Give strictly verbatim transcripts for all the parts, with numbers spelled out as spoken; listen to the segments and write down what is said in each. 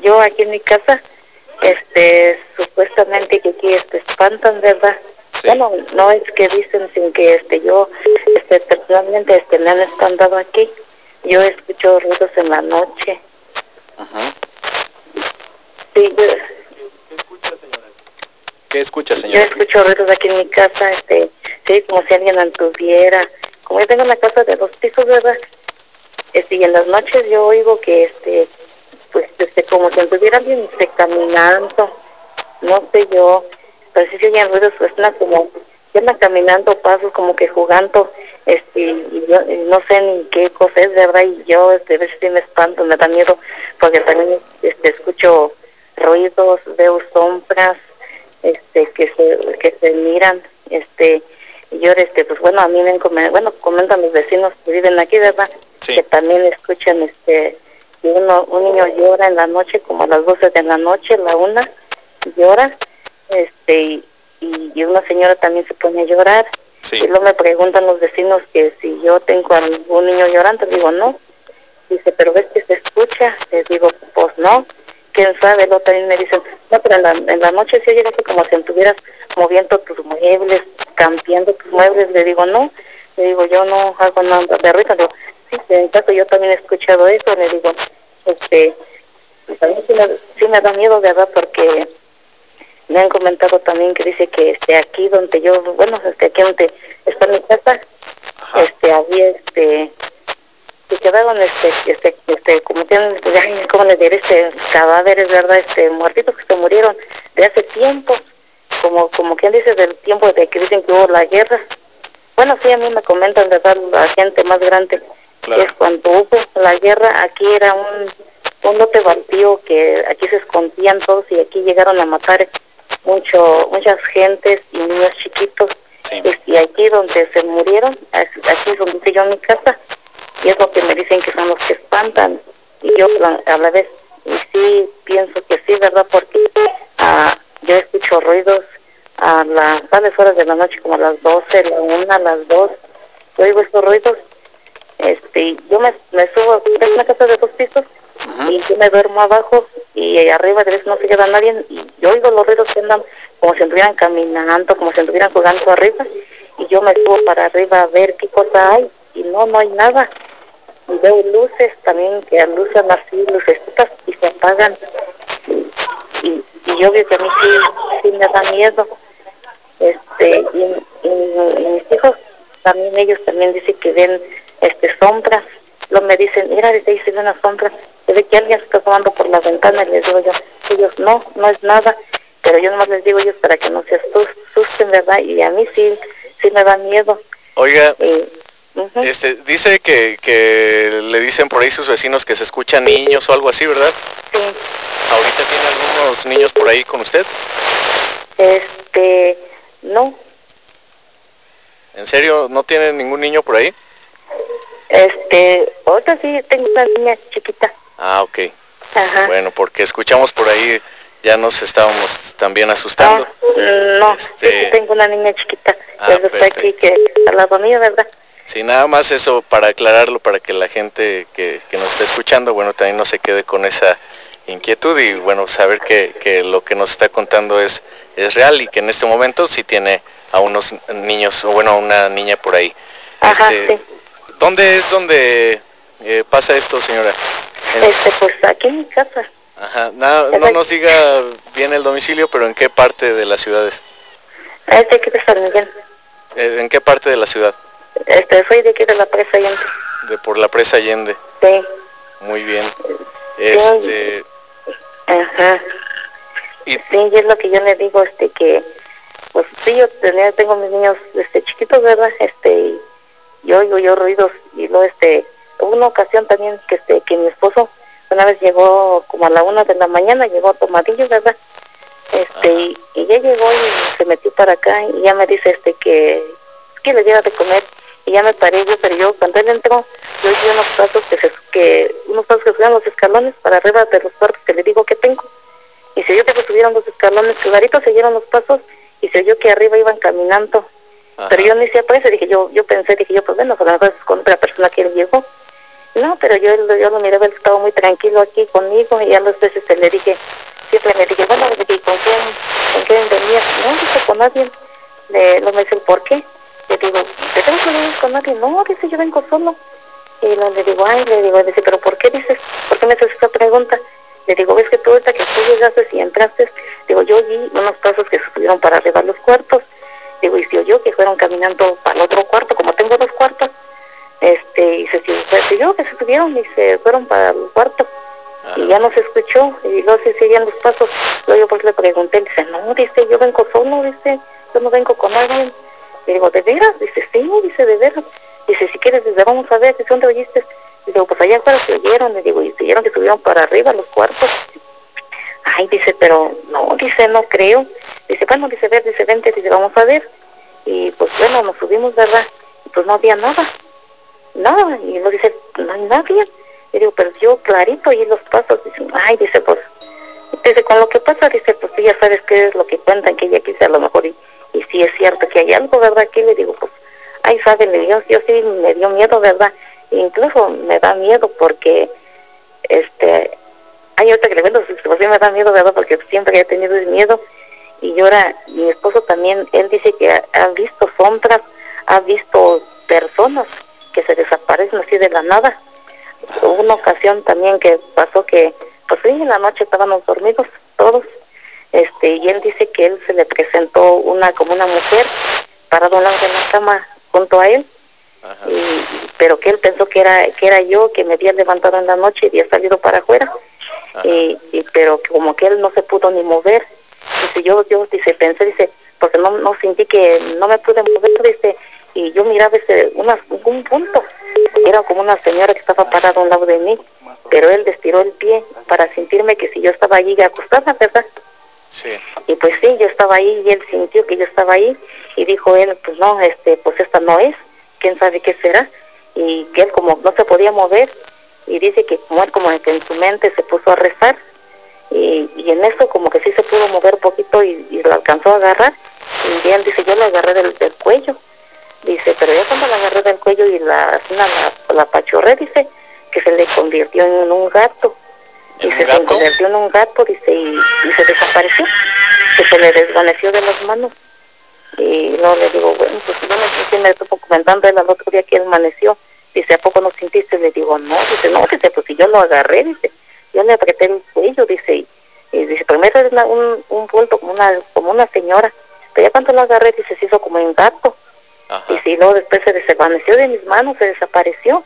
yo aquí en mi casa, este, supuestamente que aquí este, espantan, ¿verdad? Sí. Bueno, no es que dicen, sin que este, yo, este, personalmente, este, me han espantado aquí. Yo escucho ruidos en la noche. Ajá. Sí, yo, ¿Qué escucha, señora? ¿Qué escucha, señora? Yo escucho ruidos aquí en mi casa, este, sí, como si alguien anduviera. Como yo tengo una casa de dos pisos, ¿verdad? Este, y en las noches yo oigo que, este, pues, este, como si anduviera alguien este, caminando, no sé yo, pero sí se oyen ruidos, pues, una como, que andan caminando pasos, como que jugando, este, y yo y no sé ni qué cosa es, ¿verdad? Y yo, este, a veces sí me espanto, me da miedo, porque también, este, escucho ruidos, veo sombras, este, que se, que se miran, este, y yo, este, pues, bueno, a mí me han comentado, bueno, comentan los vecinos que viven aquí, ¿verdad? Sí. Que también escuchan, este, y uno, un niño llora en la noche, como a las doce de la noche, la una, llora, este, y, y, y una señora también se pone a llorar, sí. Y luego me preguntan los vecinos que si yo tengo algún niño llorando, digo, no, dice, pero ves que se escucha, les digo, pues no, quién sabe, luego también me dicen, no, pero en la, en la noche sí oye como si estuvieras moviendo tus muebles, cambiando tus muebles, le digo, no, le digo, yo no hago nada de ruido, le digo, sí, en caso yo también he escuchado eso, le digo, este, a mí sí me, sí me da miedo, ¿verdad? Porque me han comentado también que dice que este aquí donde yo, bueno, este aquí donde está mi casa, ajá, este había este que quedaron este este este como tienen, como les diré, este cadáveres, ¿verdad? Este muertitos que se murieron de hace tiempo, como como quien dice del tiempo de que dicen que hubo la guerra. Bueno, sí, a mí me comentan, ¿verdad? La gente más grande, claro, que es cuando hubo la guerra, aquí era un un lote baldío que aquí se escondían todos y aquí llegaron a matar mucho muchas gentes y niños chiquitos. Sí. Y aquí donde se murieron, aquí es donde estoy yo en mi casa, y es lo que me dicen que son los que espantan, y yo a la vez, y sí pienso que sí, ¿verdad? Porque uh, yo escucho ruidos a las tales horas de la noche, como a las doce, la una, a las dos, yo oigo esos ruidos, este, yo me, me subo, es una casa de dos pisos, uh-huh, y yo me duermo abajo, y arriba de vez no se queda nadie, y yo oigo los ruidos que andan como si estuvieran caminando, como si estuvieran jugando arriba, y yo me subo para arriba a ver qué cosa hay, y no, no hay nada. Y veo luces también que alusan así, lucecitas, y se apagan. Y, y, y yo veo que a mí sí, sí me da miedo. Este, y, y, y mis hijos, también ellos también dicen que ven este sombras. Luego me dicen, mira, desde ahí se ve una sombra, se ve que alguien se está asomando por la ventana, y les digo yo, ellos, no, no es nada. Pero yo nomás les digo ellos para que no se asusten, ¿verdad? Y a mí sí, sí me da miedo. Oiga, eh, uh-huh, este, dice que, que le dicen por ahí sus vecinos que se escuchan niños o algo así, ¿verdad? Sí. ¿Ahorita tiene algunos niños por ahí con usted? Este, no. ¿En serio no tiene ningún niño por ahí? Este, ahorita sí tengo una niña chiquita. Ah, ok. Ajá. Bueno, porque escuchamos por ahí, ya nos estábamos también asustando. Ah, no, este... sí, sí tengo una niña chiquita. Ah, que está aquí, que al lado mío, ¿verdad? Sí, nada más eso para aclararlo, para que la gente que, que nos esté escuchando, bueno, también no se quede con esa inquietud y, bueno, saber que, que lo que nos está contando es, es real y que en este momento sí tiene a unos niños, o bueno, a una niña por ahí. Ajá, este, sí. ¿Dónde es donde eh, pasa esto, señora? En... Este, pues aquí en mi casa. Ajá, no, no nos diga bien el domicilio, pero ¿en qué parte de las ciudades? Este aquí de San Miguel. ¿En qué parte de la ciudad? Este, soy de aquí de la Presa Allende. De por la Presa Allende. Sí. Muy bien. Este... Sí. Ajá. Y... sí, y es lo que yo le digo, este, que, pues sí, yo tenía, tengo mis niños, este, chiquitos, ¿verdad? Este, y yo oigo yo ruidos, y luego, este, hubo una ocasión también que, este, que mi esposo una vez llegó como a la una de la mañana, llegó tomadillo, ¿verdad? Este, y, y ya llegó y se metió para acá y ya me dice este que, que le diera de comer, y ya me paré yo, pero yo cuando él entró, yo oí unos pasos que se, que, unos pasos que subían los escalones para arriba de los cuartos que le digo que tengo, y se oyó que se subieron los escalones, clarito se oyeron los pasos, y se oyó que arriba iban caminando. Ajá. Pero yo ni se aparece, dije yo, yo pensé, dije yo, pues bueno, a lo mejor es con otra persona que él llegó. No, pero yo, yo lo miraba, él estaba muy tranquilo aquí conmigo y a las veces te le dije, siempre me dije, bueno, le dije, ¿con quién, con quién venías? No, dice, con nadie. Le, no me dice, ¿por qué? Le digo, ¿te tengo que venir con nadie? No, dice, yo vengo solo. Y no, le digo, ay, le digo, dice, ¿pero por qué dices? ¿Por qué me haces esa pregunta? Le digo, ves que tú ahorita que tú llegaste y entraste, digo, yo vi unos pasos que se subieron para arriba los cuartos. Digo, y si oyó que fueron caminando para el otro cuarto, como tengo dos cuartos, este, y se, se, se oyó que se subieron y se fueron para el cuarto. Ajá. Y ya no se escuchó, y luego se seguían los pasos. Luego yo pues le pregunté, dice, no, dice, yo vengo solo, dice, yo no vengo con alguien. Le digo, ¿de veras? Dice, sí, dice, de veras. Dice, si quieres, dice, vamos a ver, dice, ¿dónde oíste? Le digo, pues allá afuera se oyeron, le digo, y se oyeron que subieron para arriba los cuartos. Ay, dice, pero no, dice, no creo. Dice, bueno, dice, ver, dice, vente, dice, vamos a ver. Y pues bueno, nos subimos, ¿verdad? Y pues no había nada, nada. Y luego dice, no hay nadie. Y digo, pero yo clarito oí los pasos. Dice, ay, dice, pues, dice, con lo que pasa, dice, pues tú ya sabes qué es lo que cuentan, que ella quise a lo mejor, y, y si es cierto que hay algo, ¿verdad? Aquí le digo, pues, ay, sabe, le digo, yo sí me dio miedo, ¿verdad? E incluso me da miedo porque, este, ay, ahorita que le cuento, pues sí me da miedo, ¿verdad? Porque siempre he tenido miedo. Y ahora, mi esposo también, él dice que ha, ha visto sombras, ha visto personas que se desaparecen así de la nada. Hubo una ocasión también que pasó que, pues sí, en la noche estábamos dormidos todos, este, y él dice que él se le presentó una, como una mujer, parada a un lado de la cama junto a él, y, pero que él pensó que era, que era yo, que me había levantado en la noche y había salido para afuera, y, y, pero como que él no se pudo ni mover. Dice, yo, yo, dice, pensé, dice, porque no, no sentí que no me pude mover, dice, y yo miraba ese, una, un punto, era como una señora que estaba parada a un lado de mí, pero él estiró el pie para sentirme que si yo estaba allí acostada, ¿verdad? Sí. Y pues sí, yo estaba ahí y él sintió que yo estaba ahí y dijo él, pues no, este, pues esta no es, quién sabe qué será, y que él como no se podía mover, y dice que como él como que en su mente se puso a rezar, y, y en eso como que sí se pudo mover un poquito y, y lo alcanzó a agarrar, y él dice, yo lo agarré del, del cuello, dice, pero ya cuando la agarré del cuello y la, la, la, la apachurré, dice, que se le convirtió en un gato, ¿En dice, un gato? se convirtió en un gato, dice, y, y se desapareció, que se le desvaneció de las manos. Y no le digo, bueno, pues bueno, sí me estuvo comentando él al otro día que él amaneció. Dice, ¿a poco no sintiste? Le digo, no, dice, no, dice, pues si yo lo agarré, dice, yo le apreté el cuello, dice, y, y dice, primero era una, un, un bulto como una, como una señora, pero ya cuando lo agarré, dice, se hizo como un gato. Ajá. Y si luego después se desvaneció de mis manos, se desapareció.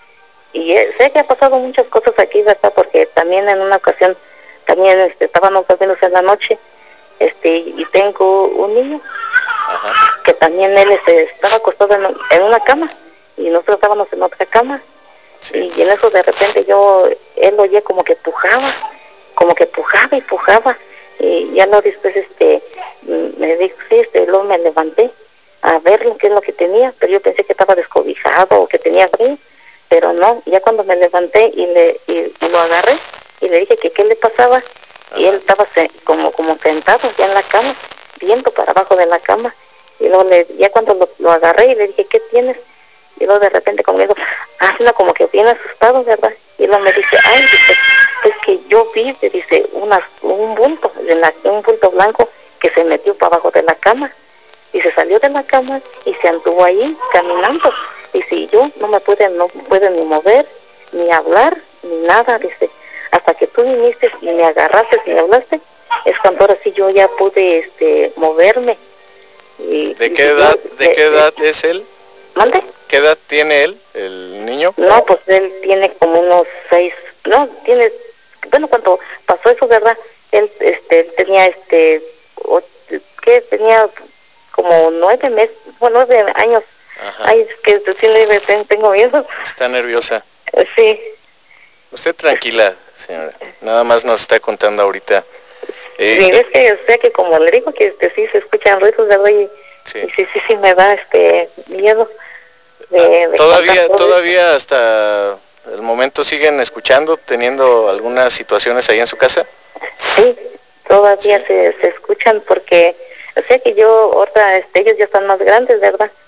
Y eh, sé que ha pasado muchas cosas aquí, ¿verdad? Porque también en una ocasión, también este, estábamos dormidos en la noche, este, y tengo un niño. Ajá. Que también él este, estaba acostado en, en una cama y nosotros estábamos en otra cama. Sí. Y en eso de repente yo, él oía como que pujaba, como que pujaba y pujaba, y ya no después este, me dijo, sí, este, luego me levanté a ver qué es lo que tenía, pero yo pensé que estaba descobijado o que tenía frío, pero no, ya cuando me levanté y, le, y, y lo agarré y le dije que qué le pasaba, ajá, y él estaba se, como, como sentado ya en la cama, viendo para abajo de la cama, y luego le, ya cuando lo, lo agarré y le dije, ¿qué tienes? Y luego de repente conmigo, hazlo como que bien asustado, ¿verdad? Y luego me dice, ay, dice, es que yo vi, dice, una, un bulto, un bulto blanco que se metió para abajo de la cama. Y se salió de la cama y se anduvo ahí caminando. Dice, y yo no me pude, no pude ni mover, ni hablar, ni nada, dice, hasta que tú viniste y me agarraste y me hablaste, es cuando ahora sí yo ya pude este, moverme. Y, ¿De y qué si edad, yo, de, de qué edad de, es él? ¿Mande? ¿Qué edad tiene él, el niño? No, pues él tiene como unos seis, no, tiene, bueno, cuando pasó eso, ¿verdad? Él, este, él tenía, este, o, ¿qué? Tenía como nueve meses, bueno, nueve años. Ajá. Ay, es que sí, nueve, tengo miedo. Está nerviosa. Sí. Usted tranquila, señora. Nada más nos está contando ahorita. Eh, y ves que, o sea, que como le digo que este, sí se escuchan ruidos, ¿verdad? Y sí, y sí, sí, sí me da este miedo. De, de todavía, todavía hasta el momento siguen escuchando, teniendo algunas situaciones ahí en su casa. Sí, todavía sí. se, se escuchan porque, o sea que yo, ahorita, este, ellos ya están más grandes, ¿verdad?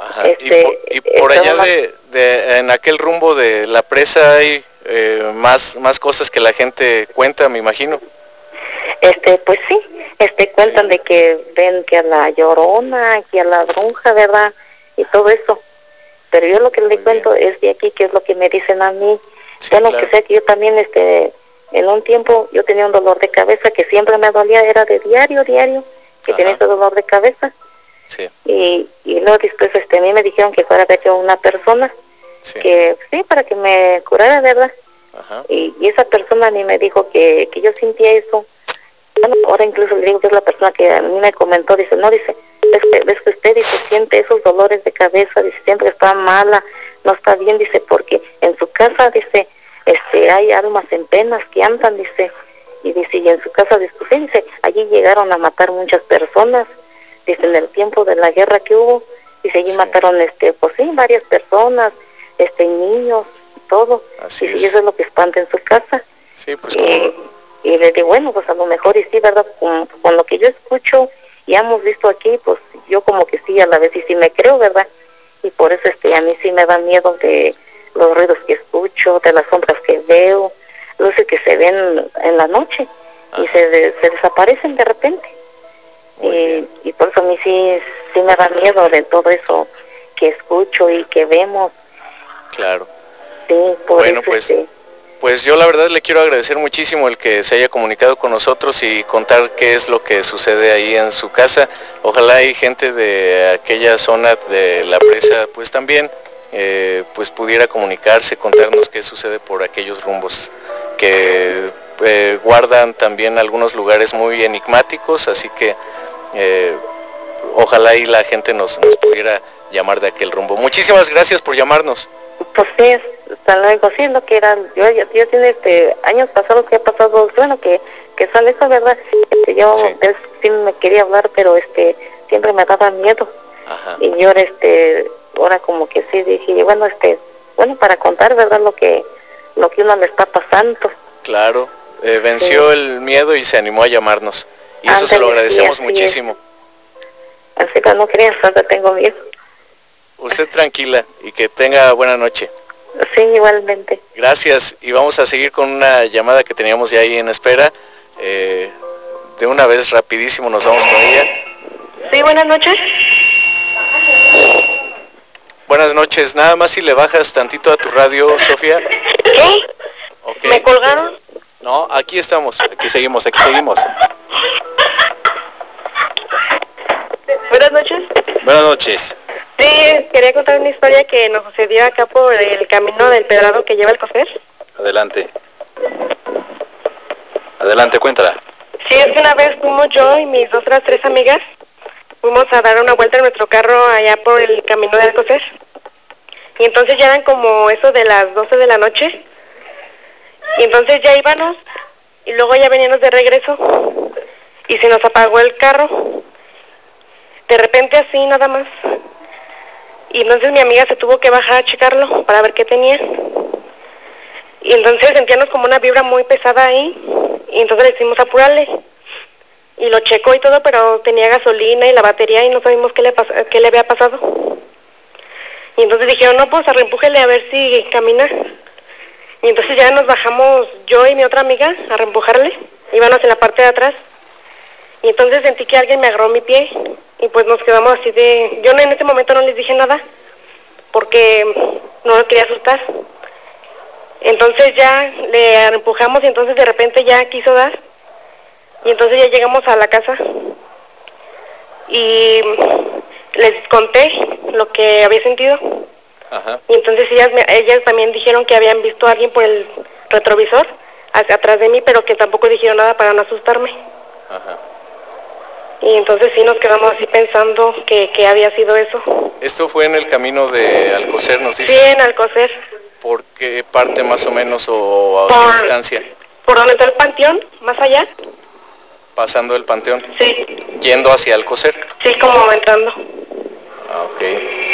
Ajá. Este, Y por, y por allá más... de, de, en aquel rumbo de la presa hay eh, más, más cosas que la gente cuenta, me imagino. Este, pues sí, este, cuentan sí. de que ven que a la Llorona, que a la Bruja, ¿verdad? Y todo eso. Pero yo lo que Muy le cuento bien. es de aquí, que es lo que me dicen a mí. Sí, bueno, claro. que sé que yo también, este, en un tiempo yo tenía un dolor de cabeza que siempre me dolía, era de diario, diario, que Ajá. tenía ese dolor de cabeza. Sí. Y, y luego después, este, a mí me dijeron que fuera a ver yo una persona, sí. que sí, para que me curara, ¿verdad? Ajá. Y, y esa persona a mí me dijo que, que yo sentía eso. Bueno, ahora incluso le digo que es la persona que a mí me comentó, dice, no, dice, ves que, ves que usted, dice, siente esos dolores de cabeza, dice, siempre está mala, no está bien, dice, porque en su casa, dice, este, hay almas en penas que andan, dice, y dice, y en su casa, dice, sí, dice, allí llegaron a matar muchas personas, dice, en el tiempo de la guerra que hubo, dice, allí sí. mataron, este, pues sí, varias personas, este, niños, todo, Así dice, es. y eso es lo que espanta en su casa. Sí, pues como... Y, y le digo, bueno, pues a lo mejor y sí, ¿verdad? Con, con lo que yo escucho y hemos visto aquí, pues yo como que sí, a la vez y sí me creo, ¿verdad? Y por eso este a mí sí me da miedo de los ruidos que escucho, de las sombras que veo, luces que se ven en la noche. Ajá. y se, de, se desaparecen de repente. Y, y por eso a mí sí, sí me da miedo de todo eso que escucho y que vemos. Claro. Sí, por bueno, eso pues... este... Pues yo la verdad le quiero agradecer muchísimo el que se haya comunicado con nosotros y contar qué es lo que sucede ahí en su casa. Ojalá hay gente de aquella zona de la presa pues también eh, pues pudiera comunicarse, contarnos qué sucede por aquellos rumbos que eh, guardan también algunos lugares muy enigmáticos, así que eh, ojalá y la gente nos, nos pudiera llamar de aquel rumbo. Muchísimas gracias por llamarnos. Pues sí, hasta luego, sí, lo que era, yo ya tiene este, años pasados que ha pasado, bueno, que, que sale eso, ¿verdad? Este, yo sí. Él sí me quería hablar, pero este, siempre me daba miedo. Ajá. Y yo ahora, este, ahora como que sí dije, bueno, este, bueno, para contar, ¿verdad? Lo que, lo que uno le está pasando. Claro, eh, venció sí. el miedo y se animó a llamarnos. Y Antes eso se lo agradecemos sí, muchísimo. Es. Así que no creas, ahora tengo miedo. Usted tranquila y que tenga buena noche. Sí, igualmente. Gracias, y vamos a seguir con una llamada que teníamos ya ahí en espera. Eh, de una vez, rapidísimo, nos vamos con ella. Sí, buenas noches. Buenas noches, nada más si le bajas tantito a tu radio, Sofía. ¿Qué? Okay. ¿Me colgaron? No, aquí estamos, aquí seguimos, aquí seguimos. Buenas noches. Buenas noches. Sí, quería contar una historia que nos sucedió acá por el camino del Pedrado que lleva al Coser. Adelante. Adelante, cuéntala. Sí, es que una vez fuimos yo y mis otras tres amigas, fuimos a dar una vuelta en nuestro carro allá por el camino del Coser. Y entonces ya eran como eso de las doce de la noche. Y entonces ya íbamos, y luego ya veníamos de regreso, y se nos apagó el carro. De repente así, nada más. Y entonces mi amiga se tuvo que bajar a checarlo para ver qué tenía. Y entonces sentíamos como una vibra muy pesada ahí. Y entonces le decimos apurarle. Y lo checó y todo, pero tenía gasolina y la batería y no sabíamos qué le, pas- qué le había pasado. Y entonces dijeron, no, pues arreempújele a ver si camina. Y entonces ya nos bajamos yo y mi otra amiga a reempujarle. Íbamos en la parte de atrás. Y entonces sentí que alguien me agarró mi pie. Y pues nos quedamos así de... Yo en ese momento no les dije nada, porque no lo quería asustar. Entonces ya le empujamos y entonces de repente ya quiso dar. Y entonces ya llegamos a la casa. Y les conté lo que había sentido. Ajá. Y entonces ellas, ellas también dijeron que habían visto a alguien por el retrovisor hacia atrás de mí, pero que tampoco dijeron nada para no asustarme. Ajá. Y entonces sí nos quedamos así pensando que, que había sido eso. ¿Esto fue en el camino de Alcocer, nos dice? Sí, en Alcocer. ¿Por qué parte más o menos o a por, qué distancia? ¿Por donde está el panteón? ¿Más allá? ¿Pasando el panteón? Sí. ¿Yendo hacia Alcocer? Sí, como entrando. Ah, ok.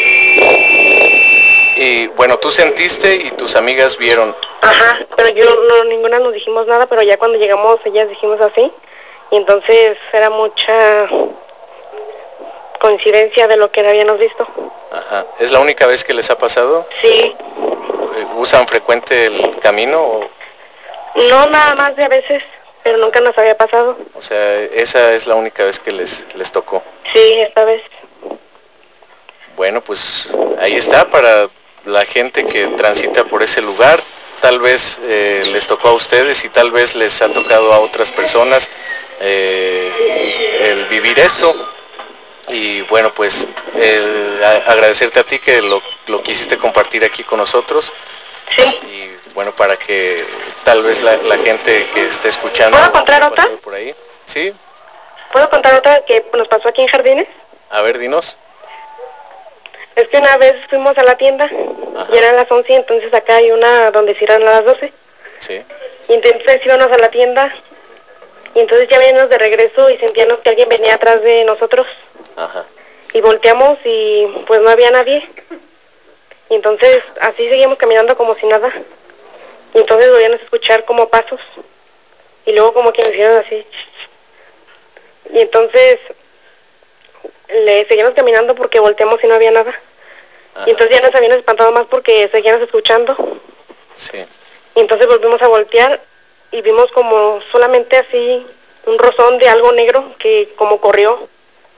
Y bueno, tú sentiste y tus amigas vieron. Ajá, pero yo no, ninguna nos dijimos nada, pero ya cuando llegamos ellas dijimos así. Y entonces era mucha, coincidencia de lo que habíamos visto. Ajá. ¿Es la única vez que les ha pasado? Sí. ¿Usan frecuente el camino? O... No, nada más de a veces, pero nunca nos había pasado. O sea, esa es la única vez que les, les tocó. Sí, esta vez. Bueno, pues ahí está para la gente que transita por ese lugar. Tal vez eh, les tocó a ustedes y tal vez les ha tocado a otras personas eh, el vivir esto. Y bueno, pues el, a, agradecerte a ti que lo, lo quisiste compartir aquí con nosotros. Sí. Y bueno, para que tal vez la, la gente que esté escuchando... ¿Puedo contar otra? Por ahí. ¿Sí? ¿Puedo contar otra que nos pasó aquí en Jardines? A ver, dinos. Es que una vez fuimos a la tienda. Ajá. Y eran las once, entonces acá hay una donde cierran a las doce. Sí. Y entonces íbamos a la tienda y entonces ya veníamos de regreso y sentíamos que alguien venía atrás de nosotros. Ajá. Y volteamos y pues no había nadie. Y entonces así seguimos caminando como si nada. Y entonces volvíamos a escuchar como pasos. Y luego como que nos hicieron así. Y entonces le seguimos caminando porque volteamos y no había nada. Ajá. Y entonces ya nos habíamos espantado más porque seguíamos escuchando. Sí. Y entonces volvimos a voltear y vimos como solamente así un rozón de algo negro que como corrió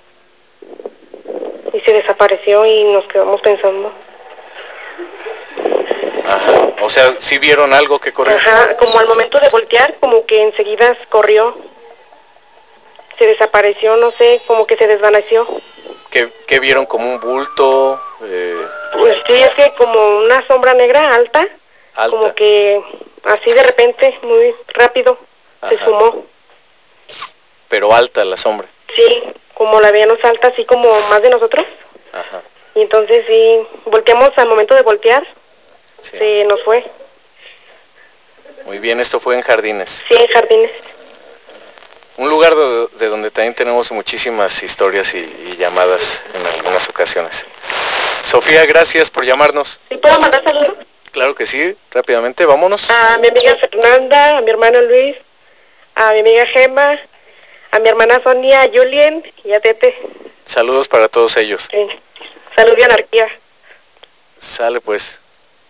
y se desapareció y nos quedamos pensando. Ajá. O sea, ¿sí vieron algo que corrió? Ajá, como al momento de voltear, como que enseguida corrió. Se desapareció, no sé, como que se desvaneció. ¿Qué, qué vieron? ¿Como un bulto? Eh... Pues sí, es que como una sombra negra alta, alta. Como que así de repente, muy rápido, ajá, se esfumó. Pero alta la sombra. Sí, como la veíamos alta, así como más de nosotros. Ajá. Y entonces sí, volteamos al momento de voltear, sí, se nos fue. Muy bien, esto fue en Jardines. Sí, en Jardines. Un lugar de, de donde también tenemos muchísimas historias y, y llamadas en algunas ocasiones. Sofía, gracias por llamarnos. ¿Sí puedo mandar saludos? Claro que sí, rápidamente, vámonos. A mi amiga Fernanda, a mi hermano Luis, a mi amiga Gemma, a mi hermana Sonia, a Julien y a Tete. Saludos para todos ellos. Sí. Salud y anarquía. Sale pues.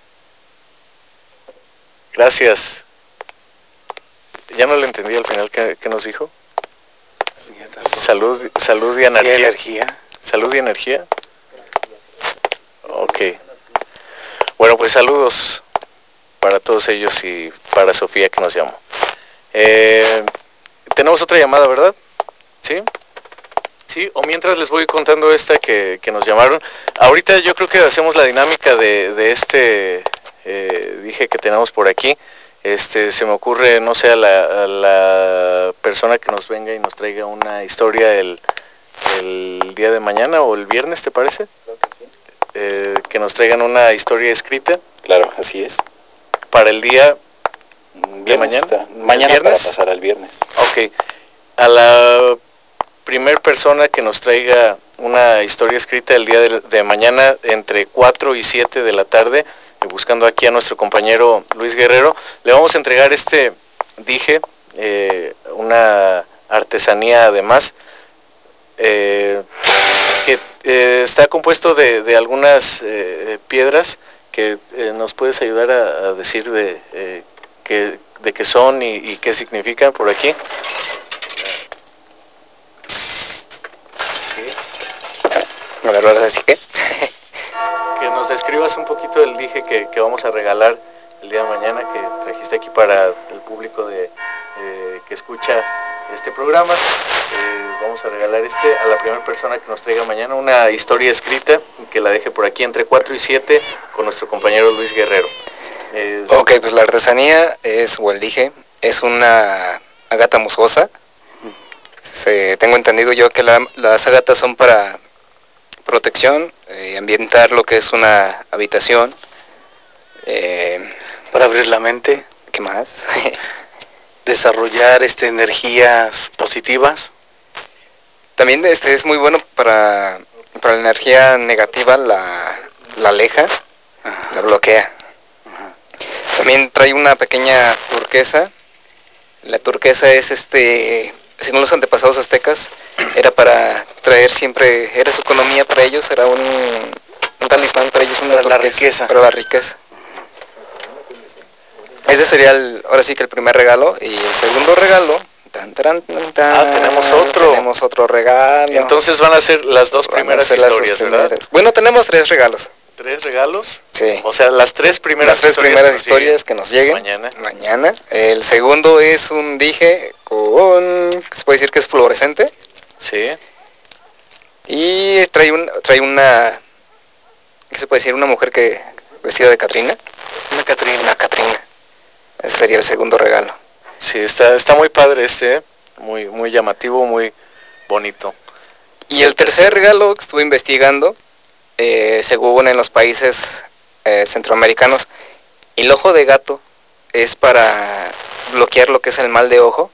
Gracias. Ya no le entendí al final qué, qué nos dijo. Salud, salud y anarquía. ¿Qué energía? Salud y energía. Ok. Bueno, pues saludos para todos ellos y para Sofía que nos llamó. Eh, tenemos otra llamada, ¿verdad? ¿Sí? Sí, o mientras les voy contando esta que, que nos llamaron. Ahorita yo creo que hacemos la dinámica de, de este, eh, dije que tenemos por aquí. Este, se me ocurre, no sé, a la, a la persona que nos venga y nos traiga una historia el, el día de mañana o el viernes, ¿te parece? Creo que sí. Eh, que nos traigan una historia escrita. Claro, así es. Para el día viernes de mañana. Está. Mañana ¿Viernes? Para pasar al viernes. Ok. A la primer persona que nos traiga una historia escrita el día de, de mañana entre cuatro y siete de la tarde, buscando aquí a nuestro compañero Luis Guerrero, le vamos a entregar este dije, eh, una artesanía además, eh, que eh, está compuesto de, de algunas eh, piedras que eh, nos puedes ayudar a, a decir de, eh, que, de qué son y, y qué significan por aquí. Sí. A ver, ahora sí que. Que nos describas un poquito el dije que, que vamos a regalar el día de mañana, que trajiste aquí para el público de, eh, que escucha este programa. Eh, vamos a regalar este a la primera persona que nos traiga mañana una historia escrita, que la deje por aquí entre cuatro y siete con nuestro compañero Luis Guerrero. Eh, ok, pues la artesanía es, o el dije, es una agata musgosa. Se, tengo entendido yo que la, las agatas son para protección, eh, ambientar lo que es una habitación. Eh, para abrir la mente. ¿Qué más? Desarrollar este, energías positivas. También este es muy bueno para, para la energía negativa, la, la aleja, ajá, la bloquea. Ajá. También trae una pequeña turquesa. La turquesa es este según los antepasados aztecas, era para traer siempre, era su economía para ellos, era un, un talismán para ellos, una Para la turquesa, riqueza. para la riqueza. Ese sería el, ahora sí que el primer regalo. Y el segundo regalo, tan, tan, tan, tan, Ah, tenemos otro. Tenemos otro regalo. Entonces van a ser las dos Van a primeras ser las dos historias, ¿verdad? primeras. Bueno, tenemos tres regalos. ¿Tres regalos? Sí. O sea, las tres primeras Las tres historias primeras que nos historias lleguen que nos lleguen mañana. mañana. El segundo es un dije con, se puede decir que es fluorescente. Sí. Y trae un, trae una, ¿qué se puede decir? Una mujer que vestida de Catrina. Una Catrina. Una Catrina. Ese sería el segundo regalo. Sí, está, está muy padre este, ¿eh? muy, muy llamativo, muy bonito. Y el tercer regalo que estuve investigando, eh, según en los países eh, centroamericanos, el ojo de gato es para bloquear lo que es el mal de ojo.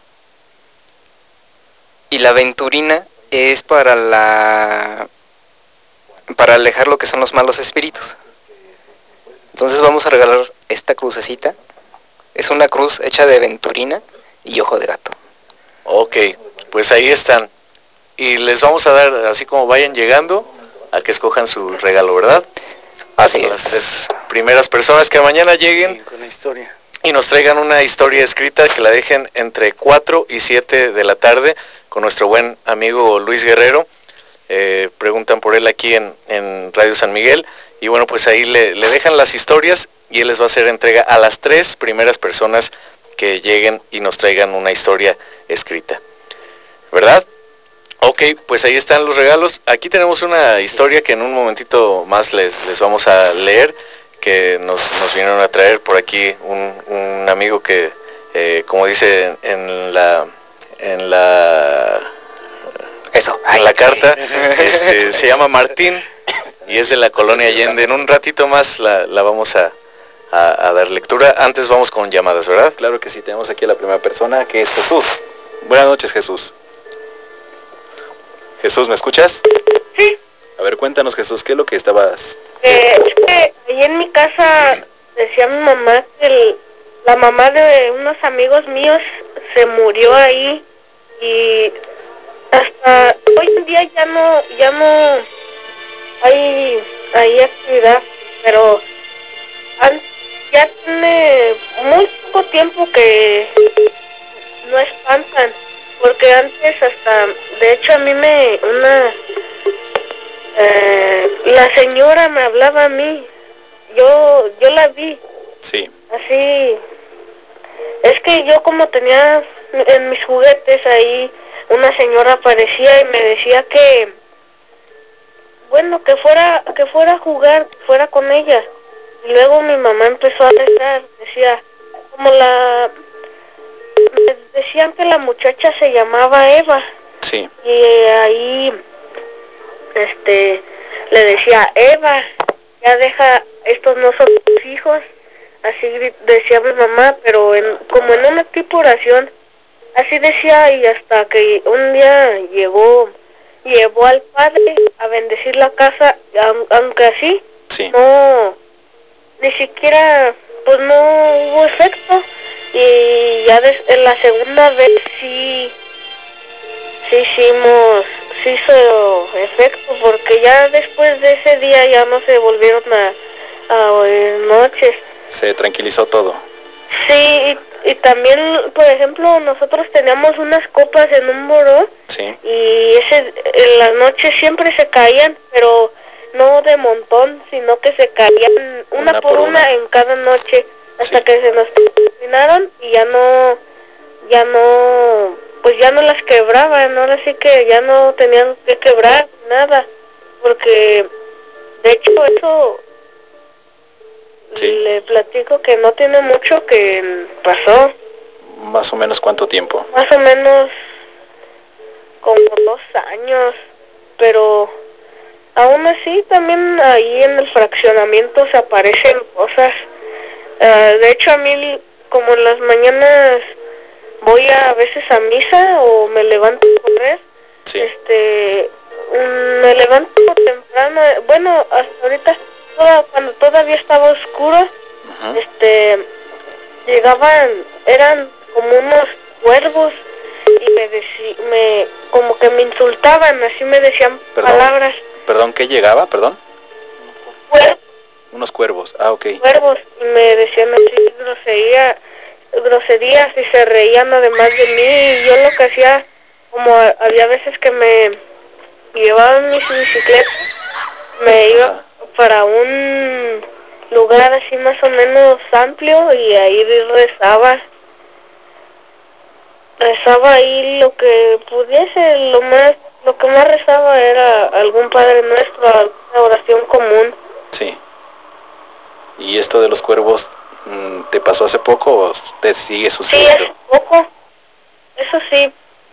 Y la aventurina es para la para alejar lo que son los malos espíritus. Entonces vamos a regalar esta crucecita. Es una cruz hecha de aventurina y ojo de gato. Ok, pues ahí están. Y les vamos a dar, así como vayan llegando, a que escojan su regalo, ¿verdad? Así Las es. tres primeras personas que mañana lleguen Sí, con la historia. y nos traigan una historia escrita, que la dejen entre cuatro y siete de la tarde con nuestro buen amigo Luis Guerrero. Eh, preguntan por él aquí en, en Radio San Miguel. Y bueno, pues ahí le, le dejan las historias y él les va a hacer entrega a las tres primeras personas que lleguen y nos traigan una historia escrita, ¿verdad? Ok, pues ahí están los regalos. Aquí tenemos una historia que en un momentito más les, les vamos a leer, que nos, nos vinieron a traer por aquí un, un amigo que, eh, como dice en la, en la, Eso. en la carta, este, se llama Martín y es de la Colonia Allende. En un ratito más la, la vamos a, a, a dar lectura. Antes vamos con llamadas, ¿verdad? Claro que sí, tenemos aquí a la primera persona, que es Jesús. Buenas noches, Jesús. Jesús, ¿me escuchas? Sí. A ver, cuéntanos, Jesús, ¿qué es lo que estabas...? Eh, es que ahí en mi casa decía mi mamá que el- la mamá de unos amigos míos se murió ahí y hasta hoy en día ya no ya no hay hay actividad, pero an- ya tiene muy poco tiempo que no espantan, porque antes hasta, de hecho a mí me una eh, la señora me hablaba a mí, yo yo la vi Sí. así. Es que yo como tenía en mis juguetes ahí, una señora aparecía y me decía que, bueno, que fuera que fuera a jugar, que fuera con ella. Y luego mi mamá empezó a rezar, decía, como la, me decían que la muchacha se llamaba Eva. Sí. Y ahí, este, le decía, Eva, ya deja, estos no son tus hijos. Así decía mi mamá, pero en, como en una tipo oración, así decía, y hasta que un día llegó, llevó al padre a bendecir la casa, aunque así, Sí. no, ni siquiera, pues no hubo efecto, y ya des, en la segunda vez sí, sí hicimos, sí hizo efecto, porque ya después de ese día ya no se volvieron a, a oír noches. Se tranquilizó todo. Sí, y, y también, por ejemplo, nosotros teníamos unas copas en un buró. Sí. Y ese, en las noches siempre se caían, pero no de montón, sino que se caían una, una por, por una, una en cada noche, hasta sí. que se nos terminaron y ya no, ya no, pues ya no las quebraban, ahora sí que ya no tenían que quebrar nada, porque de hecho eso... Sí. Le platico que no tiene mucho que pasó. ¿Más o menos cuánto tiempo? Más o menos como dos años, pero aún así también ahí en el fraccionamiento se aparecen cosas. Uh, de hecho a mí como en las mañanas voy a, a veces a misa o me levanto a correr, sí. este, um, me levanto temprano, bueno, hasta ahorita toda, cuando todavía estaba oscuro, uh-huh. este, llegaban, eran como unos cuervos y me deci me como que me insultaban, así me decían Perdón. palabras. Perdón, ¿qué llegaba? Perdón. Cuervos. Unos cuervos. Ah, ok. Cuervos, y me decían así grosería, groserías y se reían además de mí. Y yo lo que hacía, como a, había veces que me llevaban mis bicicletas, me iba Ajá. para un lugar así más o menos amplio y ahí rezaba. Rezaba ahí lo que pudiese, lo más, lo que más rezaba era algún Padre Nuestro, alguna oración común. Sí. ¿Y esto de los cuervos te pasó hace poco o te sigue sucediendo? Sí, hace poco. Eso sí.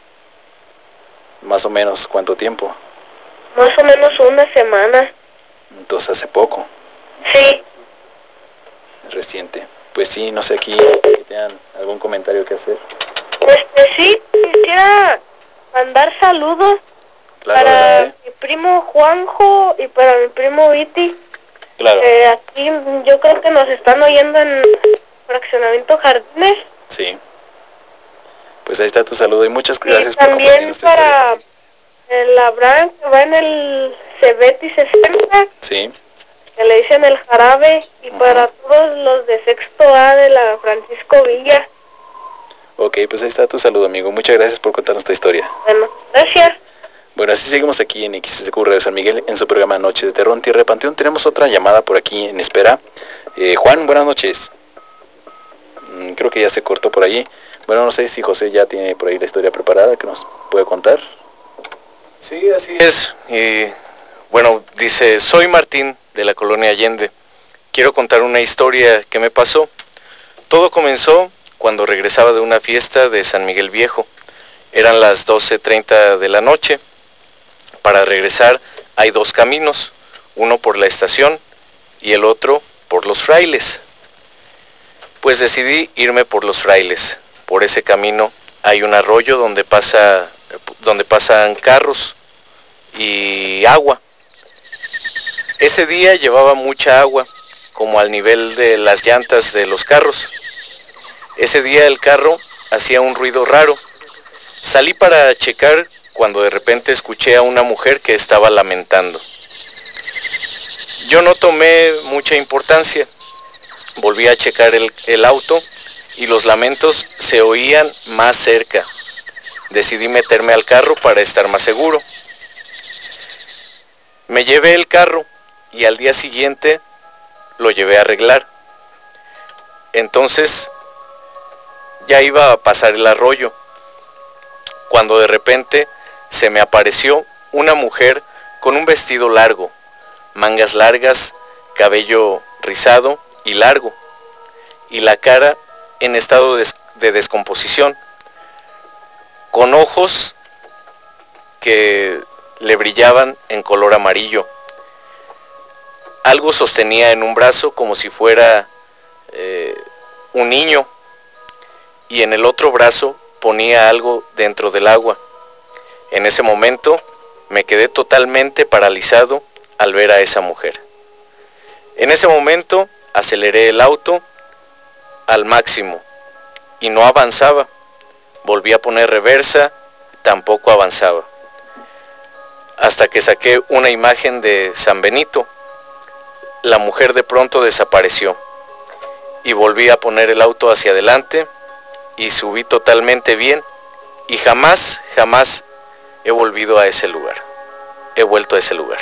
Más o menos, ¿cuánto tiempo? Más o menos una semana. Entonces hace poco. Sí. Reciente. Pues sí, no sé aquí si tengan algún comentario que hacer. Este sí, quisiera mandar saludos Claro, para adelante. mi primo Juanjo y para mi primo Viti. Claro. Eh, aquí yo creo que nos están oyendo en Fraccionamiento Jardines. Sí. Pues ahí está tu saludo y muchas Y gracias por compartir también nuestra historia. para el Abraham que va en el Cebeti sesenta, Sí. que le dicen el jarabe, y Uh-huh. para todos los de sexto A de la Francisco Villa. Ok, pues ahí está tu saludo, amigo. Muchas gracias por contarnos tu historia. Bueno, gracias. Bueno, así seguimos aquí en X S Q Radio San Miguel en su programa Noche de Terror en Tierra de Panteón. Tenemos otra llamada por aquí en espera. Eh, Juan, buenas noches. Mm, creo que ya se cortó por allí. Bueno, no sé si José ya tiene por ahí la historia preparada que nos puede contar. Sí, así es. Y bueno, dice, soy Martín de la colonia Allende. Quiero contar una historia que me pasó. Todo comenzó cuando regresaba de una fiesta de San Miguel Viejo. Eran las doce treinta de la noche. Para regresar hay dos caminos, uno por la estación y el otro por los frailes. Pues decidí irme por los frailes. Por ese camino hay un arroyo donde pasa, donde pasan carros y agua. Ese día llevaba mucha agua, como al nivel de las llantas de los carros. Ese día el carro hacía un ruido raro. Salí para checar cuando de repente escuché a una mujer que estaba lamentando. Yo no tomé mucha importancia. Volví a checar el, el auto y los lamentos se oían más cerca. Decidí meterme al carro para estar más seguro. Me llevé el carro y al día siguiente lo llevé a arreglar. Entonces ya iba a pasar el arroyo, cuando de repente se me apareció una mujer con un vestido largo, mangas largas, cabello rizado y largo, y la cara en estado de, de descomposición, con ojos que le brillaban en color amarillo. Algo sostenía en un brazo como si fuera eh, un niño, y en el otro brazo ponía algo dentro del agua. En ese momento me quedé totalmente paralizado al ver a esa mujer. En ese momento aceleré el auto al máximo y no avanzaba. Volví a poner reversa, tampoco avanzaba. Hasta que saqué una imagen de San Benito. La mujer de pronto desapareció y volví a poner el auto hacia adelante y subí totalmente bien y jamás, jamás he volvido a ese lugar. He vuelto a ese lugar.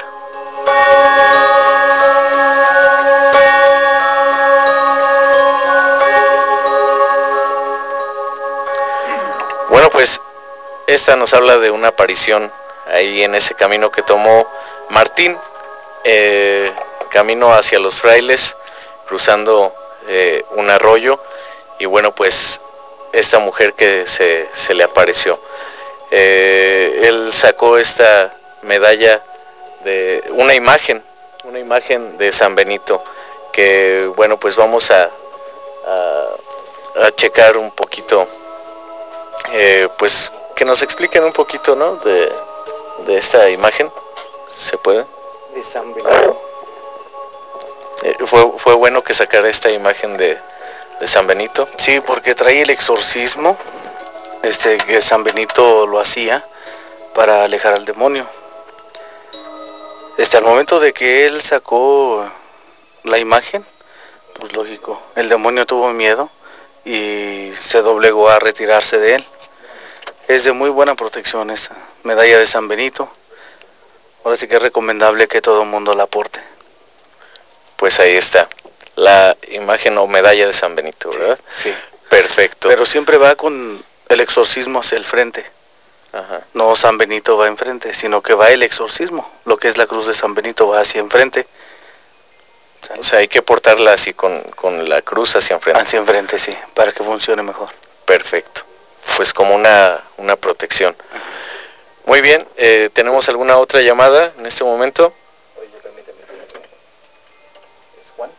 Bueno, pues esta nos habla de una aparición ahí en ese camino que tomó Martín, eh, camino hacia los frailes, cruzando eh, un arroyo, y bueno, pues esta mujer que se, se le apareció. Eh, él sacó esta medalla de una imagen, una imagen de San Benito, que bueno, pues vamos a, a, a checar un poquito, eh, pues que nos expliquen un poquito, ¿no? De, de esta imagen, ¿se puede? De San Benito. Eh, fue, fue bueno que sacara esta imagen de, de San Benito. Sí, porque trae el exorcismo este, que San Benito lo hacía para alejar al demonio. Este, al momento de que él sacó la imagen, pues lógico, el demonio tuvo miedo y se doblegó a retirarse de él. Es de muy buena protección esa medalla de San Benito. Ahora sí que es recomendable que todo el mundo la porte. Pues ahí está, la imagen o medalla de San Benito, ¿verdad? Sí. Perfecto. Pero siempre va con el exorcismo hacia el frente. Ajá. No San Benito va enfrente, sino que va el exorcismo. Lo que es la cruz de San Benito va hacia enfrente. O sea, hay que portarla así con, con la cruz hacia enfrente. Hacia enfrente, sí, para que funcione mejor. Perfecto. Pues como una, una protección. Muy bien, eh, ¿tenemos alguna otra llamada en este momento? ¿Es Juan?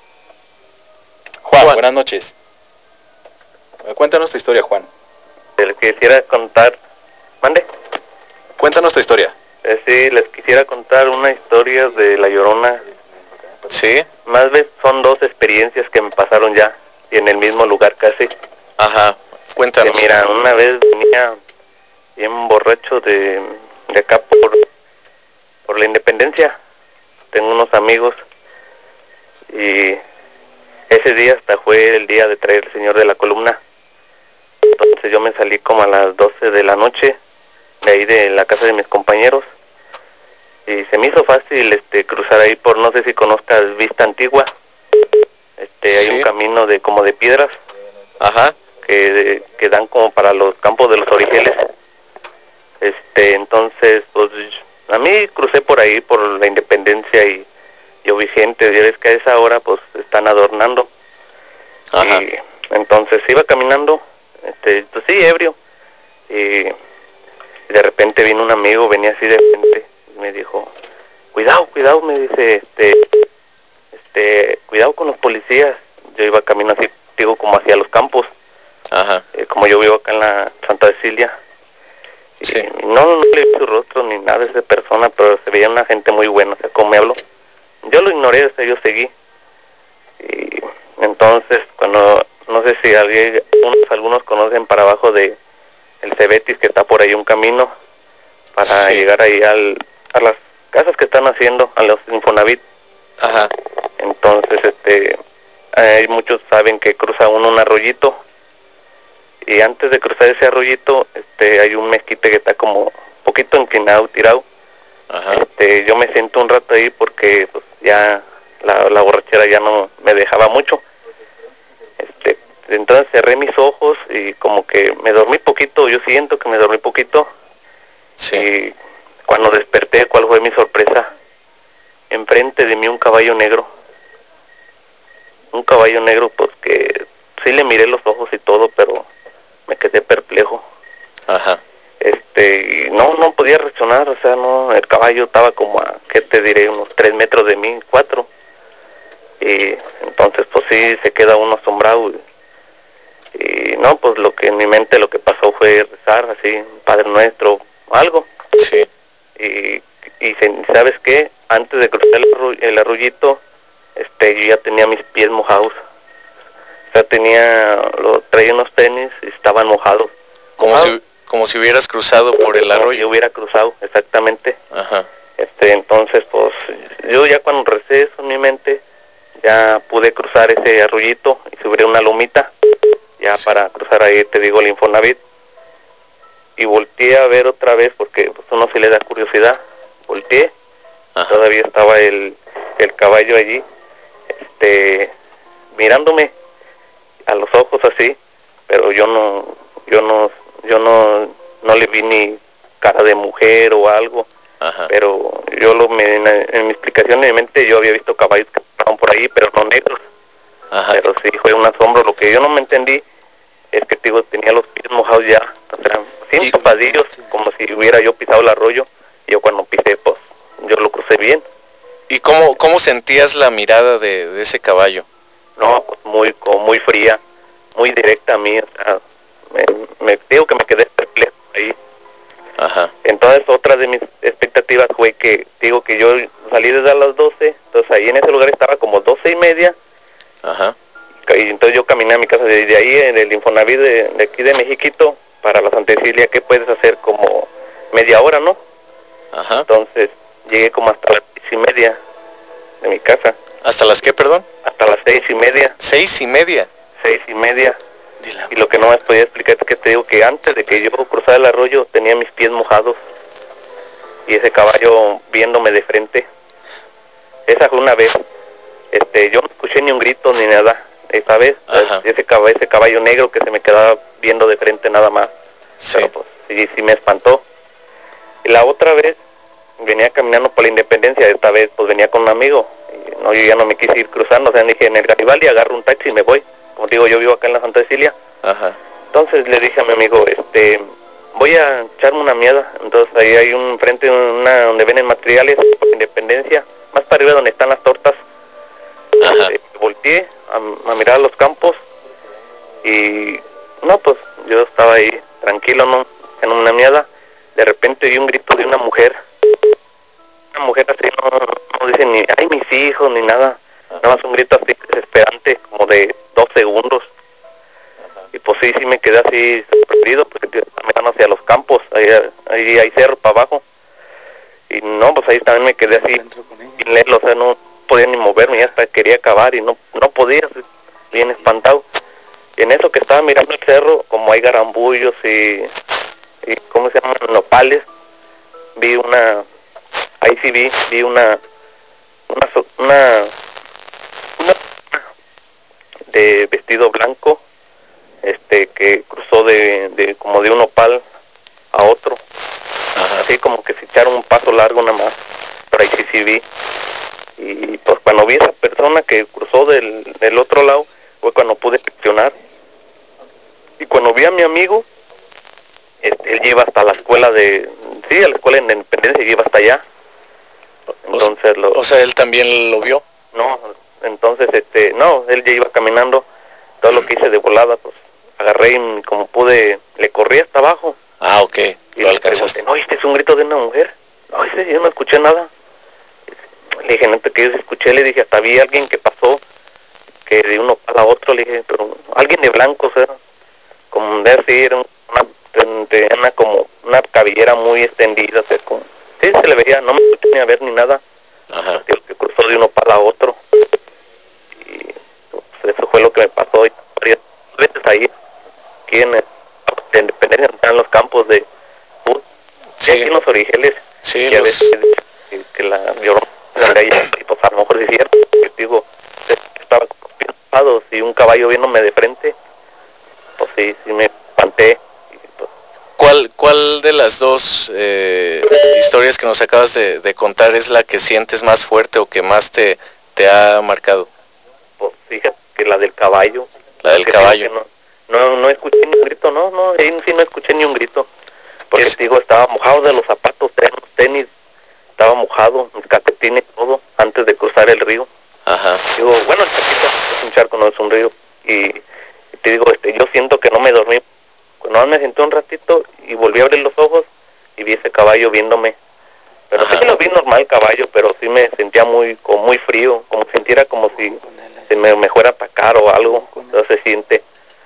Juan, Juan. buenas noches. Cuéntanos tu historia, Juan. Les quisiera contar, mande. Cuéntanos tu historia. Eh, sí, les quisiera contar una historia de La Llorona. Sí. Más veces son dos experiencias que me pasaron ya, y en el mismo lugar casi. Ajá, cuéntanos. Que mira, una vez venía bien borracho de, de acá por, por la Independencia. Tengo unos amigos y ese día hasta fue el día de traer el señor de la columna. Entonces yo me salí como a las doce de la noche de ahí de la casa de mis compañeros y se me hizo fácil este cruzar ahí por, no sé si conozcas Vista Antigua. Este, Sí. hay un camino de como de piedras. Ajá. Que, de, que dan como para los campos de los origeles. Este, entonces, pues a mí crucé por ahí por la Independencia y yo vi gente, ya ves que a esa hora pues están adornando. Ajá. Y entonces iba caminando, este, pues sí, ebrio. Y de repente vino un amigo, venía así de frente y me dijo, cuidado, cuidado, me dice, este, este, cuidado con los policías. Yo iba camino así, digo, como hacia los campos. Ajá. Eh, como yo vivo acá en la Santa Cecilia. Sí. Y no, no le vi su rostro ni nada de esa persona, pero se veía una gente muy buena, o sea, como me habló. Yo lo ignoré, o sea, yo seguí. Y entonces, cuando, no sé si alguien, unos, algunos conocen para abajo de el Cebetis, que está por ahí un camino, para Sí. llegar ahí al, a las casas que están haciendo, a los Infonavit. Ajá. Entonces, este, hay muchos saben que cruza uno un arroyito, y antes de cruzar ese arroyito, este, hay un mezquite que está como un poquito inclinado, tirado. Ajá. Este, yo me siento un rato ahí porque pues, ya la, la borrachera ya no me dejaba mucho. Este, entonces cerré mis ojos y como que me dormí poquito, yo siento que me dormí poquito. Sí. Y cuando desperté, ¿cuál fue mi sorpresa? Enfrente de mí un caballo negro. Un caballo negro, pues que sí le miré los ojos y todo, pero me quedé perplejo. Ajá. Este, y no, no podía reaccionar, o sea, no, el caballo estaba como a, ¿qué te diré? Unos tres metros de mí, cuatro. Y entonces, pues sí, se queda uno asombrado. Y, y no, pues lo que en mi mente lo que pasó fue rezar, así, Padre Nuestro, algo. Sí. Y, y ¿sabes qué? Antes de cruzar el, arru el arroyito, este, yo ya tenía mis pies mojados. O sea, tenía, lo, traía unos tenis y estaban mojados. Como mojados. si, como si hubieras cruzado por el Como si arroyo. yo hubiera cruzado, exactamente. Ajá. Este, entonces, pues, yo ya cuando recé eso en mi mente, ya pude cruzar ese arroyito y subir una lomita, ya Sí. para cruzar ahí, te digo, el Infonavit. Y volteé a ver otra vez, porque pues, uno se le da curiosidad. Volteé, Ajá. todavía estaba el, el caballo allí, este, mirándome a los ojos así, pero yo no, yo no, yo no, no le vi ni cara de mujer o algo. Ajá. Pero yo lo me, en, en mi explicación de mi mente yo había visto caballos que estaban por ahí, pero no negros. Ajá. Pero sí fue un asombro. Lo que yo no me entendí es que digo, tenía los pies mojados ya, o sea, sin Y- tapadillos, como si hubiera yo pisado el arroyo. Y yo cuando pisé, pues, yo lo crucé bien. ¿Y cómo, cómo sentías la mirada de, de ese caballo? No, pues muy, como muy fría, muy directa a mí. O sea, me, me digo que me quedé perplejo ahí. Ajá. Entonces otra de mis expectativas fue que, digo que yo salí desde las doce, entonces ahí en ese lugar estaba como doce y media, Ajá. y entonces yo caminé a mi casa desde ahí en el Infonavit de, de aquí de Mexiquito, para la Santa Cecilia, ¿qué puedes hacer? Como media hora, ¿no? Ajá. Entonces llegué como hasta las seis y media de mi casa. ¿Hasta las qué, perdón? Hasta las seis y media. Seis y media. Seis y media. Y lo que no me podía explicar es que te digo que antes de que yo cruzara el arroyo tenía mis pies mojados. Y ese caballo viéndome de frente. Esa fue una vez. Este, yo no escuché ni un grito ni nada. Esa vez, Ajá. ese caballo, ese caballo negro que se me quedaba viendo de frente nada más. Sí. Pero pues sí, sí me espantó. Y la otra vez venía caminando por la Independencia. Esta vez pues venía con un amigo. Y no, yo ya no me quise ir cruzando. O sea, dije en el Garibaldi agarro un taxi y me voy. Como digo, yo vivo acá en la Santa Cecilia. Ajá. Entonces le dije a mi amigo, este, voy a echarme una miada. Entonces ahí hay un frente, una donde venden materiales, Independencia, más para arriba donde están las tortas. Ajá. Este, volteé a, a mirar los campos y no, pues yo estaba ahí tranquilo, no, en una miada. De repente oí un grito de una mujer. Una mujer así, no, no dice ni, ay, mis hijos, ni nada. Nada más un grito así desesperante, como de dos segundos. Y pues sí, sí me quedé así sorprendido, porque me van hacia los campos, ahí, ahí hay cerro para abajo. Y no, pues ahí también me quedé así, sin leerlo, o sea, no podía ni moverme, ya hasta quería acabar y no, no podía, bien espantado. Y en eso que estaba mirando el cerro, como hay garambullos y, y ¿cómo se llaman? Nopales, vi una, ahí sí vi, vi una, una, una, una de vestido blanco, este que cruzó de, de como de un nopal a otro. Ajá. Así como que se echaron un paso largo nada más, pero ahí sí sí vi. Y pues cuando vi a esa persona que cruzó del, del otro lado fue cuando pude reaccionar. Y cuando vi a mi amigo, este, él lleva hasta la escuela de, sí, a la escuela de Independencia, lleva hasta allá. Entonces lo, o sea, él también lo vio. No, entonces este, no, él ya iba caminando. Todo lo que hice de volada, pues agarré y como pude, le corrí hasta abajo. Ah, ok, y lo le pregunté, ¿no oíste? ¿Es un grito de una mujer? No, dice, yo no escuché nada. Le dije, no te que yo escuché, le dije, hasta vi a alguien que pasó, que de uno para otro, le dije, pero alguien de blanco, o sea, como de así, era una, de una como una cabellera muy extendida, o sea, como, sí, se le veía, no me escuché ni a ver ni nada. Ajá. Que cruzó de uno para otro. Y pues, eso fue lo que me pasó. Y varias veces ahí, aquí en, en Independencia, están los campos de fútbol, sí. Aquí en los origeles, sí, que los... a veces que, que la llorona de allá, y pues a lo mejor es cierto, que digo, estaba preocupado, y un caballo viéndome de frente, pues sí, sí me espanté. Y, pues, ¿Cuál, ¿Cuál de las dos eh, historias que nos acabas de, de contar es la que sientes más fuerte o que más te, te ha marcado? Pues fíjate que la del caballo. La del caballo. No, no, no escuché ni un grito, no, no, ahí sí no escuché ni un grito. Porque te digo, estaba mojado de los zapatos, de los tenis, estaba mojado, mis calcetines, todo, antes de cruzar el río. Ajá. Digo, bueno, el charquito es un charco, no es un río. Y, y te digo, este, yo siento que no me dormí. Cuando me senté un ratito y volví a abrir los ojos y vi ese caballo viéndome. Pero Ajá. sí lo vi normal caballo, pero sí me sentía muy, como muy frío, como sintiera como si se me, me fuera a atacar o algo. Entonces se siente.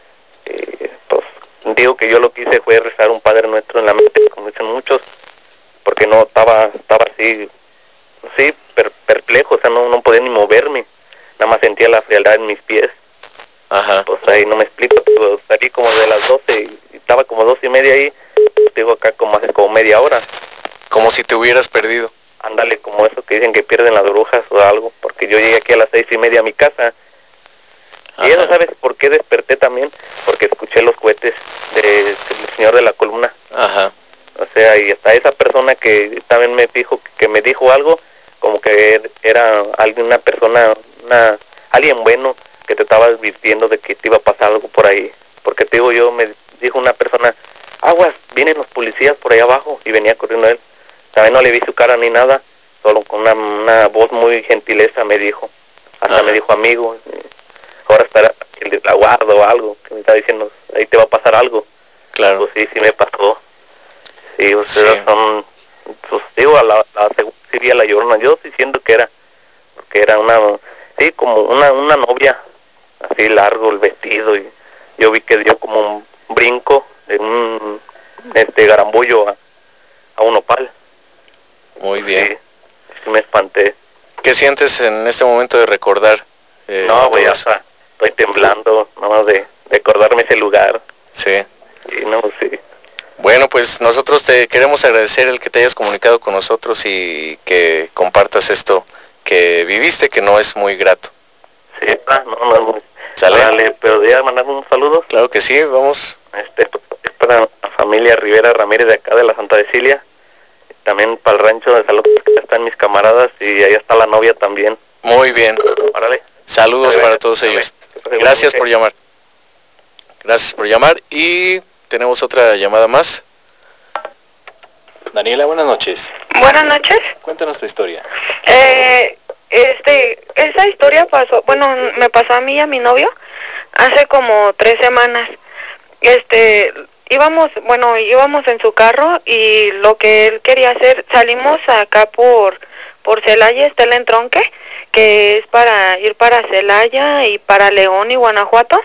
Eh, pues digo que yo lo que hice fue rezar un Padre Nuestro en la mente, como dicen muchos, porque no estaba, estaba así, sí, per, perplejo, o sea, no, no podía ni moverme, nada más sentía la frialdad en mis pies. Ajá. Pues ahí no me explico, pues, salí como de las doce y estaba como dos y media ahí, pues, digo acá como hace como media hora. Como si te hubieras perdido. Ándale, como eso que dicen que pierden las brujas o algo, porque yo llegué aquí a las seis y media a mi casa. Ajá. Y ya no sabes por qué desperté también, porque escuché los cohetes de, del señor de la columna. Ajá. O sea, y hasta esa persona que también me dijo, que me dijo algo, como que era alguien, una persona, una, alguien bueno, que te estaba advirtiendo de que te iba a pasar algo por ahí. Porque te digo yo, me dijo una persona, aguas, vienen los policías por ahí abajo, y venía corriendo él. También no le vi su cara ni nada, solo con una, una voz muy gentileza me dijo, hasta Ajá. me dijo amigo, ahora estará el la guardo o algo, que me está diciendo, ahí te va a pasar algo. Claro. Pues sí, sí me pasó. Sí, ustedes sí. son, pues digo, a la, la sí vi a la Llorona, yo sí siento que era, porque era una, sí, como una, una novia, así largo el vestido, y yo vi que dio como un brinco, de un este garambullo a, a un opal. Muy bien. Sí, sí me espanté. ¿Qué sientes en este momento de recordar? Eh, no, güey, todo eso? hasta estoy temblando, nada más de, de acordarme ese lugar. Sí. Sí, no, sí. Bueno, pues nosotros te queremos agradecer el que te hayas comunicado con nosotros y que compartas esto que viviste, que no es muy grato. Sí, está, no, no, no. ¿Sale? Dale, pero ya mandar un saludo. Claro que sí, vamos. Este, pues, es para la familia Rivera Ramírez de acá de la Santa Cecilia. También para el rancho de Salud, que ya están mis camaradas y ahí está la novia también. Muy bien. Órale. Saludos Dale, para todos dale. ellos. Dale. Gracias por llamar. Gracias por llamar y tenemos otra llamada más. Daniela, buenas noches. Buenas noches. Cuéntanos tu historia. Eh, este, esa historia pasó, bueno, me pasó a mí y a mi novio hace como tres semanas. Este, íbamos, bueno, íbamos en su carro y lo que él quería hacer, salimos acá por, por Celaya, está el entronque, que es para ir para Celaya y para León y Guanajuato.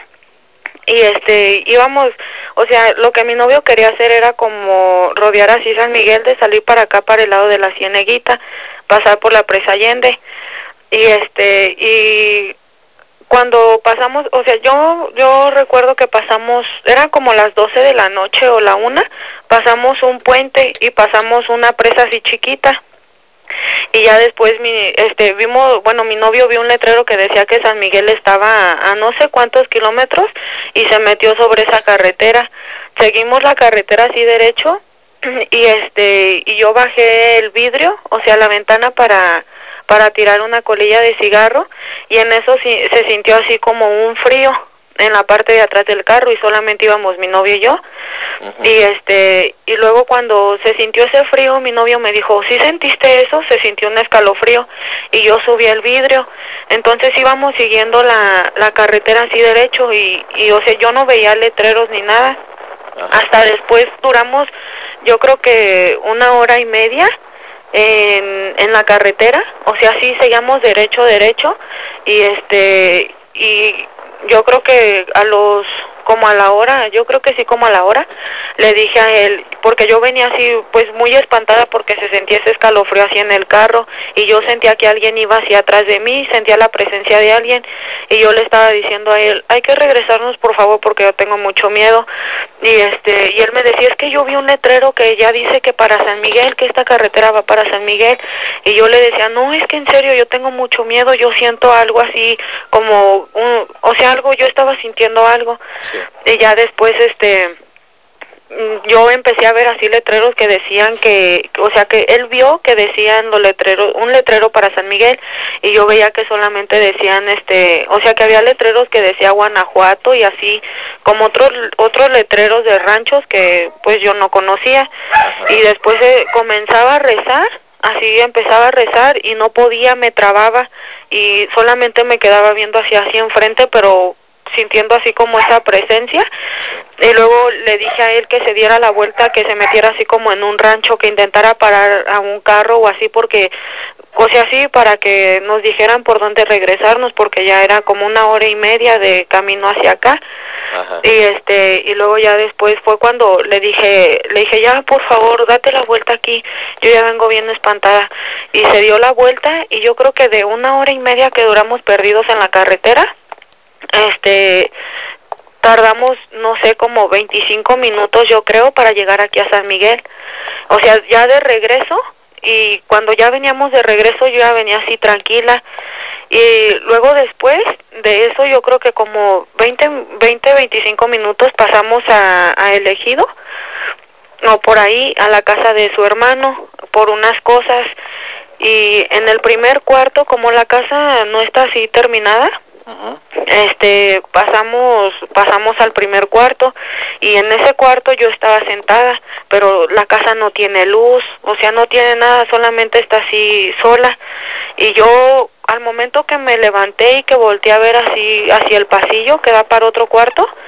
Y este, íbamos, o sea, lo que mi novio quería hacer era como rodear así San Miguel, de salir para acá, para el lado de la Cieneguita, pasar por la Presa Allende. Y este, y cuando pasamos, o sea, yo yo recuerdo que pasamos, era como las doce de la noche o la una, pasamos un puente y pasamos una presa así chiquita. Y ya después mi este vimos, bueno, mi novio vio un letrero que decía que San Miguel estaba a, a no sé cuántos kilómetros y se metió sobre esa carretera. Seguimos la carretera así derecho y este y yo bajé el vidrio, o sea, la ventana para para tirar una colilla de cigarro y en eso sí, se sintió así como un frío en la parte de atrás del carro y solamente íbamos mi novio y yo. Uh-huh. Y este y luego cuando se sintió ese frío, mi novio me dijo, ¿sí sentiste eso? Se sintió un escalofrío y yo subí el vidrio. Entonces íbamos siguiendo la, la carretera así derecho y, y o sea, yo no veía letreros ni nada. Uh-huh. Hasta después duramos, yo creo que una hora y media en, en la carretera, o sea, sí seguíamos derecho, derecho y este y yo creo que a los como a la hora, yo creo que sí como a la hora, le dije a él, porque yo venía así pues muy espantada porque se sentía ese escalofrío así en el carro y yo sentía que alguien iba hacia atrás de mí, sentía la presencia de alguien y yo le estaba diciendo a él, hay que regresarnos por favor porque yo tengo mucho miedo y este y él me decía, es que yo vi un letrero que ya dice que para San Miguel, que esta carretera va para San Miguel y yo le decía, no, es que en serio yo tengo mucho miedo, yo siento algo así como un, o sea, algo, yo estaba sintiendo algo. Sí. Y ya después, este, yo empecé a ver así letreros que decían que, o sea, que él vio que decían los letreros, un letrero para San Miguel, y yo veía que solamente decían, este, o sea, que había letreros que decía Guanajuato y así, como otros otros letreros de ranchos que pues yo no conocía. Ajá. Y después eh, comenzaba a rezar, así empezaba a rezar y no podía, me trababa y solamente me quedaba viendo hacia así enfrente, pero sintiendo así como esa presencia. Y luego le dije a él que se diera la vuelta, que se metiera así como en un rancho, que intentara parar a un carro o así, porque, o sea, así para que nos dijeran por dónde regresarnos, porque ya era como una hora y media de camino hacia acá. Ajá. Y este y luego ya después fue cuando le dije, le dije, ya por favor, date la vuelta aquí, yo ya vengo bien espantada. Y se dio la vuelta y yo creo que de una hora y media que duramos perdidos en la carretera, este... tardamos, no sé, como veinticinco minutos yo creo para llegar aquí a San Miguel. O sea, ya de regreso, y cuando ya veníamos de regreso yo ya venía así tranquila. Y luego después de eso yo creo que como veinte, veinticinco minutos pasamos a, a El Ejido, o por ahí, a la casa de su hermano, por unas cosas. Y en el primer cuarto, como la casa no está así terminada, uh-huh. este pasamos pasamos al primer cuarto y en ese cuarto yo estaba sentada, pero la casa no tiene luz, o sea, no tiene nada, solamente está así sola. Y yo al momento que me levanté y que volteé a ver así hacia el pasillo que da para otro cuarto,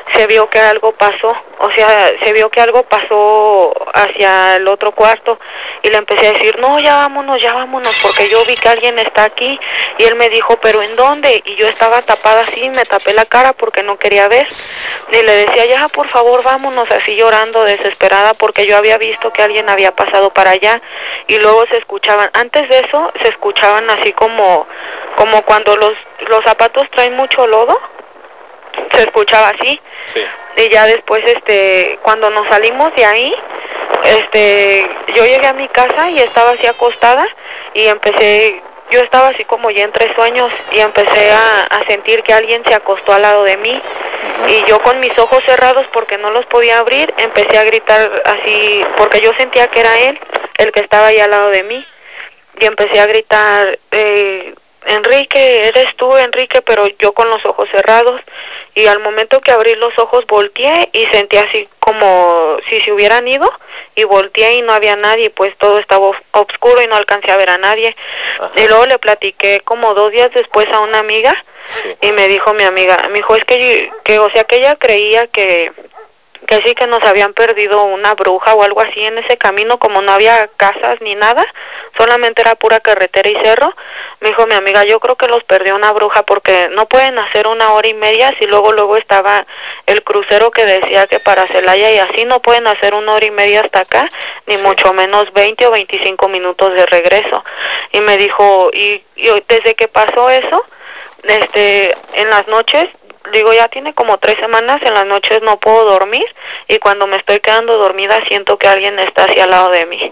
se vio que algo pasó, o sea, se vio que algo pasó hacia el otro cuarto y le empecé a decir, no, ya vámonos, ya vámonos, porque yo vi que alguien está aquí y él me dijo, pero ¿en dónde? Y yo estaba tapada así, me tapé la cara porque no quería ver y le decía, ya, por favor, vámonos, así llorando, desesperada, porque yo había visto que alguien había pasado para allá y luego se escuchaban, antes de eso se escuchaban así como, como cuando los, los zapatos traen mucho lodo, se escuchaba así. Sí. Y ya después, este, cuando nos salimos de ahí, este, yo llegué a mi casa y estaba así acostada y empecé, yo estaba así como ya entre sueños y empecé a, a sentir que alguien se acostó al lado de mí y yo con mis ojos cerrados porque no los podía abrir, empecé a gritar así, porque yo sentía que era él, el que estaba ahí al lado de mí y empecé a gritar, eh, Enrique, eres tú, Enrique, pero yo con los ojos cerrados y al momento que abrí los ojos volteé y sentí así como si se hubieran ido y volteé y no había nadie, pues todo estaba oscuro y no alcancé a ver a nadie. Ajá. Y luego le platiqué como dos días después a una amiga sí. Y me dijo mi amiga, me dijo, es que, que o sea que ella creía que que sí que nos habían perdido una bruja o algo así en ese camino, como no había casas ni nada, solamente era pura carretera y cerro. Me dijo mi amiga, yo creo que los perdió una bruja porque no pueden hacer una hora y media si luego luego estaba el crucero que decía que para Celaya y así no pueden hacer una hora y media hasta acá, ni sí. mucho menos veinte o veinticinco minutos de regreso. Y me dijo, y, y desde que pasó eso, este, en las noches, digo, ya tiene como tres semanas, en las noches no puedo dormir y cuando me estoy quedando dormida siento que alguien está así al lado de mí.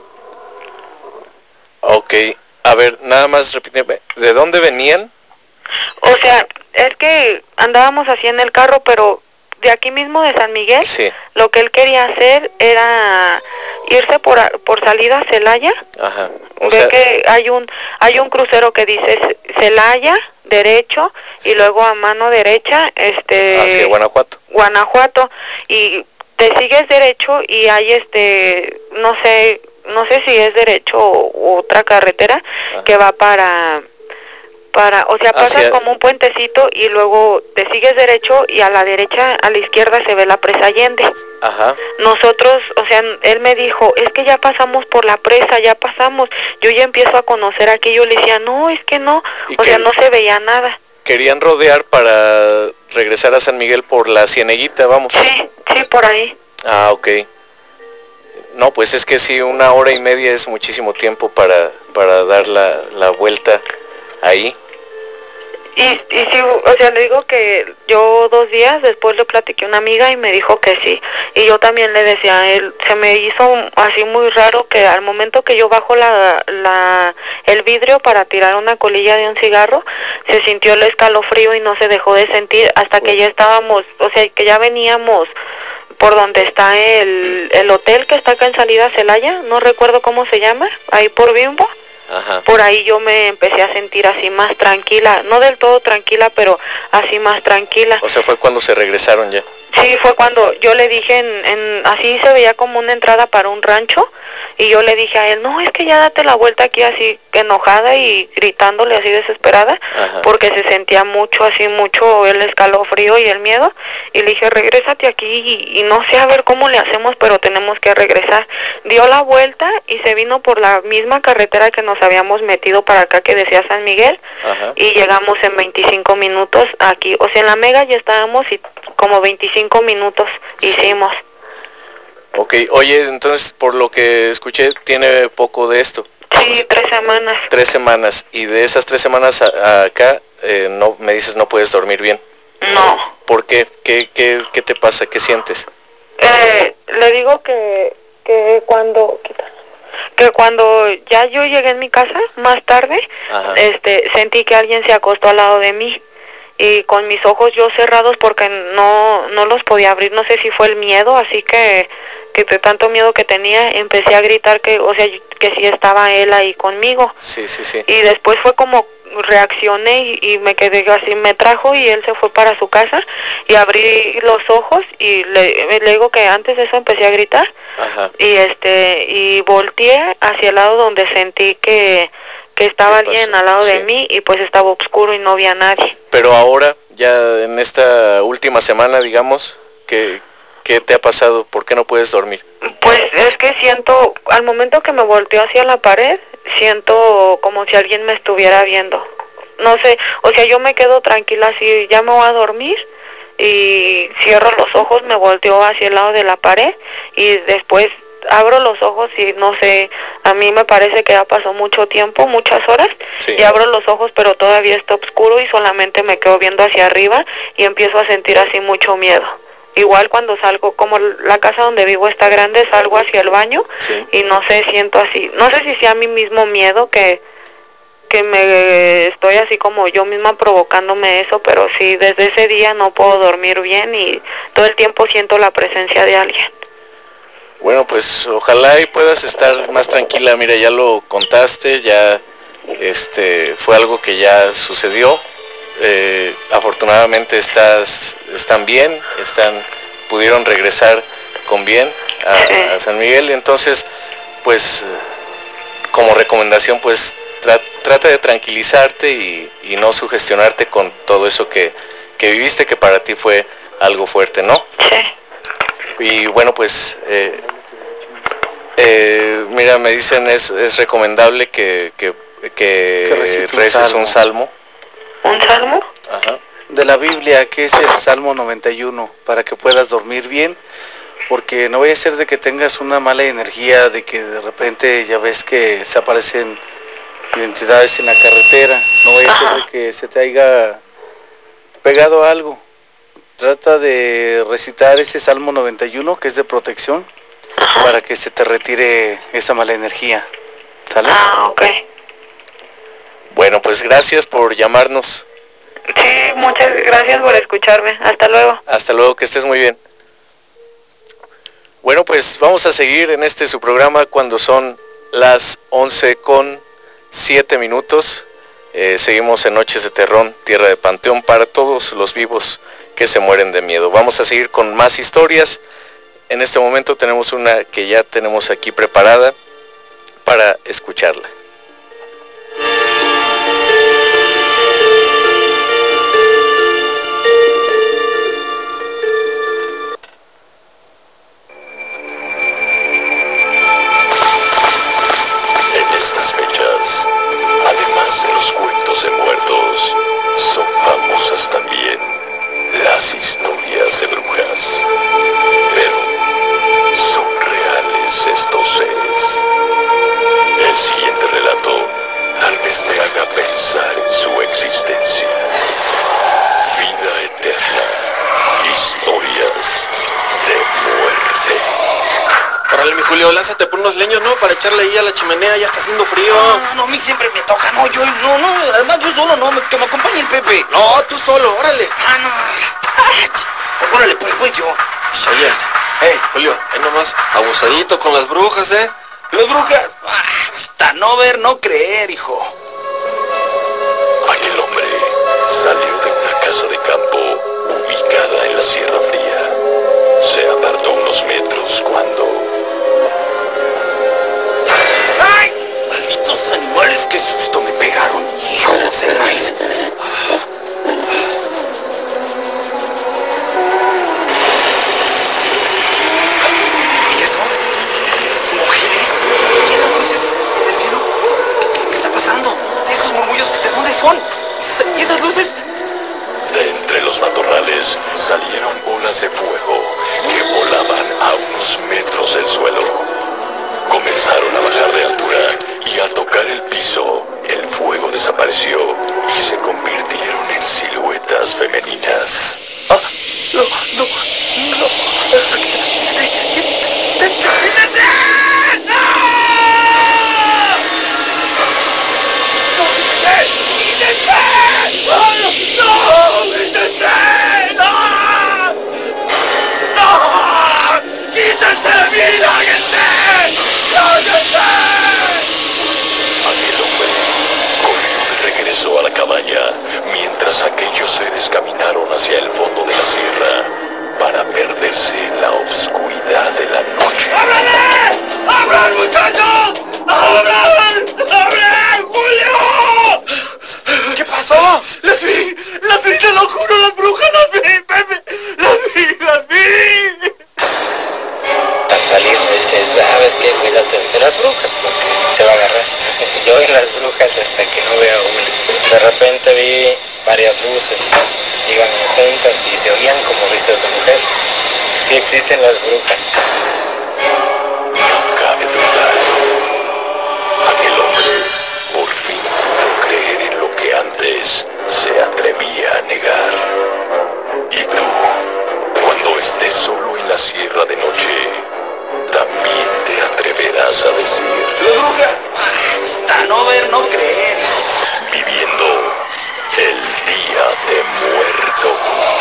Ok, a ver, nada más repíteme, ¿de dónde venían? O sea, es que andábamos así en el carro, pero de aquí mismo de San Miguel, sí. Lo que él quería hacer era irse por, por salida a Celaya. Ajá. O Ve sea, que hay un hay un crucero que dice Celaya derecho sí. Y luego a mano derecha este hacia Guanajuato. Guanajuato y te sigues derecho y hay este no sé no sé si es derecho o otra carretera Ajá. Que va para para, o sea, pasas hacia... como un puentecito y luego te sigues derecho y a la derecha, a la izquierda se ve la presa Allende. Ajá. Nosotros, o sea, él me dijo, es que ya pasamos por la presa, ya pasamos. Yo ya empiezo a conocer aquí, yo le decía, no, es que no, o sea, no se veía nada. Querían rodear para regresar a San Miguel por la Cieneguita, vamos. Sí, sí, por ahí. Ah, ok. No, pues es que sí, una hora y media es muchísimo tiempo para, para dar la, la vuelta ahí. Y, y sí, o sea, le digo que yo dos días después le platiqué a una amiga y me dijo que sí. Y yo también le decía a él, se me hizo así muy raro que al momento que yo bajo la, la, el vidrio para tirar una colilla de un cigarro, se sintió el escalofrío y no se dejó de sentir hasta que ya estábamos, o sea, que ya veníamos por donde está el, el hotel que está acá en salida Celaya, no recuerdo cómo se llama, ahí por Bimbo. Ajá. Por ahí yo me empecé a sentir así más tranquila, no del todo tranquila, pero así más tranquila. O sea, fue cuando se regresaron ya. Sí, fue cuando yo le dije, en, en, así se veía como una entrada para un rancho, y yo le dije a él, no, es que ya date la vuelta aquí así enojada y gritándole así desesperada, Ajá. Porque se sentía mucho, así mucho el escalofrío y el miedo, y le dije, regrésate aquí y, y no sé a ver cómo le hacemos, pero tenemos que regresar. Dio la vuelta y se vino por la misma carretera que nos habíamos metido para acá que decía San Miguel, Ajá. Y llegamos en veinticinco minutos aquí, o sea, en la Mega ya estábamos y como veinticinco minutos sí. Hicimos. Ok, oye, entonces por lo que escuché, tiene poco de esto. Sí, tres semanas. Tres semanas, y de esas tres semanas a, a acá, eh, no, me dices no puedes dormir bien. No. ¿Por qué? ¿Qué, qué, qué te pasa? ¿Qué sientes? Eh, le digo que, que cuando... que cuando ya yo llegué en mi casa, más tarde, Ajá. este sentí que alguien se acostó al lado de mí. Y con mis ojos yo cerrados porque no no los podía abrir, no sé si fue el miedo, así que que de tanto miedo que tenía empecé a gritar que, o sea, que sí estaba él ahí conmigo. Sí, sí, sí. Y después fue como reaccioné y, y me quedé así, me trajo y él se fue para su casa y abrí los ojos y le, le digo que antes de eso empecé a gritar. Ajá. Y este y volteé hacia el lado donde sentí que que estaba alguien al lado sí. de mí y pues estaba oscuro y no había nadie. Pero ahora, ya en esta última semana, digamos, ¿Qué, qué te ha pasado? ¿Por qué no puedes dormir? Pues es que siento, al momento que me volteo hacia la pared, siento como si alguien me estuviera viendo. No sé, o sea, yo me quedo tranquila así, ya me voy a dormir y cierro los ojos, me volteo hacia el lado de la pared y después abro los ojos y no sé, a mí me parece que ya pasó mucho tiempo, muchas horas, sí. Y abro los ojos pero todavía está oscuro y solamente me quedo viendo hacia arriba y empiezo a sentir así mucho miedo. Igual cuando salgo, como la casa donde vivo está grande, salgo hacia el baño, sí. Y no sé, siento así, no sé si sea mi mismo miedo que, que me estoy así como yo misma provocándome eso, pero sí, desde ese día no puedo dormir bien y todo el tiempo siento la presencia de alguien. Bueno, pues ojalá y puedas estar más tranquila. Mira, ya lo contaste, ya este fue algo que ya sucedió. Eh, afortunadamente estás, están bien, están, pudieron regresar con bien a, a San Miguel. Entonces, pues como recomendación, pues tra trata de tranquilizarte y, y no sugestionarte con todo eso que, que viviste, que para ti fue algo fuerte, ¿no? Sí. Y bueno, pues eh, eh, mira, me dicen es, es recomendable que, que, que, que reces un salmo. ¿Un salmo? Ajá. De la Biblia, que es el Salmo noventa y uno, para que puedas dormir bien, porque no vaya a ser de que tengas una mala energía, de que de repente ya ves que se aparecen identidades en la carretera, no vaya a ser de que se te haya pegado algo. Trata de recitar ese Salmo noventa y uno, que es de protección, para que se te retire esa mala energía. ¿Sale? Ah, ok. Bueno, pues gracias por llamarnos. Sí, muchas gracias por escucharme. Hasta luego. Hasta luego, que estés muy bien. Bueno, pues vamos a seguir en este su programa cuando son las once con siete minutos. Eh, seguimos en Noches de Terrón, Tierra de Panteón, para todos los vivos que se mueren de miedo. Vamos a seguir con más historias. En este momento tenemos una que ya tenemos aquí preparada para escucharla. Estas fechas, además de los cuentos de muertos, son famosas también las historias de brujas. Pero, ¿son reales estos seres? El siguiente relato tal vez te haga pensar en su existencia. Vida eterna. Historias de muerte. Órale, mi Julio, lánzate por unos leños, ¿no? Para echarle ahí a la chimenea, ya está haciendo frío. No, no, no, a mí siempre me toca, no, yo, no, no, además yo solo, no, me, que me acompañe el Pepe. No, tú solo, órale. Ah, no, ah, órale, pues voy yo. Oye, hey, Julio, es nomás abusadito con las brujas, ¿eh? ¿Las brujas? Ah, hasta no ver, no creer, hijo. Aquel hombre salió de una casa de campo ubicada en la Sierra Fría. Se apartó unos metros cuando... ¡Ay! ¡Malditos animales! ¡Qué susto me pegaron! ¡Hijos de maíz! ¿Y eso? ¿Mujeres? ¿Y esas luces en el cielo? ¿Qué está pasando? ¿Esos murmullos de dónde son? ¿Y esas luces? De entre los matorrales salieron bolas de fuego que volaban a unos metros del suelo. Comenzaron a bajar de altura y al tocar el piso, el fuego desapareció y se convirtieron en siluetas femeninas. ¡Ah! ¡No! ¡No! ¡No! ¡Quítate! ¡Quítate! ¡Quítate! ¡No! ¡Quítense de mí, lárguense! ¡Lárguense! Aquel hombre corrió de regreso a la cabaña mientras aquellos seres caminaron hacia el fondo de la sierra para perderse las brujas, porque te va a agarrar. Yo en las brujas hasta que no vea una. De repente vi varias luces, iban juntas y se oían como risas de mujer. Sí existen las brujas. No cabe duda. Aquel hombre por fin pudo creer en lo que antes se atrevía a negar. Y tú, cuando estés solo en la sierra de noche, también te atreverás a decir: ¡La bruja! Hasta no ver, no creer. Viviendo el Día de Muertos.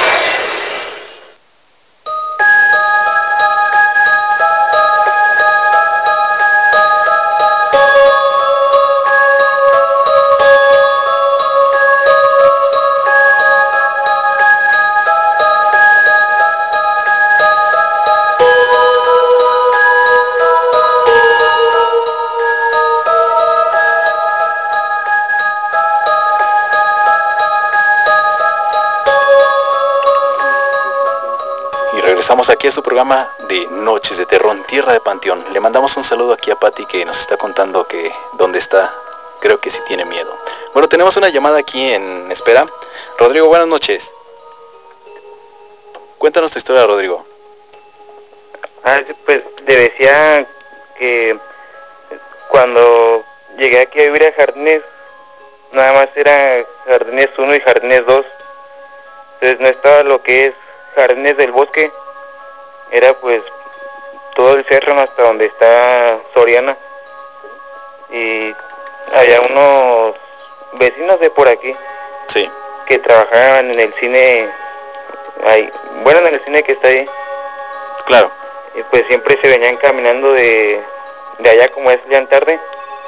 Regresamos aquí a su programa de Noches de Terror, Tierra de Panteón. Le mandamos un saludo aquí a Patti, que nos está contando que dónde está. Creo que sí tiene miedo. Bueno, tenemos una llamada aquí en espera. Rodrigo, buenas noches. Cuéntanos tu historia, Rodrigo. Ah, pues le decía que cuando llegué aquí a vivir a Jardines, nada más era Jardines uno y Jardines dos. Entonces no estaba lo que es Jardines del Bosque, era pues todo el cerro hasta donde está Soriana, y había unos vecinos de por aquí, sí, que trabajaban en el cine ahí, bueno, en el cine que está ahí, claro, y pues siempre se venían caminando de, de allá, como es ya en tarde,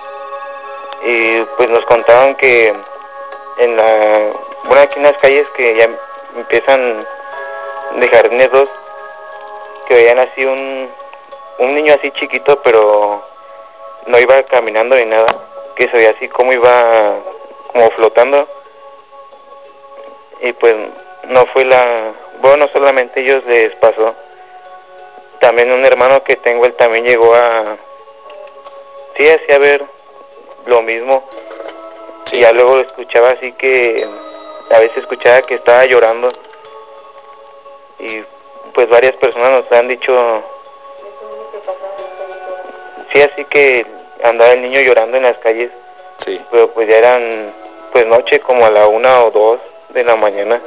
y pues nos contaban que en la, bueno, aquí en las calles que ya empiezan de Jardines dos, que veían así un, un niño así chiquito, pero no iba caminando ni nada, que se veía así como iba como flotando, y pues no fue la, bueno, no solamente ellos les pasó, también un hermano que tengo, él también llegó a, sí, así a ver lo mismo, sí. Y ya luego escuchaba así que, a veces escuchaba que estaba llorando, y pues varias personas nos han dicho, sí, así que andaba el niño llorando en las calles, sí, pero pues ya eran pues noche, como a la una o dos de la mañana.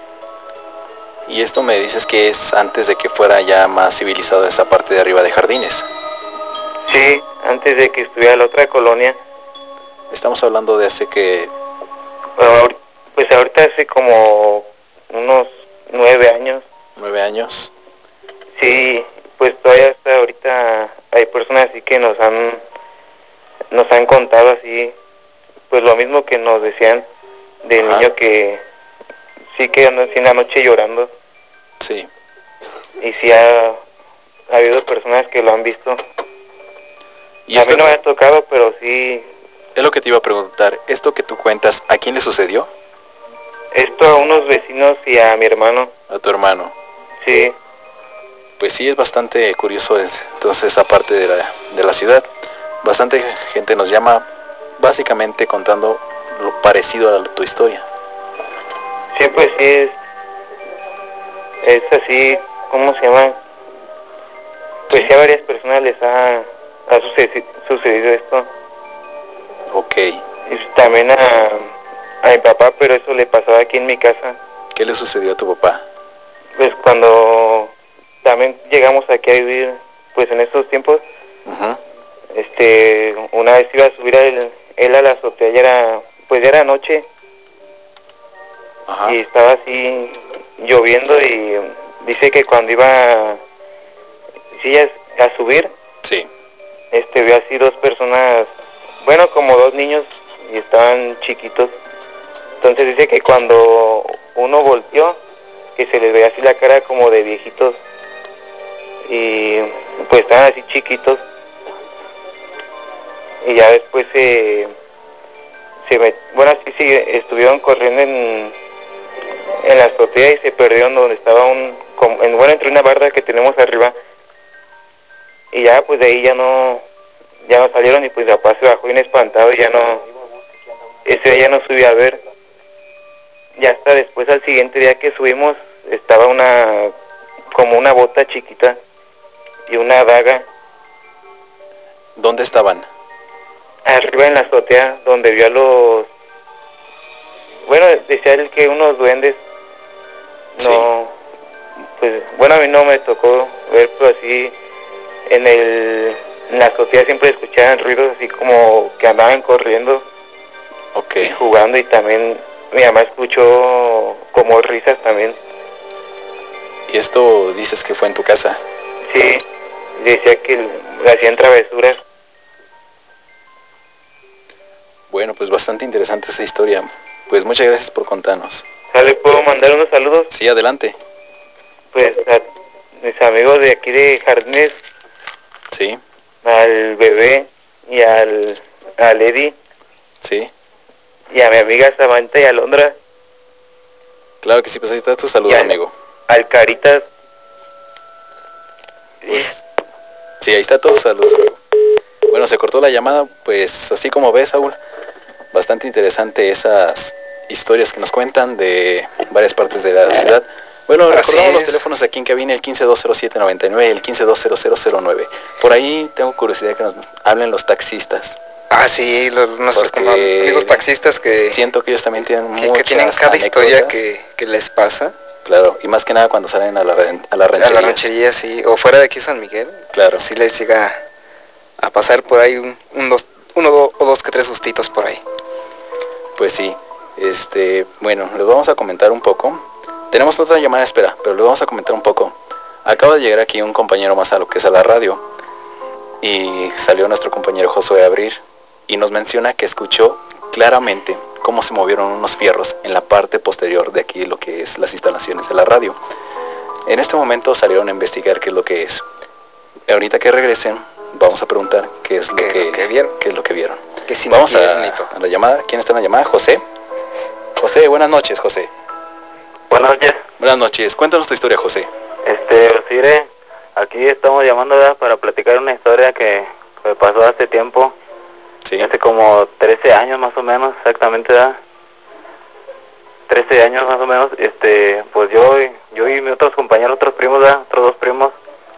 Y esto me dices que es antes de que fuera ya más civilizado esa parte de arriba de Jardines. Sí, antes de que estuviera la otra colonia. Estamos hablando de hace que... Pues ahorita hace como unos nueve años. ¿Nueve años? Sí, pues todavía hasta ahorita hay personas así que nos han, nos han contado así, pues lo mismo que nos decían del Ajá. niño que sí que anda así en la noche llorando. Sí. Y sí ha, ha habido personas que lo han visto. ¿Y a esto... mí no me ha tocado, pero sí... Es lo que te iba a preguntar, ¿esto que tú cuentas, a quién le sucedió? Esto a unos vecinos y a mi hermano. ¿A tu hermano? Sí. Pues sí, es bastante curioso es, entonces esa parte de la, de la ciudad. Bastante gente nos llama básicamente contando lo parecido a tu historia. Sí, pues sí, es, es así, ¿cómo se llama? Pues sí, sí a varias personas les ha, ha sucedido, sucedido esto. Ok. Y también a, a mi papá, pero eso le pasaba aquí en mi casa. ¿Qué le sucedió a tu papá? Pues cuando también llegamos aquí a vivir, pues en estos tiempos, uh-huh. este, una vez iba a subir a él, él a la azotea, ya era, pues ya era noche, uh-huh. y estaba así lloviendo, y dice que cuando iba sí, a, a subir, sí. este, vio así dos personas, bueno, como dos niños, y estaban chiquitos. Entonces dice que cuando uno volteó, que se les veía así la cara como de viejitos, y pues estaban así chiquitos, y ya después se, se met, bueno, así sí, estuvieron corriendo en, en la azotea y se perdieron donde estaba un, como, en, bueno, entre una barda que tenemos arriba, y ya pues de ahí ya no, ya no salieron y pues mi papá se bajó bien espantado y ya no, ese día ya no subí a ver. Y hasta después al siguiente día que subimos estaba una, como una bota chiquita y una daga. ¿Dónde estaban? Arriba en la azotea donde vio a los, bueno, decía él que unos duendes, no, sí. Pues bueno, a mí no me tocó ver, pero así en el, en la azotea siempre escuchaban ruidos así como que andaban corriendo, okay, y jugando, y también mi mamá escuchó como risas también. ¿Y esto dices que fue en tu casa? Sí, decía que hacían travesuras. Bueno, pues bastante interesante esa historia. Pues muchas gracias por contarnos. ¿Le puedo mandar unos saludos? Sí, adelante. Pues a mis amigos de aquí de Jardines. Sí. Al bebé y al a Lady. Sí. Y a mi amiga Samantha y a Londra. Claro que sí, pues ahí está tu saludo, al, amigo. Al Caritas. Pues sí, ahí está todo, saludos, amigo. Bueno, se cortó la llamada, pues así como ves, Saúl, bastante interesante esas historias que nos cuentan de varias partes de la ciudad. Bueno, recordamos los teléfonos aquí en cabina, el quince dos cero siete noventa y nueve y el quince dos cero cero cero nueve. Por ahí tengo curiosidad que nos hablen los taxistas. Ah, sí, los, nuestros amigos taxistas que... Siento que ellos también tienen que, muchas que tienen cada anécdotas. historia que, que les pasa. Claro, y más que nada cuando salen a la, a la ranchería. A la ranchería, sí, o fuera de aquí San Miguel. Claro. Sí les llega a pasar por ahí un, un dos, uno do, o dos que tres sustitos por ahí. Pues sí, este, bueno, les vamos a comentar un poco. Tenemos otra llamada de espera, pero les vamos a comentar un poco. Acaba de llegar aquí un compañero más a lo que es a la radio y salió nuestro compañero Josué a abrir y nos menciona que escuchó claramente cómo se movieron unos fierros en la parte posterior de aquí, lo que es las instalaciones de la radio. En este momento salieron a investigar qué es lo que es. Ahorita que regresen, vamos a preguntar qué es lo, ¿Qué, que, lo que vieron. Qué es lo que vieron. ¿Qué vamos a, a la llamada. ¿Quién está en la llamada? José. José, buenas noches, José. Buenas noches. Buenas noches. Cuéntanos tu historia, José. Este, Osire, aquí estamos llamando, ¿verdad?, para platicar una historia que me pasó hace tiempo. Sí. Hace como trece años más o menos, exactamente, ¿verdad? trece años más o menos. Este, pues yo, yo y mis otros compañeros, otros primos, ¿verdad?, otros dos primos,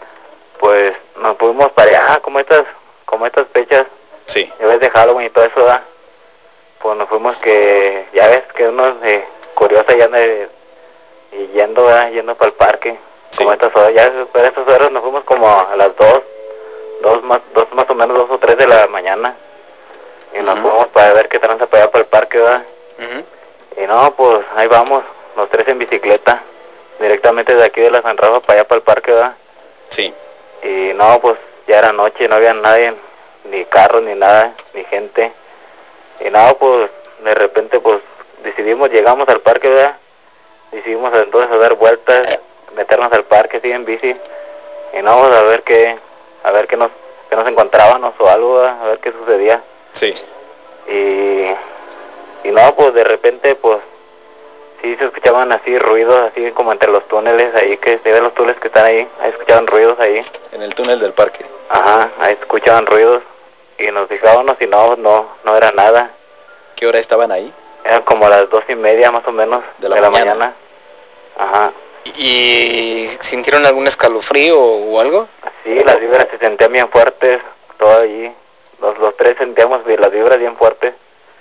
pues nos fuimos para allá, como estas, como estas fechas. Sí. Ya ves, de Halloween y todo eso, ¿verdad? Pues nos fuimos que, ya ves, que unos eh, curiosos ya de, y yendo, ¿verdad?, yendo para el parque. Sí. Como estas horas, ya para estas horas nos fuimos como a las dos, dos más, dos más o menos, dos o tres de la mañana. Y uh-huh. nos fuimos para ver qué tranza para allá para el parque, ¿verdad? Uh-huh. Y no, pues ahí vamos, los tres en bicicleta, directamente de aquí de la San Rafa para allá para el parque, ¿verdad? Sí. Y no, pues ya era noche, no había nadie, ni carros, ni nada, ni gente. Y nada, pues de repente pues decidimos, llegamos al parque, ¿verdad? Decidimos entonces a dar vueltas, meternos al parque así en bici. Y no, pues a ver qué, a ver qué nos, qué nos encontrábamos o algo, ¿verdad? A ver qué sucedía. Sí. Y, y no, pues de repente pues sí se escuchaban así ruidos, así como entre los túneles ahí, que se ven los túneles que están ahí, ahí escuchaban ruidos ahí. En el túnel del parque. Ajá, ahí escuchaban ruidos. Y nos fijábamos y no, no, no era nada. ¿Qué hora estaban ahí? Eran como las dos y media más o menos de la, de mañana. la mañana. Ajá. ¿Y sintieron algún escalofrío o, o algo? Sí, las vibras se sentían bien fuertes, todo allí. Los, los tres sentíamos las vibras bien fuertes.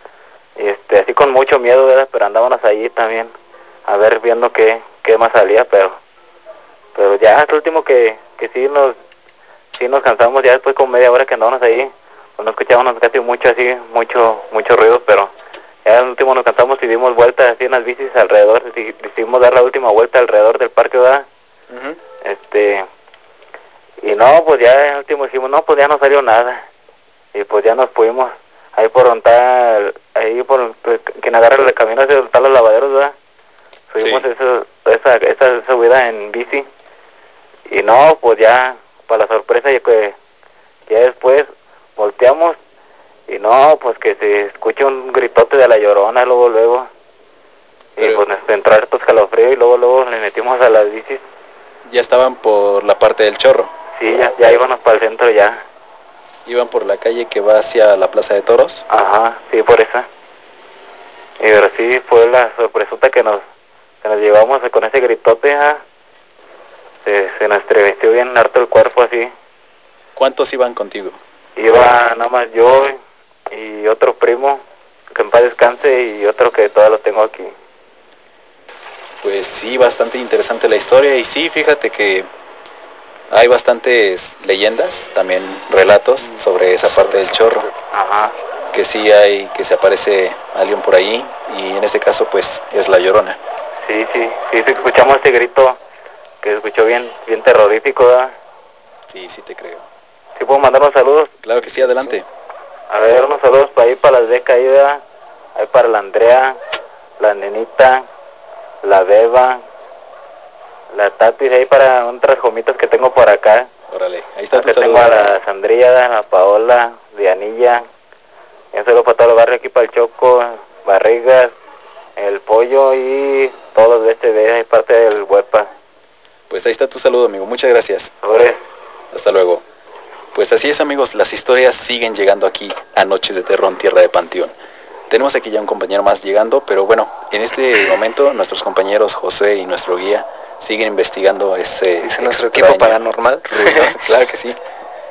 Y este, así con mucho miedo, ¿verdad? Pero andábamos allí también, a ver, viendo qué, qué más salía, pero pero ya hasta el último que, que sí nos sí nos cansamos, ya después como media hora que andábamos ahí, pues no escuchábamos casi mucho así, mucho mucho ruido, pero ya al último nos cansamos y dimos vueltas así en las bicis alrededor, decidimos dar la última vuelta alrededor del parque, ¿verdad? Uh-huh. Este, y no, pues ya al último dijimos, no, pues ya no salió nada, y pues ya nos fuimos, ahí por donde está, ahí por, pues, quien agarra el camino hacia donde están los lavaderos, ¿verdad? Subimos sí. eso, esa, esa, esa subida en bici, y no, pues ya, para la sorpresa, ya que ya después volteamos, y no, pues que se escucha un gritote de la Llorona, luego, luego. Pero, y pues nos entró harto escalofrío y luego, luego le metimos a las bicis. ¿Ya estaban por la parte del chorro? Sí, ya, ya íbamos para el centro ya. Iban por la calle que va hacia la Plaza de Toros. Ajá, sí, por esa. Y pero sí, fue la sorpresota que nos, que nos llevamos con ese gritote, ¿ah? Se, se nos estremeció bien harto el cuerpo así. ¿Cuántos iban contigo? Iba nada más yo y otro primo, que en paz descanse, y otro que todavía lo tengo aquí. Pues sí, bastante interesante la historia. Y sí, fíjate que hay bastantes leyendas, también relatos sobre esa parte del chorro. Ajá. Que sí hay, que se aparece alguien por ahí, y en este caso pues es la Llorona. Sí, sí, sí, sí, escuchamos ese grito que se escuchó bien, bien terrorífico, ¿verdad? Sí, sí te creo. ¿Sí puedo mandar unos saludos? Claro que sí, adelante. A ver, unos saludos para ahí, para las becas ahí, ¿verdad? Ahí para la Andrea, la Nenita, la Beba, la Tati, ahí para otras gomitas que tengo por acá. Órale, ahí está tu saludo. Tengo a la Sandrilla, la Paola, Dianilla. Y un saludo para todo el barrio aquí, para el Choco, Barrigas, el Pollo y todos los de este de ahí, parte del Huepa. Pues ahí está tu saludo, amigo. Muchas gracias. Sobre. Hasta luego. Pues así es, amigos, las historias siguen llegando aquí a Noches de Terror en Tierra de Panteón. Tenemos aquí ya un compañero más llegando, pero bueno, en este momento nuestros compañeros José y nuestro guía siguen investigando ese ¿Es nuestro equipo paranormal? ruido. Claro que sí.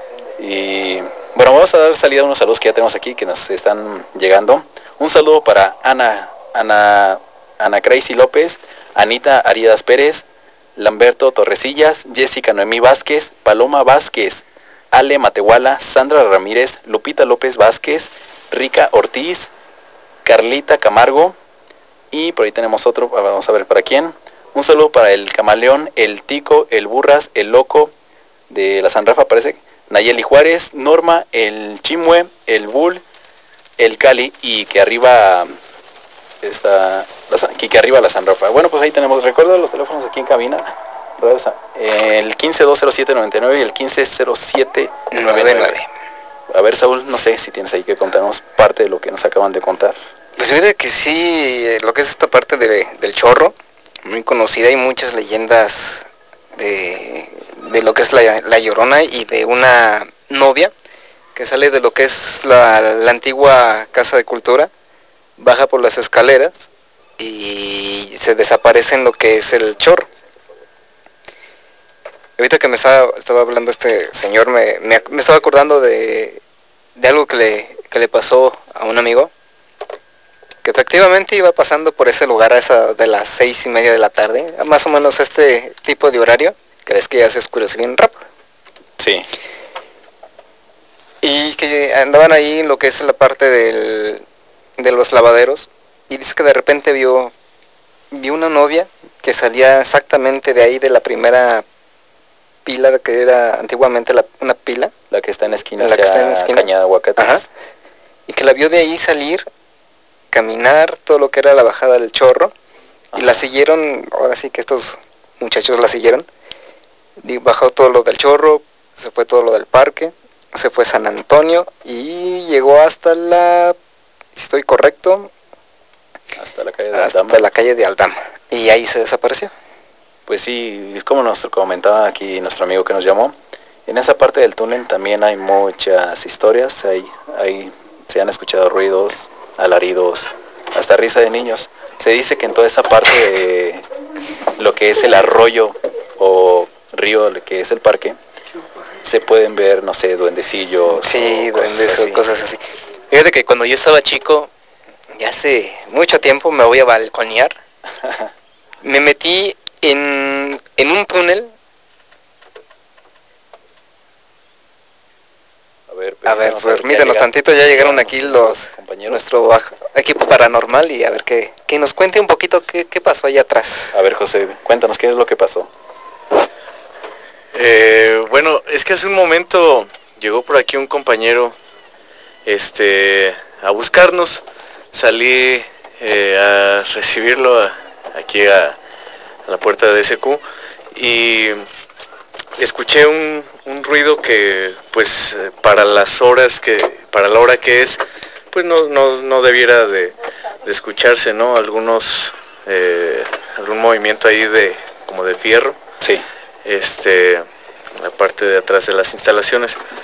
Y bueno, vamos a dar salida a unos saludos que ya tenemos aquí, que nos están llegando. Un saludo para Ana, Ana, Ana Crazy López, Anita Arias Pérez, Lamberto Torresillas, Jessica Noemí Vázquez, Paloma Vázquez, Ale Matehuala, Sandra Ramírez, Lupita López Vázquez, Rica Ortiz, Carlita Camargo, y por ahí tenemos otro, vamos a ver para quién. Un saludo para el Camaleón, el Tico, el Burras, el Loco de la San Rafa, parece, Nayeli Juárez, Norma, el Chimue, el Bull, el Cali, y que arriba está la, que arriba la San Rafa. Bueno, pues ahí tenemos, recuerda los teléfonos aquí en cabina, el quince dos cero siete noventa y nueve y el quince cero siete noventa y nueve. A ver, Saúl, no sé si tienes ahí que contarnos parte de lo que nos acaban de contar. Pues fíjate que sí, lo que es esta parte de, del chorro, muy conocida, hay muchas leyendas de, de lo que es la, la Llorona y de una novia que sale de lo que es la, la antigua Casa de Cultura, baja por las escaleras y se desaparece en lo que es el chorro. Ahorita que me estaba, estaba hablando este señor, me, me, me estaba acordando de, de algo que le, que le pasó a un amigo, que efectivamente iba pasando por ese lugar a esa de las seis y media de la tarde, más o menos este tipo de horario, que ves que ya se oscurece bien rápido. Sí. Y que andaban ahí en lo que es la parte del, de los lavaderos, y dice que de repente vio, vio una novia que salía exactamente de ahí, de la primera pila, que era antiguamente la, una pila. La que está en la esquina, la que está en la esquina. Cañada de Aguacates. Ajá. Y que la vio de ahí salir, caminar todo lo que era la bajada del chorro. Ajá. Y la siguieron, ahora sí que estos muchachos la siguieron. Bajó todo lo del chorro, se fue todo lo del parque, se fue San Antonio y llegó hasta la, si estoy correcto, hasta la calle de hasta Aldama. la calle de Aldama. Y ahí se desapareció. Pues sí, es como nos comentaba aquí nuestro amigo que nos llamó. En esa parte del túnel también hay muchas historias, hay, hay, se han escuchado ruidos, alaridos, hasta risa de niños. Se dice que en toda esa parte de lo que es el arroyo o río, lo que es el parque, se pueden ver, no sé, duendecillos. Sí, duendes o cosas así. Fíjate que cuando yo estaba chico, ya hace mucho tiempo, me voy a balconear. Me metí en, en un túnel. A ver, a ver permítanos tantito, ya llegaron aquí los compañeros, nuestro equipo paranormal, y a ver que, que nos cuente un poquito qué, qué pasó allá atrás. A ver, José, cuéntanos qué es lo que pasó. Eh, bueno, es que hace un momento llegó por aquí un compañero este, a buscarnos. Salí eh, a recibirlo a, aquí a, a la puerta de D S Q y escuché un, un ruido que pues para las horas que, para la hora que es, pues no, no, no debiera de, de escucharse, ¿no? Algunos, eh, algún movimiento ahí de, como de fierro. Sí. Este, la parte de atrás de las instalaciones.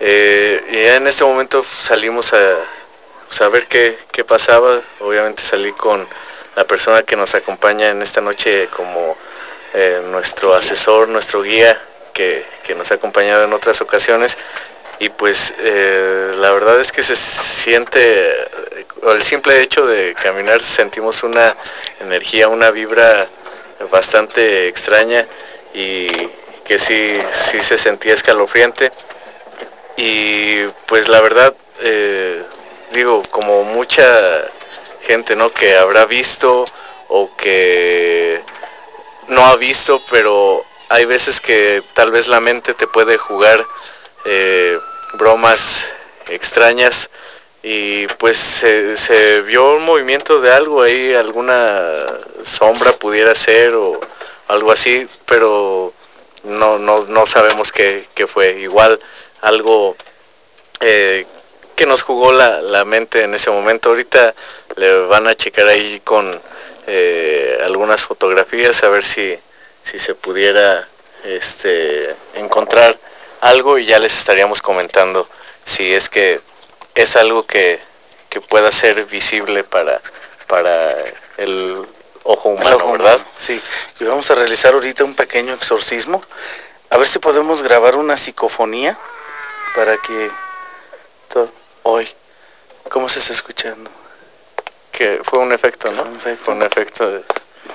Eh, y ya en este momento salimos a, pues, a ver qué, qué pasaba. Obviamente salí con la persona que nos acompaña en esta noche como eh, nuestro asesor, nuestro guía, que, que nos ha acompañado en otras ocasiones. Y pues eh, la verdad es que se siente, el simple hecho de caminar sentimos una energía, una vibra bastante extraña y que sí, sí se sentía escalofriante. Y pues la verdad, eh, digo, como mucha gente, ¿no?, que habrá visto o que no ha visto, pero hay veces que tal vez la mente te puede jugar eh, bromas extrañas y pues se, se vio un movimiento de algo ahí, alguna sombra pudiera ser o algo así, pero no, no, no sabemos qué, qué fue. Igual algo eh, que nos jugó la, la mente en ese momento. Ahorita le van a checar ahí con eh, algunas fotografías a ver si, si se pudiera este, encontrar algo y ya les estaríamos comentando si es que es algo que, que pueda ser visible para, para el ojo humano, el ojo ¿verdad? humano, sí. Y vamos a realizar ahorita un pequeño exorcismo. A ver si podemos grabar una psicofonía para que todo, hoy, ¿cómo se está escuchando? Que fue un efecto, ¿no? Fue un efecto. Fue un efecto de...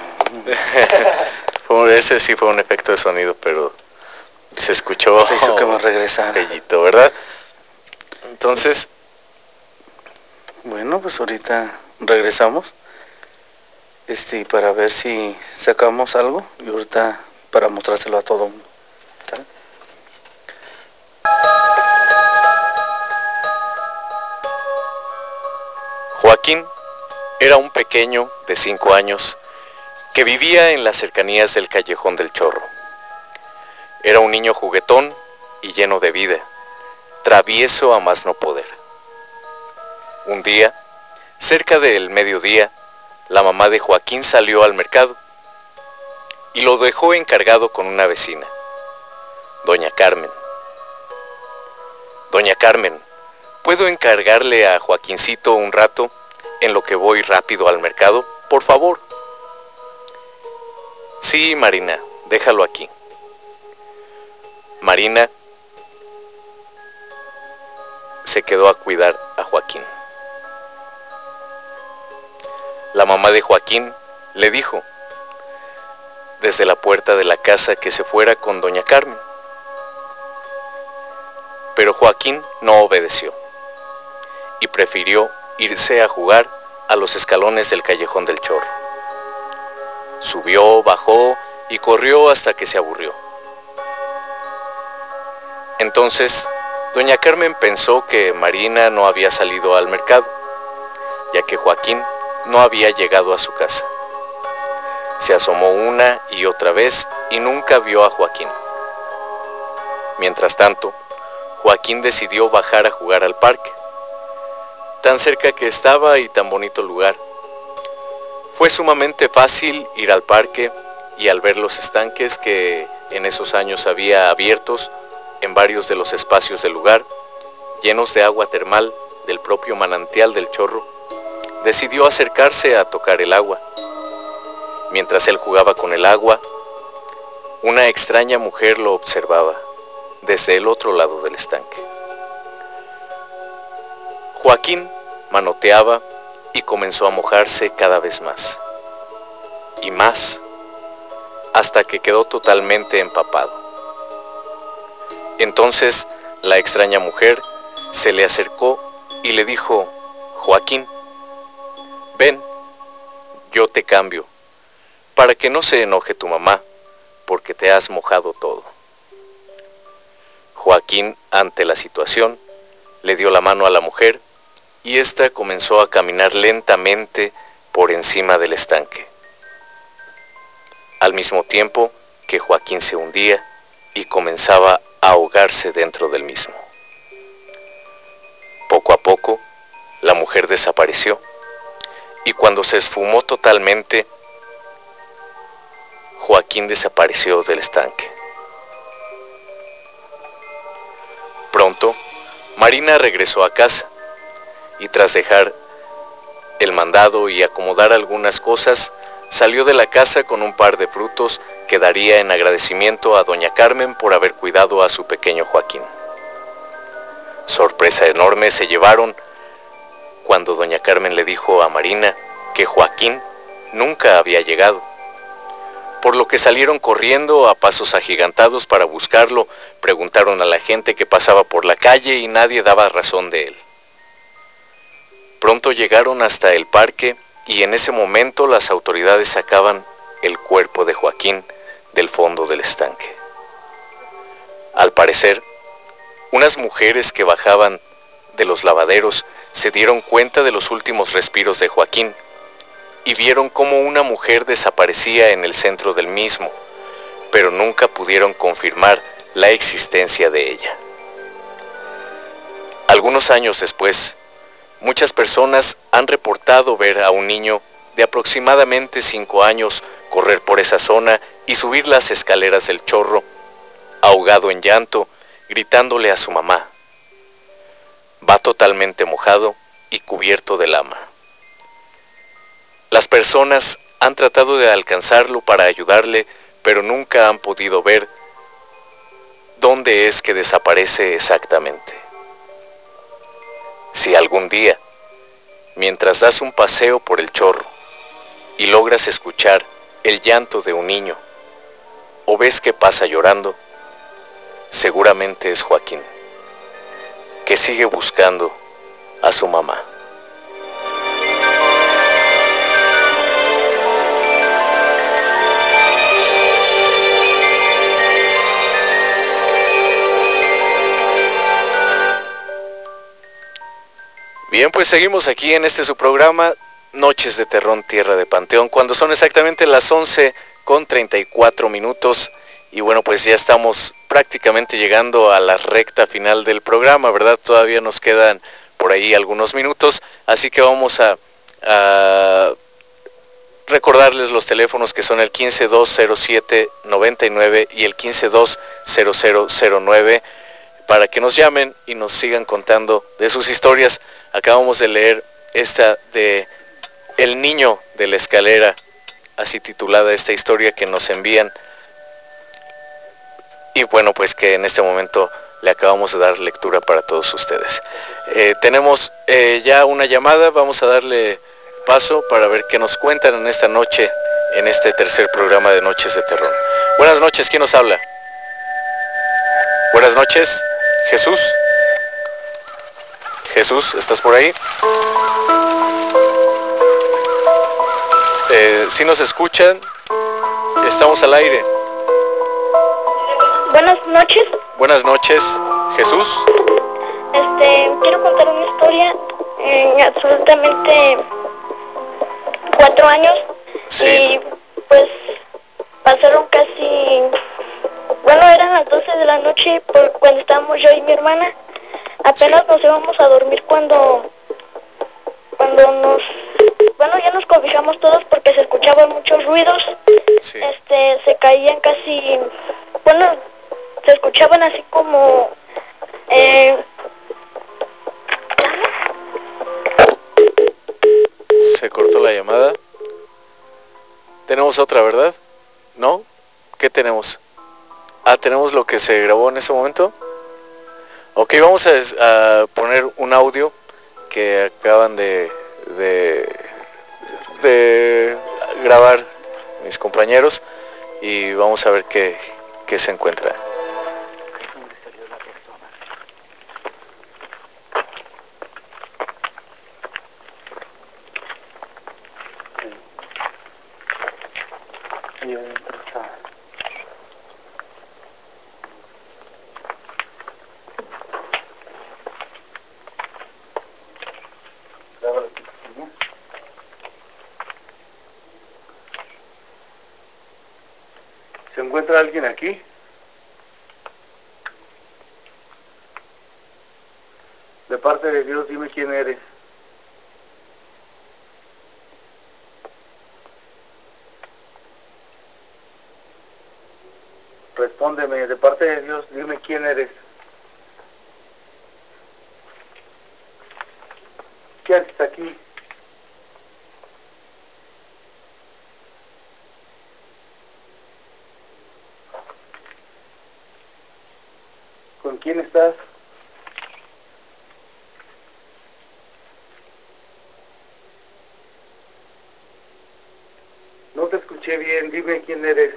fue, ese sí fue un efecto de sonido, pero se escuchó... Se hizo que me regresara. Bellito, ¿verdad? Entonces... Bueno, pues ahorita regresamos. Este, para ver si sacamos algo y ahorita para mostrárselo a todo el mundo. ¿Sale? Joaquín era un pequeño de cinco años que vivía en las cercanías del Callejón del Chorro. Era un niño juguetón y lleno de vida, travieso a más no poder. Un día, cerca del mediodía, la mamá de Joaquín salió al mercado y lo dejó encargado con una vecina, doña Carmen. Doña Carmen, ¿puedo encargarle a Joaquincito un rato en lo que voy rápido al mercado? Por favor. Sí, Marina, déjalo aquí. Marina se quedó a cuidar a Joaquín. La mamá de Joaquín le dijo desde la puerta de la casa que se fuera con doña Carmen. Pero Joaquín no obedeció y prefirió irse a jugar a los escalones del Callejón del Chorro. Subió, bajó y corrió hasta que se aburrió. Entonces, doña Carmen pensó que Marina no había salido al mercado, ya que Joaquín no había llegado a su casa. Se asomó una y otra vez y nunca vio a Joaquín. Mientras tanto, Joaquín decidió bajar a jugar al parque. Tan cerca que estaba y tan bonito lugar. Fue sumamente fácil ir al parque y al ver los estanques que en esos años había abiertos en varios de los espacios del lugar, llenos de agua termal del propio manantial del Chorro, decidió acercarse a tocar el agua. Mientras él jugaba con el agua, una extraña mujer lo observaba desde el otro lado del estanque. Joaquín manoteaba y comenzó a mojarse cada vez más y más, hasta que quedó totalmente empapado. Entonces la extraña mujer se le acercó y le dijo: Joaquín, ven, yo te cambio, para que no se enoje tu mamá, porque te has mojado todo. Joaquín, ante la situación, le dio la mano a la mujer y ésta comenzó a caminar lentamente por encima del estanque, al mismo tiempo que Joaquín se hundía y comenzaba a ahogarse dentro del mismo. Poco a poco, la mujer desapareció y cuando se esfumó totalmente, Joaquín desapareció del estanque. Pronto, Marina regresó a casa y tras dejar el mandado y acomodar algunas cosas, salió de la casa con un par de frutos que daría en agradecimiento a doña Carmen por haber cuidado a su pequeño Joaquín. Sorpresa enorme se llevaron cuando doña Carmen le dijo a Marina que Joaquín nunca había llegado, por lo que salieron corriendo a pasos agigantados para buscarlo. Preguntaron a la gente que pasaba por la calle y nadie daba razón de él. Pronto llegaron hasta el parque y en ese momento las autoridades sacaban el cuerpo de Joaquín del fondo del estanque. Al parecer, unas mujeres que bajaban de los lavaderos se dieron cuenta de los últimos respiros de Joaquín y vieron cómo una mujer desaparecía en el centro del mismo, pero nunca pudieron confirmar la existencia de ella. Algunos años después, muchas personas han reportado ver a un niño de aproximadamente cinco años correr por esa zona y subir las escaleras del Chorro, ahogado en llanto, gritándole a su mamá. Va totalmente mojado y cubierto de lama. Las personas han tratado de alcanzarlo para ayudarle, pero nunca han podido ver dónde es que desaparece exactamente. Si algún día, mientras das un paseo por el Chorro y logras escuchar el llanto de un niño o ves que pasa llorando, seguramente es Joaquín, que sigue buscando a su mamá. Bien, pues seguimos aquí en este su programa, Noches de Terror, Tierra de Panteón, cuando son exactamente las once con treinta y cuatro minutos. Y bueno, pues ya estamos prácticamente llegando a la recta final del programa, ¿verdad? Todavía nos quedan por ahí algunos minutos, así que vamos a, a recordarles los teléfonos que son el quince dos cero siete noventa y nueve y el quince dos cero cero cero nueve para que nos llamen y nos sigan contando de sus historias. Acabamos de leer esta de El niño de la escalera, así titulada esta historia que nos envían. Y bueno, pues que en este momento le acabamos de dar lectura para todos ustedes. Eh, tenemos eh, ya una llamada, vamos a darle paso para ver qué nos cuentan en esta noche, en este tercer programa de Noches de Terror. Buenas noches, ¿quién nos habla? Buenas noches, Jesús. Jesús, ¿estás por ahí? Eh, si nos escuchan, estamos al aire. Buenas noches. Buenas noches, Jesús. Este, quiero contar una historia. En absolutamente cuatro años. Sí. Y pues pasaron casi, bueno, eran las doce de la noche por cuando estábamos yo y mi hermana. Apenas sí. Nos íbamos a dormir cuando, cuando nos, bueno, ya nos cobijamos todos porque se escuchaban muchos ruidos. Sí. Este, se caían casi, bueno, se escuchaban así como, eh, se cortó la llamada. Tenemos otra, ¿verdad? ¿No? ¿Qué tenemos? Ah, tenemos lo que se grabó en ese momento. Ok, vamos a, a poner un audio que acaban de, de, de grabar mis compañeros y vamos a ver qué, qué se encuentra. ¿Se encuentra alguien aquí? De parte de Dios, dime quién eres. Respóndeme, de parte de Dios, dime quién eres. ¿Qué haces aquí? ¿Con quién estás? No te escuché bien, dime quién eres.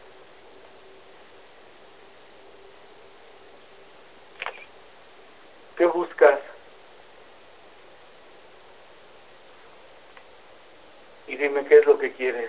¿Qué buscas? Y dime qué es lo que quieres.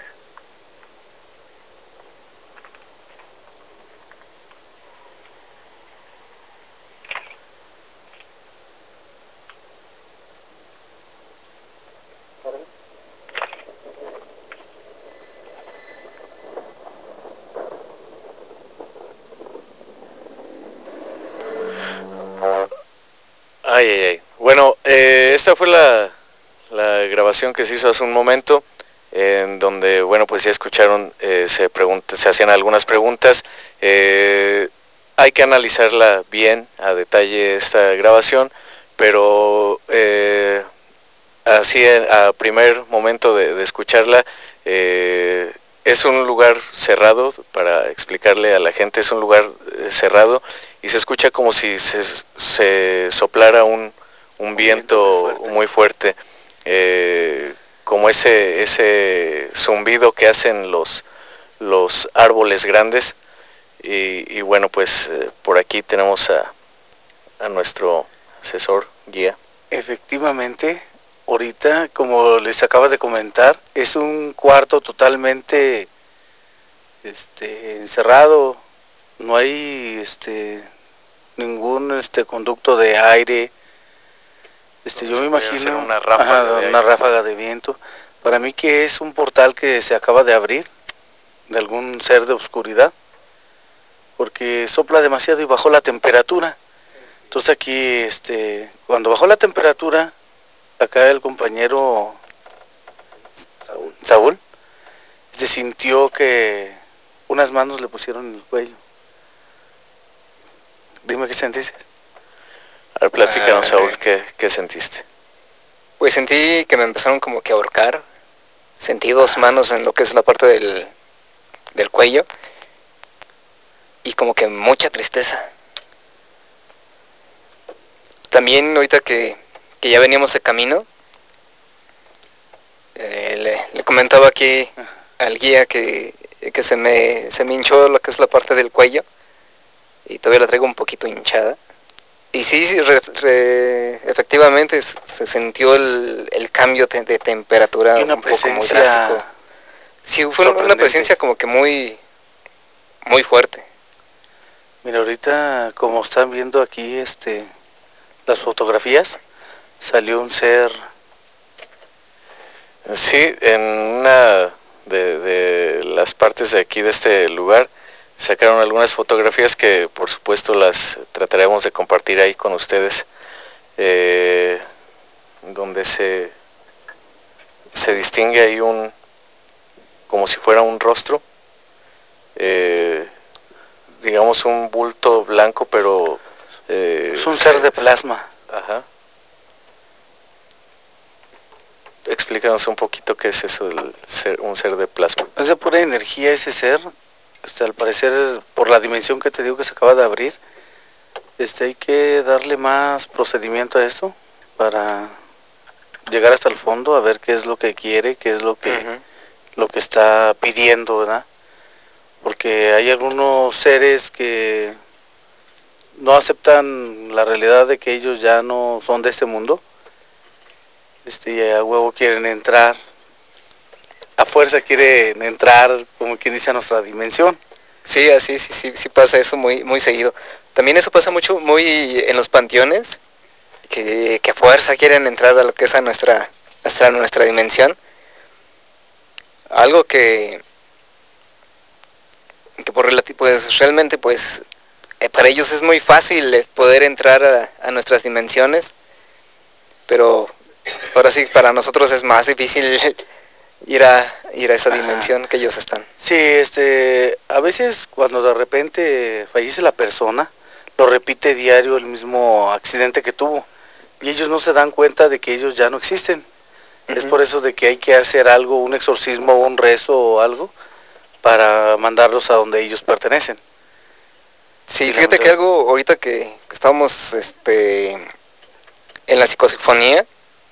Ay, ay, ay. Bueno, eh, esta fue la, la grabación que se hizo hace un momento, en donde, bueno, pues ya escucharon, eh, se, pregunta, se hacían algunas preguntas. Eh, hay que analizarla bien, a detalle, esta grabación, pero eh, así a primer momento de, de escucharla, eh, es un lugar cerrado, para explicarle a la gente, es un lugar eh, cerrado y se escucha como si se, se soplara un, un, un viento, viento muy fuerte, muy fuerte eh, como ese, ese zumbido que hacen los, los árboles grandes. Y, y bueno, pues eh, por aquí tenemos a, a nuestro asesor, guía. Efectivamente, ahorita, como les acaba de comentar, es un cuarto totalmente este, encerrado, no hay este, ningún este, conducto de aire. Este, yo me imagino una ráfaga, ajá, de una ráfaga de viento. Para mí que es un portal que se acaba de abrir de algún ser de oscuridad, porque sopla demasiado y bajó la temperatura. Entonces aquí, este, cuando bajó la temperatura, acá el compañero Saúl, Saúl se sintió que unas manos le pusieron en el cuello. Dime qué sentiste. A ver, platícanos, Ah, Saúl, ¿qué, qué sentiste? Pues sentí que me empezaron como que a ahorcar. Sentí dos manos en lo que es la parte del, del cuello. Y como que mucha tristeza. También ahorita que, que ya veníamos de camino, eh, le, le comentaba aquí al guía que, que se, me, se me hinchó lo que es la parte del cuello. Y todavía la traigo un poquito hinchada. Y sí, sí re, re, efectivamente se sintió el, el cambio de, de temperatura y una un poco muy presencia drástico. Sí, fue una presencia como que muy, muy fuerte. Mira, ahorita como están viendo aquí este, las fotografías, salió un ser. Sí, en una de, de las partes de aquí de este lugar sacaron algunas fotografías que por supuesto las trataremos de compartir ahí con ustedes, eh, donde se, se distingue ahí un, como si fuera un rostro, eh, digamos un bulto blanco, pero eh, es un se, ser de plasma. Ajá. Explícanos un poquito qué es eso, el ser, un ser de plasma. Es de pura energía ese ser. Este, al parecer, por la dimensión que te digo que se acaba de abrir, este, hay que darle más procedimiento a esto para llegar hasta el fondo, a ver qué es lo que quiere, qué es lo que, uh-huh. lo que está pidiendo, ¿verdad? Porque hay algunos seres que no aceptan la realidad de que ellos ya no son de este mundo. Este, y a huevo quieren entrar, a fuerza quieren entrar, como quien dice, a nuestra dimensión. Sí, así, sí, sí, sí pasa eso muy, muy seguido. También eso pasa mucho, muy en los panteones, que, que a fuerza quieren entrar a lo que es a nuestra, nuestra, nuestra dimensión. Algo que, que por relativo, pues realmente, pues, eh, para ellos es muy fácil poder entrar a, a nuestras dimensiones, pero ahora sí, para nosotros es más difícil ir a, ir a esa dimensión. Ajá. Que ellos están. Sí, este, a veces cuando de repente fallece la persona, lo repite diario el mismo accidente que tuvo. y ellos no se dan cuenta de que ellos ya no existen. Uh-huh. Es por eso de que hay que hacer algo, un exorcismo, un rezo o algo, para mandarlos a donde ellos pertenecen. Sí, fíjate que algo, ahorita que estábamos este, en la psicofonía,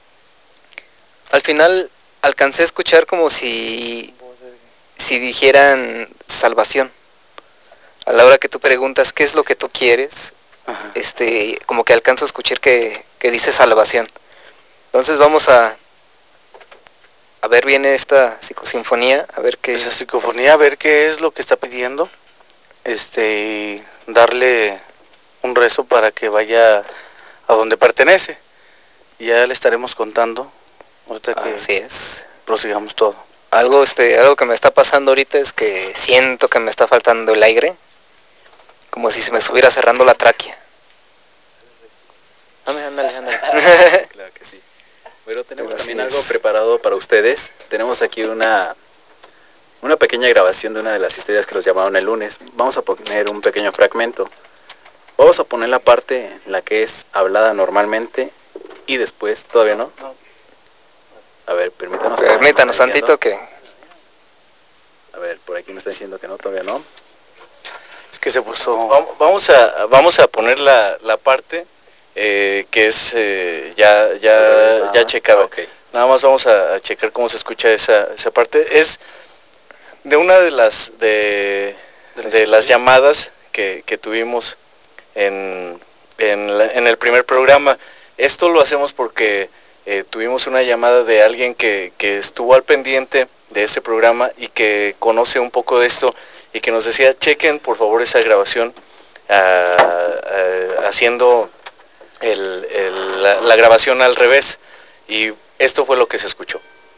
al final alcancé a escuchar como si, si dijeran salvación. A la hora que tú preguntas qué es lo que tú quieres, Ajá. este, como que alcanzo a escuchar que, que dice salvación. Entonces vamos a, a ver bien esta psicosinfonía, a ver qué... Esa psicofonía, a ver qué es lo que está pidiendo, este, y darle un rezo para que vaya a donde pertenece. Y ya le estaremos contando ahorita que Así es. prosigamos todo. Algo, este, algo que me está pasando ahorita es que siento que me está faltando el aire, como si se me estuviera cerrando la tráquea. Ándale, ándale, ándale. Claro que sí. Bueno, tenemos Pero también así algo es. preparado para ustedes. Tenemos aquí una, una pequeña grabación de una de las historias que los llamaron el lunes. Vamos a poner un pequeño fragmento. Vamos a poner la parte en la que es hablada normalmente y después, ¿todavía no? A ver, permítanos. Permítanos tantito que... A ver, por aquí me está diciendo que no, todavía no. Es que se puso... Vamos a, vamos a poner la, la parte eh, que es eh, ya, ya, revés, nada ya más. checada. Okay. Nada más vamos a, a checar cómo se escucha esa, esa parte. Es de una de las, de, ¿De, de las llamadas que, que tuvimos en, en, la, en el primer programa. Esto lo hacemos porque eh, tuvimos una llamada de alguien que, que estuvo al pendiente de ese programa y que conoce un poco de esto y que nos decía, chequen por favor esa grabación uh, uh, haciendo el, el, la, la grabación al revés, y esto fue lo que se escuchó.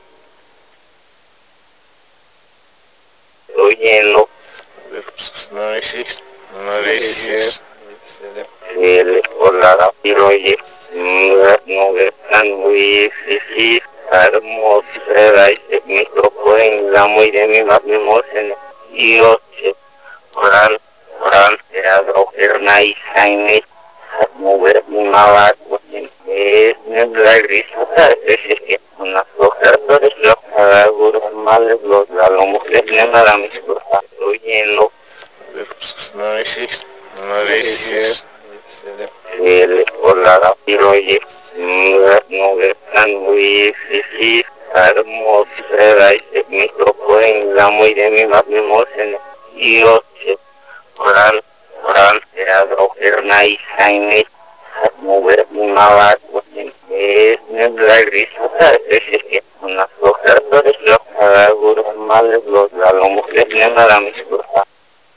Oye, no. No existe, no existe. El hola, pero oye, no están muy difícil, hermoso, era ese micrófono en la muy de mi mamá, y yo, oral, oral, era droga, y Jaime, mover una vaca, es la risa, es que una flojera, pero es lo que hago, mal, los galomos, es nada, mi cosa, oye, no. No existe, no existe. El hola, pero oye, no están muy difícil, hermoso, era ese micrófono en la muy de mi mamá, y yo, oral, oral, era droga, y Jaime, mover una vaca, es la risa, es que una flojera, pero es lo que hago, mal, los galomos, es nada, mi cosa.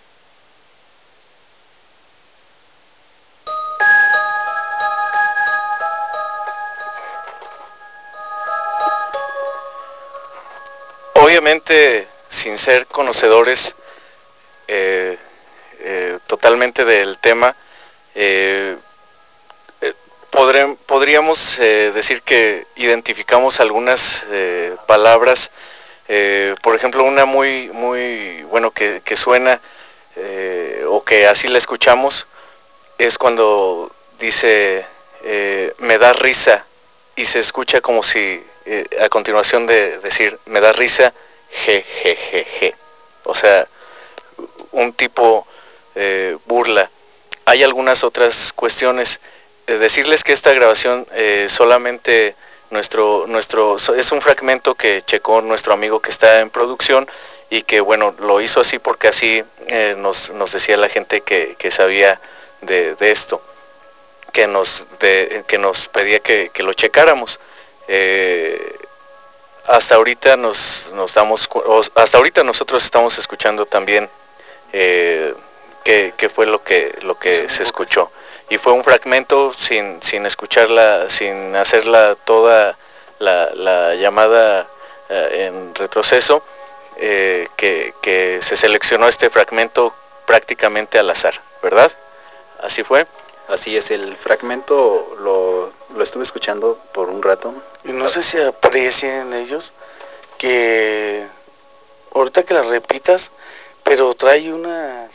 Obviamente, sin ser conocedores eh, eh, totalmente del tema, eh, eh, podré, podríamos eh, decir que identificamos algunas eh, palabras, eh, por ejemplo, una muy, muy, bueno, que, que suena eh, o que así la escuchamos, es cuando dice, eh, me da risa, y se escucha como si eh, a continuación de decir, me da risa, je, je, je, je. O sea, un tipo eh, burla. Hay algunas otras cuestiones. Eh, decirles que esta grabación eh, solamente nuestro, nuestro, es un fragmento que checó nuestro amigo que está en producción y que bueno, lo hizo así porque así eh, nos, nos decía la gente que, que sabía de, de esto, que nos, de, que nos pedía que, que lo checáramos. Eh, hasta ahorita nos, nos damos, hasta ahorita nosotros estamos escuchando también eh, qué, qué fue lo que, lo que se escuchó. Y fue un fragmento sin, sin escucharla, sin hacerla toda la, la llamada eh, en retroceso, eh, que, que se seleccionó este fragmento prácticamente al azar, ¿verdad? ¿Así fue? Así es, el fragmento lo, lo estuve escuchando por un rato. Y no sé si aprecien ellos que ahorita que la repitas, pero trae unas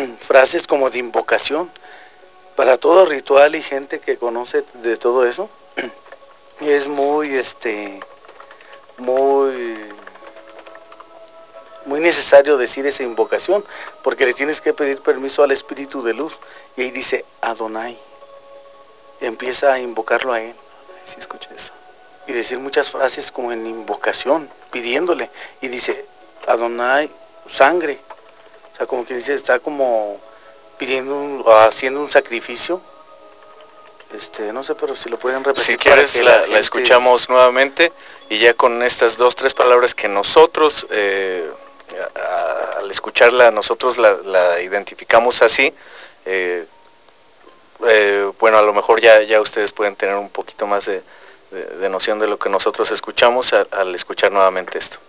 frases como de invocación para todo ritual y gente que conoce de todo eso. es muy, este, muy, muy necesario decir esa invocación, porque le tienes que pedir permiso al Espíritu de Luz. Y ahí dice Adonai. Empieza a invocarlo a él. Sí, escucha eso. Y decir muchas frases como en invocación, pidiéndole. Y dice Adonai, sangre. O sea, como que dice, está como pidiendo, un, haciendo un sacrificio. Este, no sé, pero si lo pueden repetir. Si quieres, para que la, la, la gente... escuchamos nuevamente, y ya con estas dos, tres palabras que nosotros, eh, a, a, al escucharla, nosotros la, la identificamos así, eh, eh, bueno, a lo mejor ya, ya ustedes pueden tener un poquito más de, de, de noción de lo que nosotros escuchamos a, al escuchar nuevamente esto.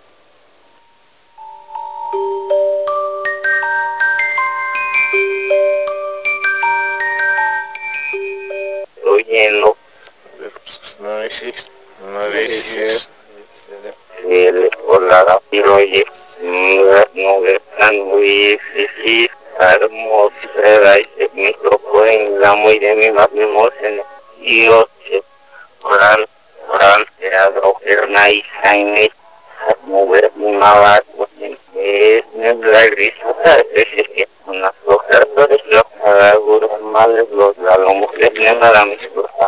Oyendo. nueve seis, nueve seis. El hola, pero oye, no están muy difícil, hermoso, será ese micrófono en la muy de mi mamá, y yo, oral, oral, te abro, herna y jaime, mover mi mamá, es la risa, es que una flojera, pero es lo que hago, madre, los la lomo, es nada, mi flojera.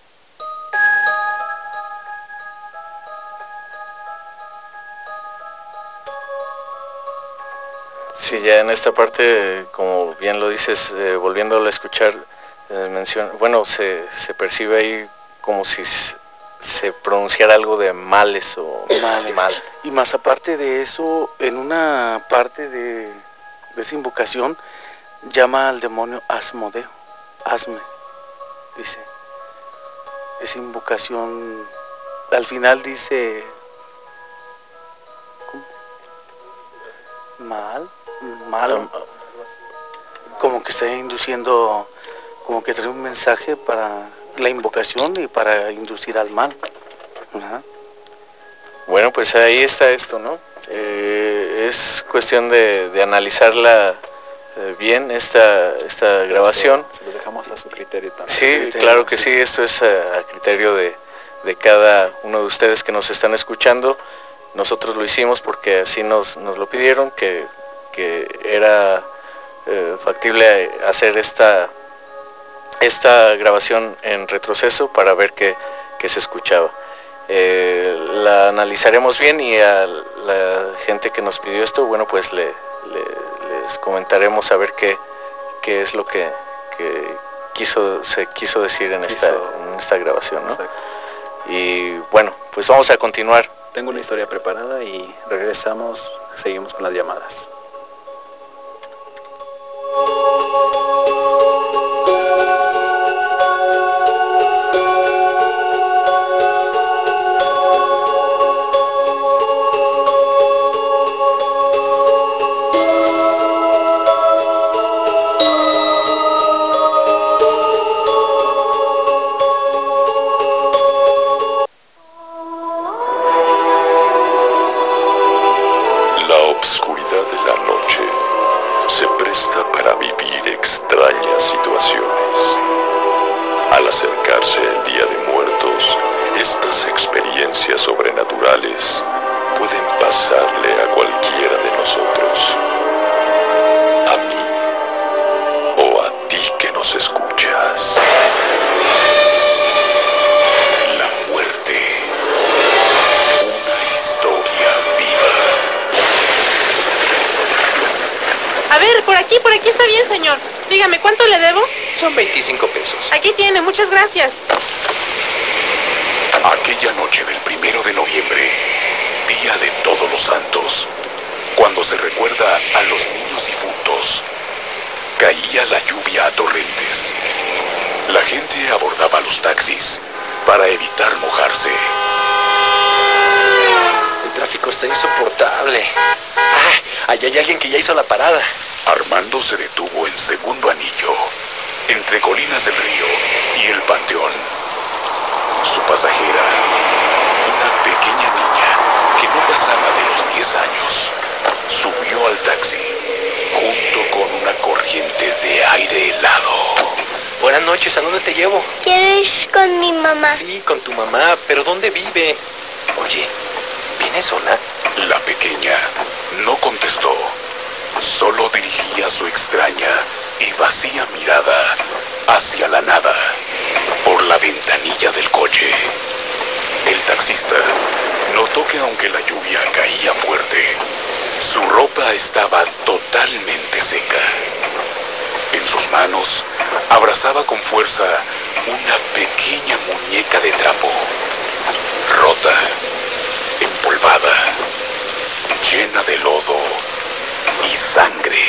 Sí, ya en esta parte, como bien lo dices, eh, volviéndolo a escuchar, eh, menciona, bueno, se, se percibe ahí como si se pronunciara algo de males o males. mal. Y más aparte de eso, en una parte de, de esa invocación, llama al demonio Asmodeo, Asme, dice. Esa invocación, al final dice, ¿cómo? Mal, malo, como que está induciendo, como que trae un mensaje para la invocación y para inducir al mal. Ajá. Bueno, pues ahí está esto, ¿no? Eh, es cuestión de, de analizarla eh, bien, esta, esta grabación. Se, se los dejamos a su criterio también. Sí, criterio, claro que sí, sí, esto es a, a criterio de, de cada uno de ustedes que nos están escuchando. Nosotros lo hicimos porque así nos, nos lo pidieron, que, que era eh, factible hacer esta, esta grabación en retroceso para ver que, que se escuchaba. Eh, la analizaremos bien, y a la gente que nos pidió esto, bueno, pues le, le, les comentaremos a ver qué, qué es lo que, que quiso, se quiso decir en, quiso, esta, en esta grabación, ¿no? Exacto. Y bueno, pues vamos a continuar. Tengo una historia preparada y regresamos, seguimos con las llamadas. Sobrenaturales pueden pasarle a cualquiera de nosotros, a mí o a ti que nos escuchas. La muerte, una historia viva. A ver, por aquí, por aquí está bien, señor. Dígame, ¿cuánto le debo? Son veinticinco pesos. Aquí tiene, muchas gracias. Aquella noche del primero de noviembre, día de Todos los Santos, cuando se recuerda a los niños difuntos, caía la lluvia a torrentes. La gente abordaba los taxis para evitar mojarse. El tráfico está insoportable. Ah, allá hay alguien que ya hizo la parada. Armando se detuvo en Segundo Anillo, entre Colinas del Río y el Panteón. Su pasajera, una pequeña niña que no pasaba de los diez años, subió al taxi junto con una corriente de aire helado. Buenas noches, ¿a dónde te llevo? Quiero ir con mi mamá. Sí, con tu mamá, pero ¿dónde vive? Oye, ¿viene sola? La pequeña no contestó. Solo dirigía su extraña y vacía mirada hacia la nada por la ventanilla del coche. El taxista notó que aunque la lluvia caía fuerte, su ropa estaba totalmente seca. En sus manos abrazaba con fuerza una pequeña muñeca de trapo, rota, empolvada, llena de lodo y sangre.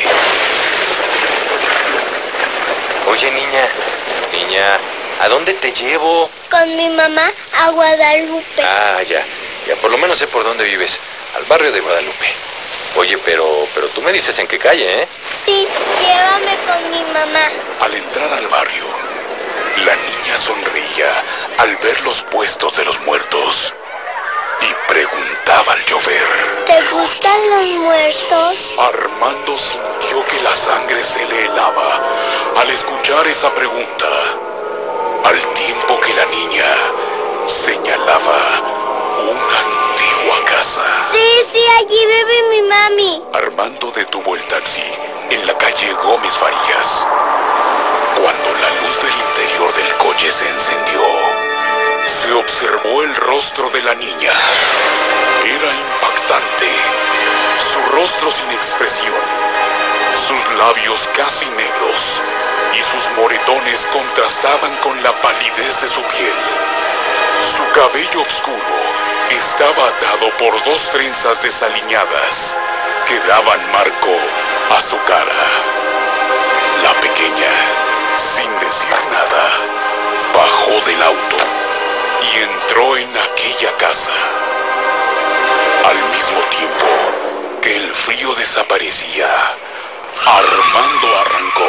Oye, niña, niña, ¿a dónde te llevo? Con mi mamá a Guadalupe. Ah, ya, ya por lo menos sé por dónde vives, al barrio de Guadalupe. Oye, pero, pero tú me dices en qué calle, ¿eh? Sí, llévame con mi mamá. Al entrar al barrio, la niña sonreía al ver los puestos de los muertos y preguntaba al chofer: ¿Te gustan los muertos? Armando sintió que la sangre se le helaba al escuchar esa pregunta, al tiempo que la niña señalaba una antigua casa. Sí, sí, allí vive mi mami. Armando detuvo el taxi en la calle Gómez Farías. Cuando la luz del interior del coche se encendió, se observó el rostro de la niña. Era impactante. Su rostro sin expresión, sus labios casi negros y sus moretones contrastaban con la palidez de su piel. Su cabello oscuro estaba atado por dos trenzas desaliñadas que daban marco a su cara. La pequeña, sin decir nada, bajó del auto y entró en aquella casa. Al mismo tiempo que el frío desaparecía, Armando arrancó.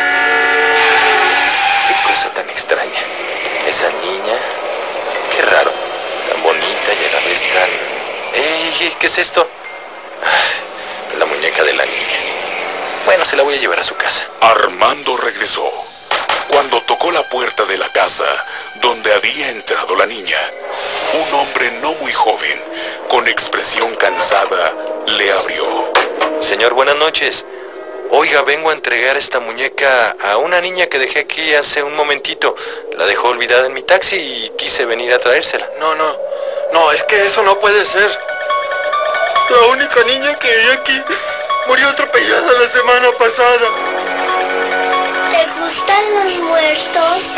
Qué cosa tan extraña. Esa niña, qué raro, tan bonita y a la vez tan... ¡Ey! ¿Qué es esto? La muñeca de la niña. Bueno, se la voy a llevar a su casa. Armando regresó. Cuando tocó la puerta de la casa donde había entrado la niña, un hombre no muy joven, con expresión cansada, le abrió. Señor, buenas noches. Oiga, vengo a entregar esta muñeca a una niña que dejé aquí hace un momentito. La dejó olvidada en mi taxi y quise venir a traérsela. No, no, no, es que eso no puede ser. La única niña que vi aquí murió atropellada la semana pasada. ¿Te gustan los muertos?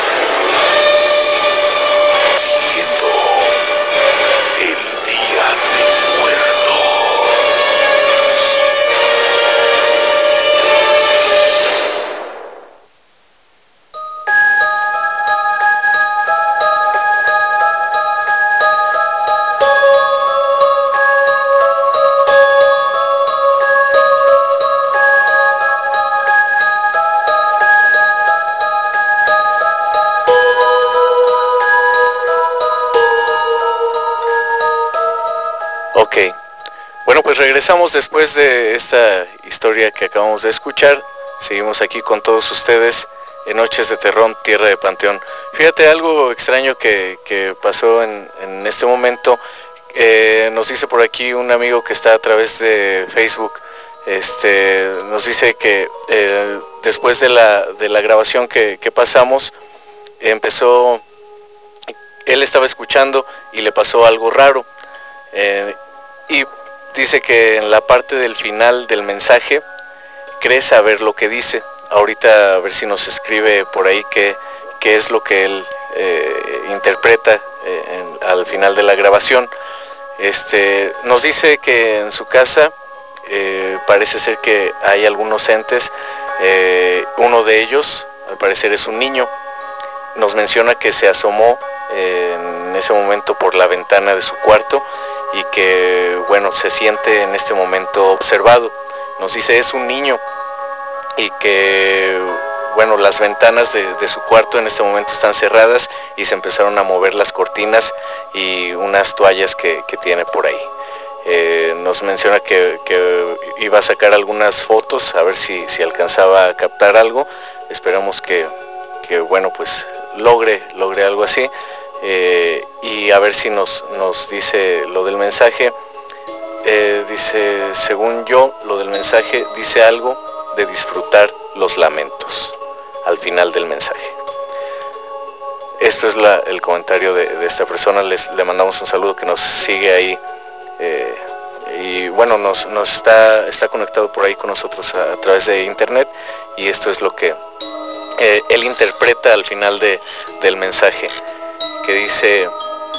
El día del muerto. Ok, bueno, pues regresamos después de esta historia que acabamos de escuchar. Seguimos aquí con todos ustedes en Noches de Terror, Tierra de Panteón. Fíjate algo extraño que, que pasó en, en este momento. Eh, nos dice por aquí un amigo que está a través de Facebook, este, nos dice que eh, después de la, de la grabación que, que pasamos, empezó, él estaba escuchando y le pasó algo raro. Eh, y dice que en la parte del final del mensaje cree saber lo que dice. Ahorita a ver si nos escribe por ahí qué, qué es lo que él eh, interpreta eh, en, al final de la grabación. Este, nos dice que en su casa eh, parece ser que hay algunos entes. Eh, uno de ellos al parecer es un niño. Nos menciona que se asomó eh, en ese momento por la ventana de su cuarto y que, bueno, se siente en este momento observado. Nos dice es un niño y que, bueno, las ventanas de, de su cuarto en este momento están cerradas y se empezaron a mover las cortinas y unas toallas que, que tiene por ahí. Eh, nos menciona que, que iba a sacar algunas fotos a ver si, si alcanzaba a captar algo. Esperamos que, que bueno, pues logre, logre algo así. Eh, y a ver si nos, nos dice lo del mensaje. Eh, dice, según yo, lo del mensaje dice algo de disfrutar los lamentos al final del mensaje. Esto es la, el comentario de, de esta persona. Les, le mandamos un saludo, que nos sigue ahí. Eh, y bueno, nos, nos está, está conectado por ahí con nosotros a, a través de internet, y esto es lo que eh, él interpreta al final de, del mensaje, que dice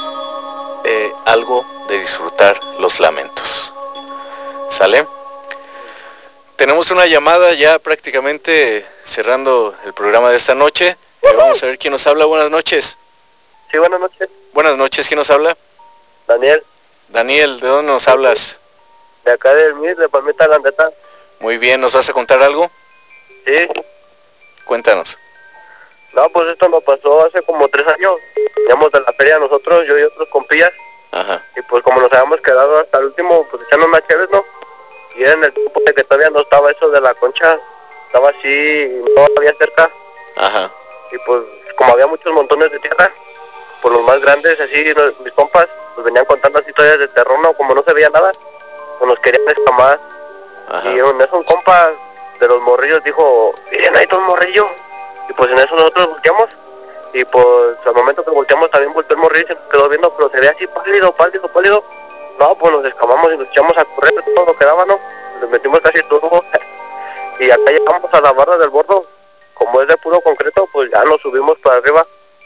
eh, algo de disfrutar los lamentos. ¿Sale? Tenemos una llamada ya prácticamente cerrando el programa de esta noche. Eh, vamos a ver quién nos habla. Buenas noches. Sí, buenas noches. Buenas noches, ¿quién nos habla? Daniel. Daniel, ¿de dónde nos hablas? De acá del M I R, de Palmita Landeta. Muy bien, ¿nos vas a contar algo? Sí. Cuéntanos. No, pues esto nos pasó hace como tres años. Íbamos de la feria nosotros, yo y otros compillas. Ajá. Y pues como nos habíamos quedado hasta el último, pues echando unas chéves, ¿no? Y era en el tiempo de que todavía no estaba eso de la concha. Estaba así, no había cerca. Ajá. Y pues como había muchos montones de tierra, por los más grandes, así, los, mis compas, pues venían contando así historias de terror, ¿no? Como no se veía nada, pues nos querían escamar. Ajá. Y en eso un compa de los morrillos dijo, miren, ahí está un morrillo. Y pues en eso nosotros volteamos. Y pues al momento que volteamos también volteó el morrillo y se nos quedó viendo, pero se ve así pálido, pálido, pálido. No, pues nos escamamos y nos echamos a correr todo lo que daba, ¿no? Nos metimos casi todo. Y acá llegamos a la barra del bordo. Como es de puro concreto, pues ya nos subimos para arriba.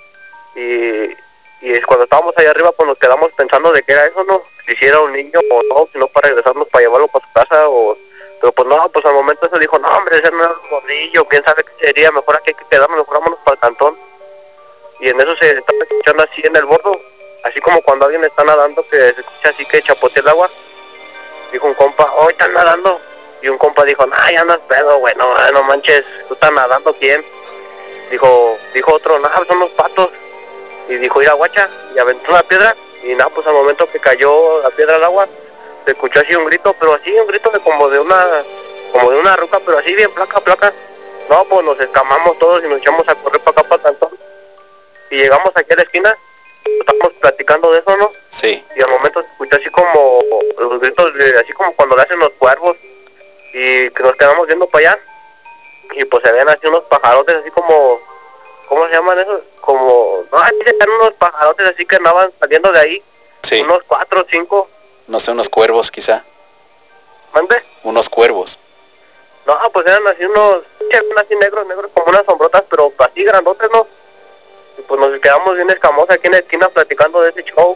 Y, y es cuando estábamos allá arriba, pues nos quedamos pensando de qué era eso, ¿no? Si era un niño o no, si no para regresarnos para llevarlo para su casa o... Pero pues no, pues al momento eso dijo, no hombre, ese no es un morrillo, quién sabe qué sería, mejor aquí hay que quedarnos, mejor vámonos para el cantón. Y en eso se estaba escuchando así en el bordo, así como cuando alguien está nadando, que se escucha así que chapotea el agua. Dijo un compa, oh, están nadando. Y un compa dijo, nah, ya no es pedo, güey, no, no manches, ¿tú estás nadando quién? Dijo, dijo otro, nah, son los patos. Y dijo, ir a guacha, y aventó una piedra, y nada, pues al momento que cayó la piedra al agua, se escuchó así un grito, pero así un grito de como de una, como de una ruca, pero así bien placa, placa. No, pues nos escamamos todos y nos echamos a correr para acá, para el cantón. Y llegamos aquí a la esquina, estábamos platicando de eso, ¿no? Sí. Y al momento se escuchó así como los gritos, de, así como cuando le hacen los cuervos, y que nos quedamos viendo para allá, y pues se ven así unos pajarotes así como, ¿cómo se llaman esos? Como, no, aquí se ven unos pajarotes así que andaban saliendo de ahí, Sí. unos cuatro o cinco. No sé, unos cuervos quizá. ¿Mande? Unos cuervos. No, pues eran así unos, así negros, negros como unas sombrotas, pero así grandotes, ¿no? Y pues nos quedamos bien escamosos aquí en la esquina platicando de ese show.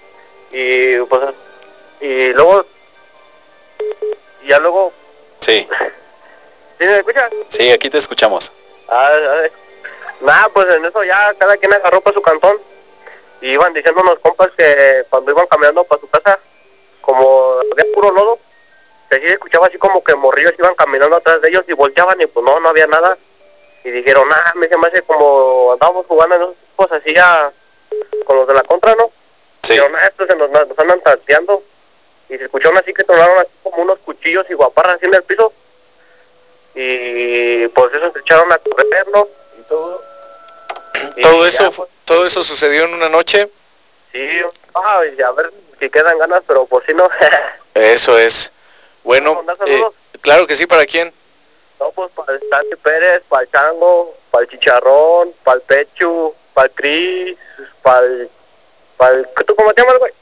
Y pues, y luego, y ya luego... Sí. ¿Sí me escuchas? Sí, aquí te escuchamos. Ah, ah, nada, pues en eso ya cada quien agarró para su cantón. Y iban diciendo unos compas que cuando iban caminando para su casa, como había puro lodo, que sí se escuchaba así como que morrillos iban caminando atrás de ellos y volteaban y pues no, no había nada. Y dijeron, ah, me se me hace como andábamos jugando en esos tipos así ya con los de la contra, ¿no? Sí. Dijeron, ah, estos se nos, nos andan tanteando. Y se escucharon así que tronaron así como unos cuchillos y guaparras así en el piso. Y pues eso se echaron a correr, ¿no? Y todo. Y ¿Todo ya, eso, pues, todo eso sucedió en una noche? sí, ah, y a ver si quedan ganas, pero por si no. Eso es. Bueno, eh, claro que sí, ¿para quién? No, pues para el Santi Pérez, para el Chango, para el Chicharrón, para el Pechu, para el Cris, para el... Para el ¿tú cómo te llamas, güey?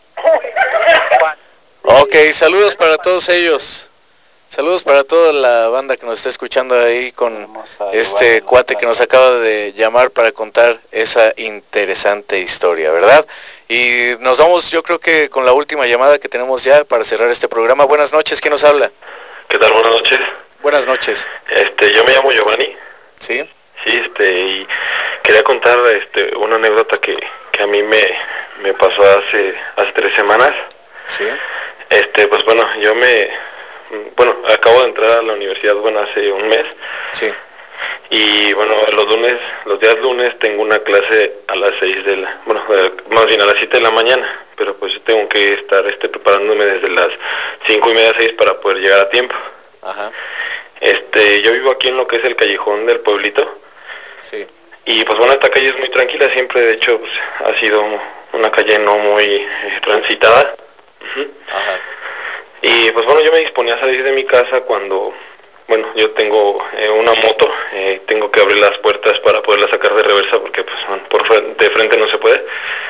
Ok, saludos para todos ellos. Saludos para toda la banda que nos está escuchando ahí con este cuate que nos acaba de llamar para contar esa interesante historia, ¿verdad? Y nos vamos, yo creo que con la última llamada que tenemos ya para cerrar este programa. Buenas noches, ¿quién nos habla? ¿Qué tal? Buenas noches. Buenas noches. Este, yo me llamo Giovanni. ¿Sí? Sí, este, y quería contar este, una anécdota que, que a mí me, me pasó hace, hace tres semanas. Sí. Este, pues bueno, yo me, bueno, acabo de entrar a la universidad, bueno, hace un mes. Sí. Y bueno, los lunes, los días lunes tengo una clase a las seis de la, bueno, más bien a las siete de la mañana, pero pues yo tengo que estar este, preparándome desde las cinco y media, seis para poder llegar a tiempo. Ajá. Este, yo vivo aquí en lo que es el callejón del pueblito. Sí. Y pues bueno, esta calle es muy tranquila, siempre de hecho pues, ha sido una calle no muy eh, transitada. Uh-huh. Ajá. Y pues bueno, yo me disponía a salir de mi casa cuando, bueno, yo tengo eh, una moto, eh, tengo que abrir las puertas para poderla sacar de reversa porque pues bueno, por frente, de frente no se puede.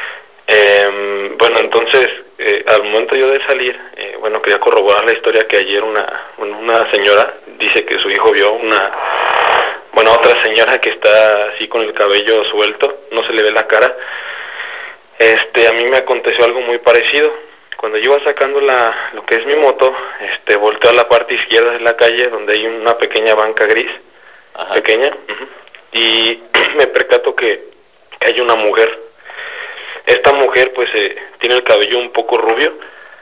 Eh, bueno, entonces eh, al momento yo de salir, eh, bueno, quería corroborar la historia que ayer una, una señora dice que su hijo vio una, bueno, otra señora que está así con el cabello suelto, no se le ve la cara. Este, a mí me aconteció algo muy parecido. Cuando yo iba sacando la, lo que es mi moto, este, volteo a la parte izquierda de la calle donde hay una pequeña banca gris, Ajá. pequeña, uh-huh, y me percato que, que hay una mujer. Esta mujer pues eh, tiene el cabello un poco rubio,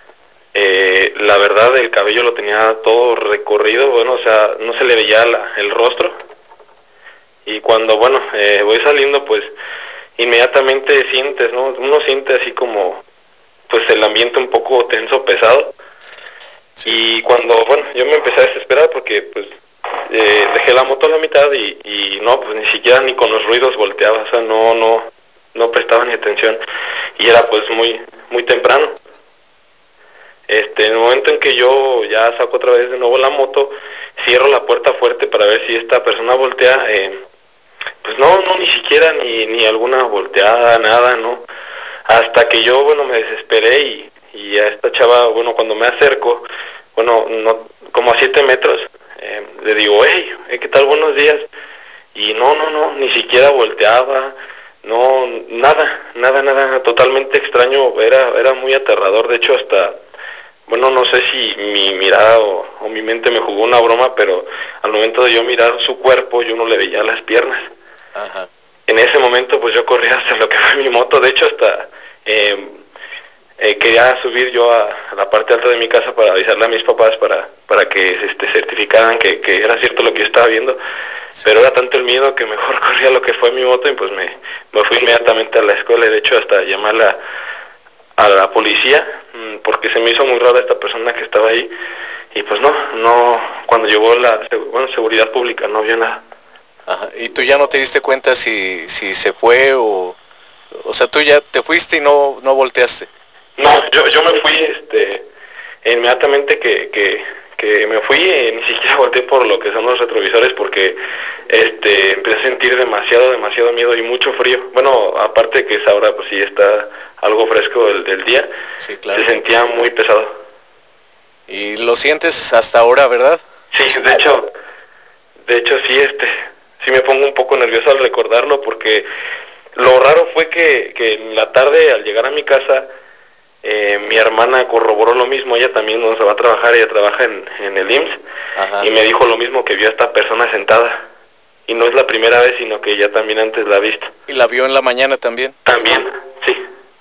eh, la verdad el cabello lo tenía todo recorrido, bueno, o sea, no se le veía la, el rostro, y cuando, bueno, eh, voy saliendo pues inmediatamente sientes, ¿no? Uno siente así como pues el ambiente un poco tenso, pesado, sí. Y cuando, bueno, yo me empecé a desesperar porque pues eh, dejé la moto a la mitad y, y no, pues ni siquiera ni con los ruidos volteaba, o sea, no, no, no prestaba ni atención, y era pues muy, muy temprano. Este, en el momento en que yo ya saco otra vez de nuevo la moto, cierro la puerta fuerte para ver si esta persona voltea, eh, pues no, no, ni siquiera ni, ni alguna volteada, nada, ¿no? Hasta que yo, bueno, me desesperé y, y a esta chava, bueno, cuando me acerco, bueno, no, como a siete metros, eh, le digo, hey, ¿qué tal? Buenos días. Y no, no, no, ni siquiera volteaba, no, nada, nada, nada, totalmente extraño, era, era muy aterrador, de hecho hasta, bueno, no sé si mi mirada o, o mi mente me jugó una broma, pero al momento de yo mirar su cuerpo, yo no le veía las piernas. Ajá. En ese momento pues yo corrí hasta lo que fue mi moto, de hecho hasta eh, eh, quería subir yo a, a la parte alta de mi casa para avisarle a mis papás para, para que este, certificaran que, que era cierto lo que yo estaba viendo, sí. Pero era tanto el miedo que mejor corrí a lo que fue mi moto y pues me, me fui inmediatamente a la escuela, y de hecho hasta llamarla a la policía porque se me hizo muy rara esta persona que estaba ahí, y pues no, no, cuando llegó la bueno, seguridad pública no vio nada. Ajá. ¿Y tú ya no te diste cuenta si, si se fue o, o sea, tú ya te fuiste y no, no volteaste? No, yo, yo me fui, este, inmediatamente que, que, que me fui, eh, ni siquiera volteé por lo que son los retrovisores porque, este, empecé a sentir demasiado, demasiado miedo y mucho frío. Bueno, aparte que esa hora, pues sí está algo fresco del, del día, sí, claro. Se sentía muy pesado. ¿Y lo sientes hasta ahora, verdad? Sí, de hecho, de hecho sí, este, sí me pongo un poco nervioso al recordarlo porque lo raro fue que, que en la tarde al llegar a mi casa, eh, mi hermana corroboró lo mismo, ella también no se va a trabajar, ella trabaja en, en el I M S S. Ajá. Y me dijo lo mismo, que vio a esta persona sentada. Y no es la primera vez, sino que ella también antes la ha visto. ¿Y la vio en la mañana también? También, sí.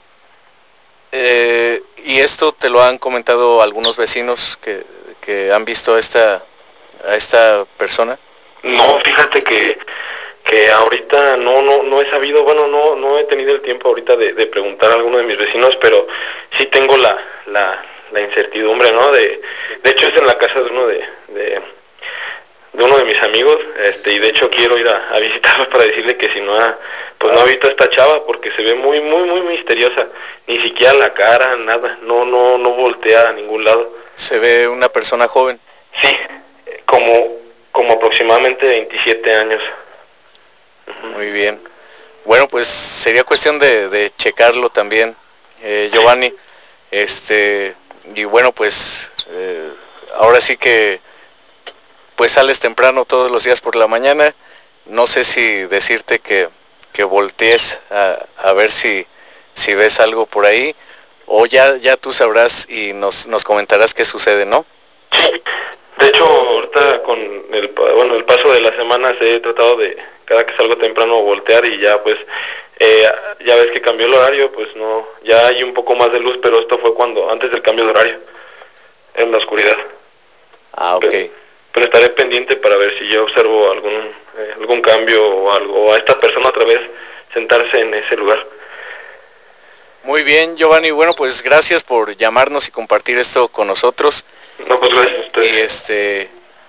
Eh, ¿Y esto te lo han comentado algunos vecinos que, que han visto a esta, a esta persona? No, fíjate que, que ahorita no, no, no he sabido, bueno, no, no he tenido el tiempo ahorita de, de preguntar a alguno de mis vecinos, pero sí tengo la, la, la incertidumbre, ¿no? De, de hecho es en la casa de uno de, de, de uno de mis amigos, este, y de hecho quiero ir a, a visitarlo para decirle que si no ha, pues no ha visto a esta chava, porque se ve muy, muy, muy misteriosa, ni siquiera la cara, nada, no, no, no voltea a ningún lado. ¿Se ve una persona joven? Sí, como, como aproximadamente veintisiete años. Muy bien. Bueno, pues sería cuestión de, de checarlo también, eh, Giovanni. Este, y bueno, pues eh, ahora sí que pues sales temprano todos los días por la mañana. No sé si decirte que, que voltees a, a ver si, si ves algo por ahí, o ya, ya tú sabrás y nos, nos comentarás qué sucede, ¿no? Sí, de hecho ahorita con el, bueno, el paso de las semanas he tratado de, cada que salgo temprano, voltear, y ya pues, eh, ya ves que cambió el horario, pues no, ya hay un poco más de luz, pero esto fue cuando, antes del cambio de horario, en la oscuridad. Ah, ok. Pero, pero estaré pendiente para ver si yo observo algún, eh, algún cambio o algo, o a esta persona otra vez sentarse en ese lugar. Muy bien, Giovanni, bueno, pues gracias por llamarnos y compartir esto con nosotros. No, pues gracias a ustedes. Y este,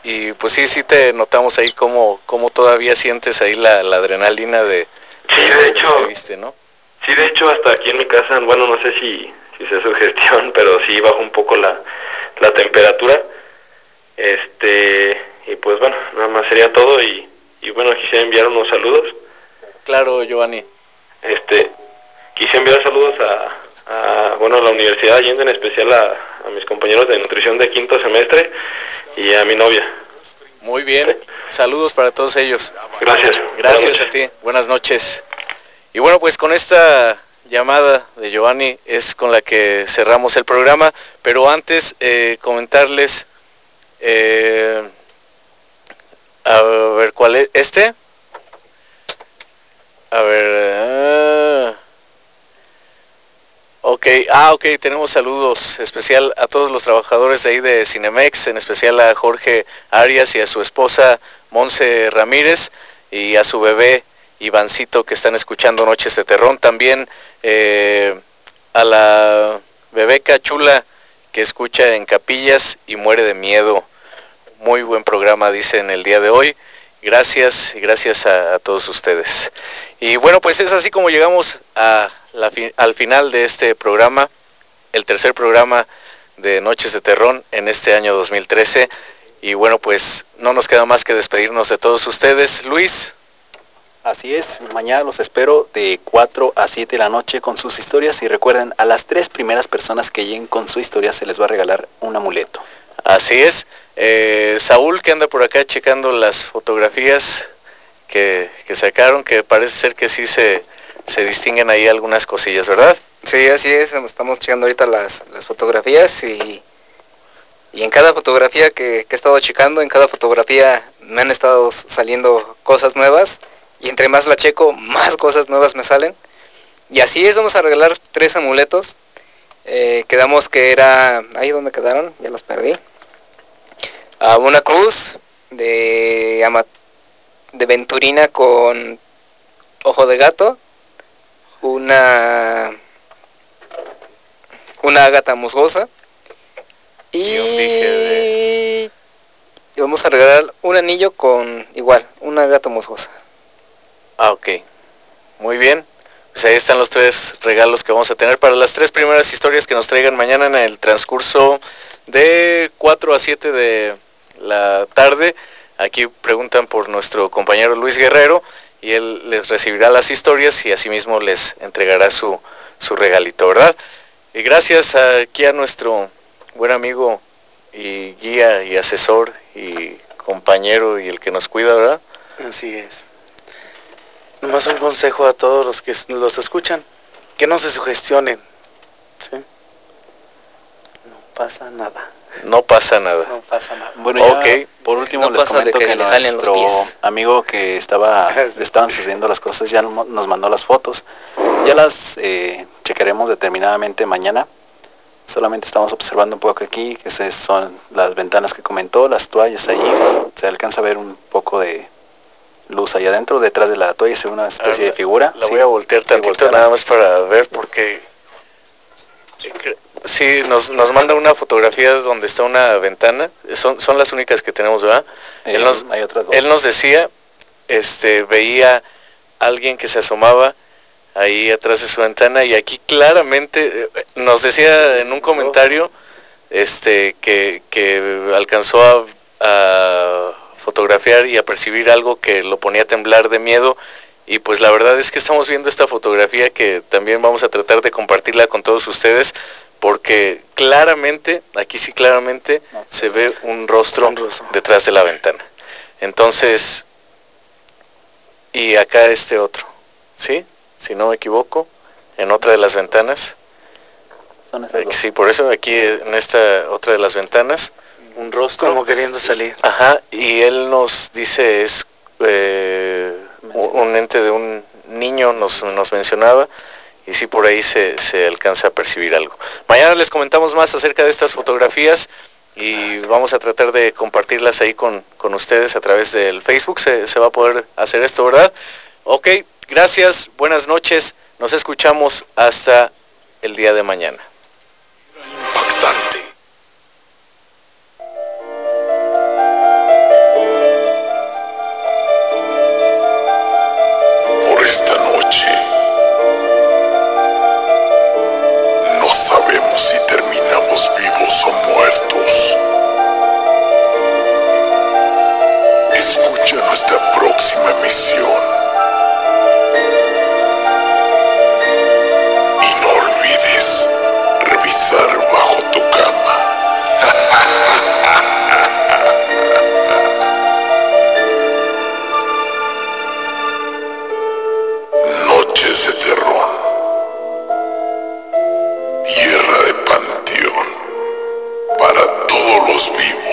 y pues sí, sí te notamos ahí como, como todavía sientes ahí la, la adrenalina de, sí, de, de de hecho, lo que viste, ¿no? Sí, de hecho, hasta aquí en mi casa, bueno, no sé si, si sea sugestión, pero sí bajó un poco la, la temperatura. Este, y pues bueno, nada más sería todo y, y bueno, quisiera enviar unos saludos. Claro, Giovanni. Este, quisiera enviar saludos a, a bueno, a la Universidad de Allende, en especial a, a mis compañeros de nutrición de quinto semestre y a mi novia. Muy bien, saludos para todos ellos. Gracias. Gracias a ti, buenas noches. Y bueno, pues con esta llamada de Giovanni es con la que cerramos el programa, pero antes eh, comentarles, eh, a ver, ¿cuál es? ¿Este? A ver... Uh, ok, ah, ok, tenemos saludos especial a todos los trabajadores de ahí de Cinemex, en especial a Jorge Arias y a su esposa Monse Ramírez y a su bebé Ivancito que están escuchando Noches de Terrón. También eh, a la bebeca chula que escucha en Capillas y muere de miedo. Muy buen programa, dicen el día de hoy. Gracias y gracias a, a todos ustedes. Y bueno, pues es así como llegamos a la fi- al final de este programa, el tercer programa de Noches de Terrón en este año dos mil trece. Y bueno, pues no nos queda más que despedirnos de todos ustedes. Luis. Así es, mañana los espero de cuatro a siete de la noche con sus historias y recuerden, a las tres primeras personas que lleguen con su historia se les va a regalar un amuleto. Así es. Eh, Saúl, que anda por acá checando las fotografías que, que sacaron, que parece ser que sí se, se distinguen ahí algunas cosillas, ¿verdad? Sí, así es, estamos checando ahorita las, las fotografías y, y en cada fotografía que, que he estado checando, en cada fotografía me han estado saliendo cosas nuevas y entre más la checo, más cosas nuevas me salen. Y así es, vamos a regalar tres amuletos. Eh, quedamos que era... ¿Ahí donde quedaron? Ya los perdí. A una cruz de, ama, de venturina con ojo de gato, una una ágata musgosa y, y un dije de... y vamos a regalar un anillo con igual, una ágata musgosa. Ah, ok. Muy bien. Pues ahí están los tres regalos que vamos a tener para las tres primeras historias que nos traigan mañana en el transcurso de cuatro a siete de la tarde. Aquí preguntan por nuestro compañero Luis Guerrero y él les recibirá las historias y asimismo les entregará su, su regalito, ¿verdad? Y gracias aquí a nuestro buen amigo y guía y asesor y compañero y el que nos cuida, ¿verdad? Así es. Nomás un consejo a todos los que los escuchan, que no se sugestionen, ¿sí? No pasa nada. No pasa nada. No pasa nada. Bueno, ya okay. Por último no les comento que, que nuestro amigo que estaba, le estaban sucediendo las cosas ya nos mandó las fotos. Ya las eh, checaremos determinadamente mañana. Solamente estamos observando un poco aquí, que son las ventanas que comentó, las toallas allí. Se alcanza a ver un poco de luz allá adentro, detrás de la toalla se ve una especie ver, de figura. La sí, voy a voltear tantito sí, nada más para ver porque... Sí, nos, nos manda una fotografía donde está una ventana, son, son las únicas que tenemos, ¿verdad? Eh, él, nos, hay otras dos. Él nos decía, este, veía a alguien que se asomaba ahí atrás de su ventana y aquí claramente nos decía en un comentario este, que, que alcanzó a, a fotografiar y a percibir algo que lo ponía a temblar de miedo. Y pues la verdad es que estamos viendo esta fotografía que también vamos a tratar de compartirla con todos ustedes, porque claramente, aquí sí claramente, no, se sí. ve un rostro, un rostro detrás de la ventana. Entonces, y acá este otro, ¿sí? Si no me equivoco, en otra de las ventanas. Son esas dos. Sí, por eso aquí en esta otra de las ventanas, un rostro. Como queriendo salir. Ajá, y él nos dice, es eh, un ente de un niño, nos, nos mencionaba, y sí, por ahí se, se alcanza a percibir algo. Mañana les comentamos más acerca de estas fotografías y vamos a tratar de compartirlas ahí con, con ustedes a través del Facebook, se, se va a poder hacer esto, ¿verdad? Ok, gracias, buenas noches, nos escuchamos hasta el día de mañana. Impactante. los vivos.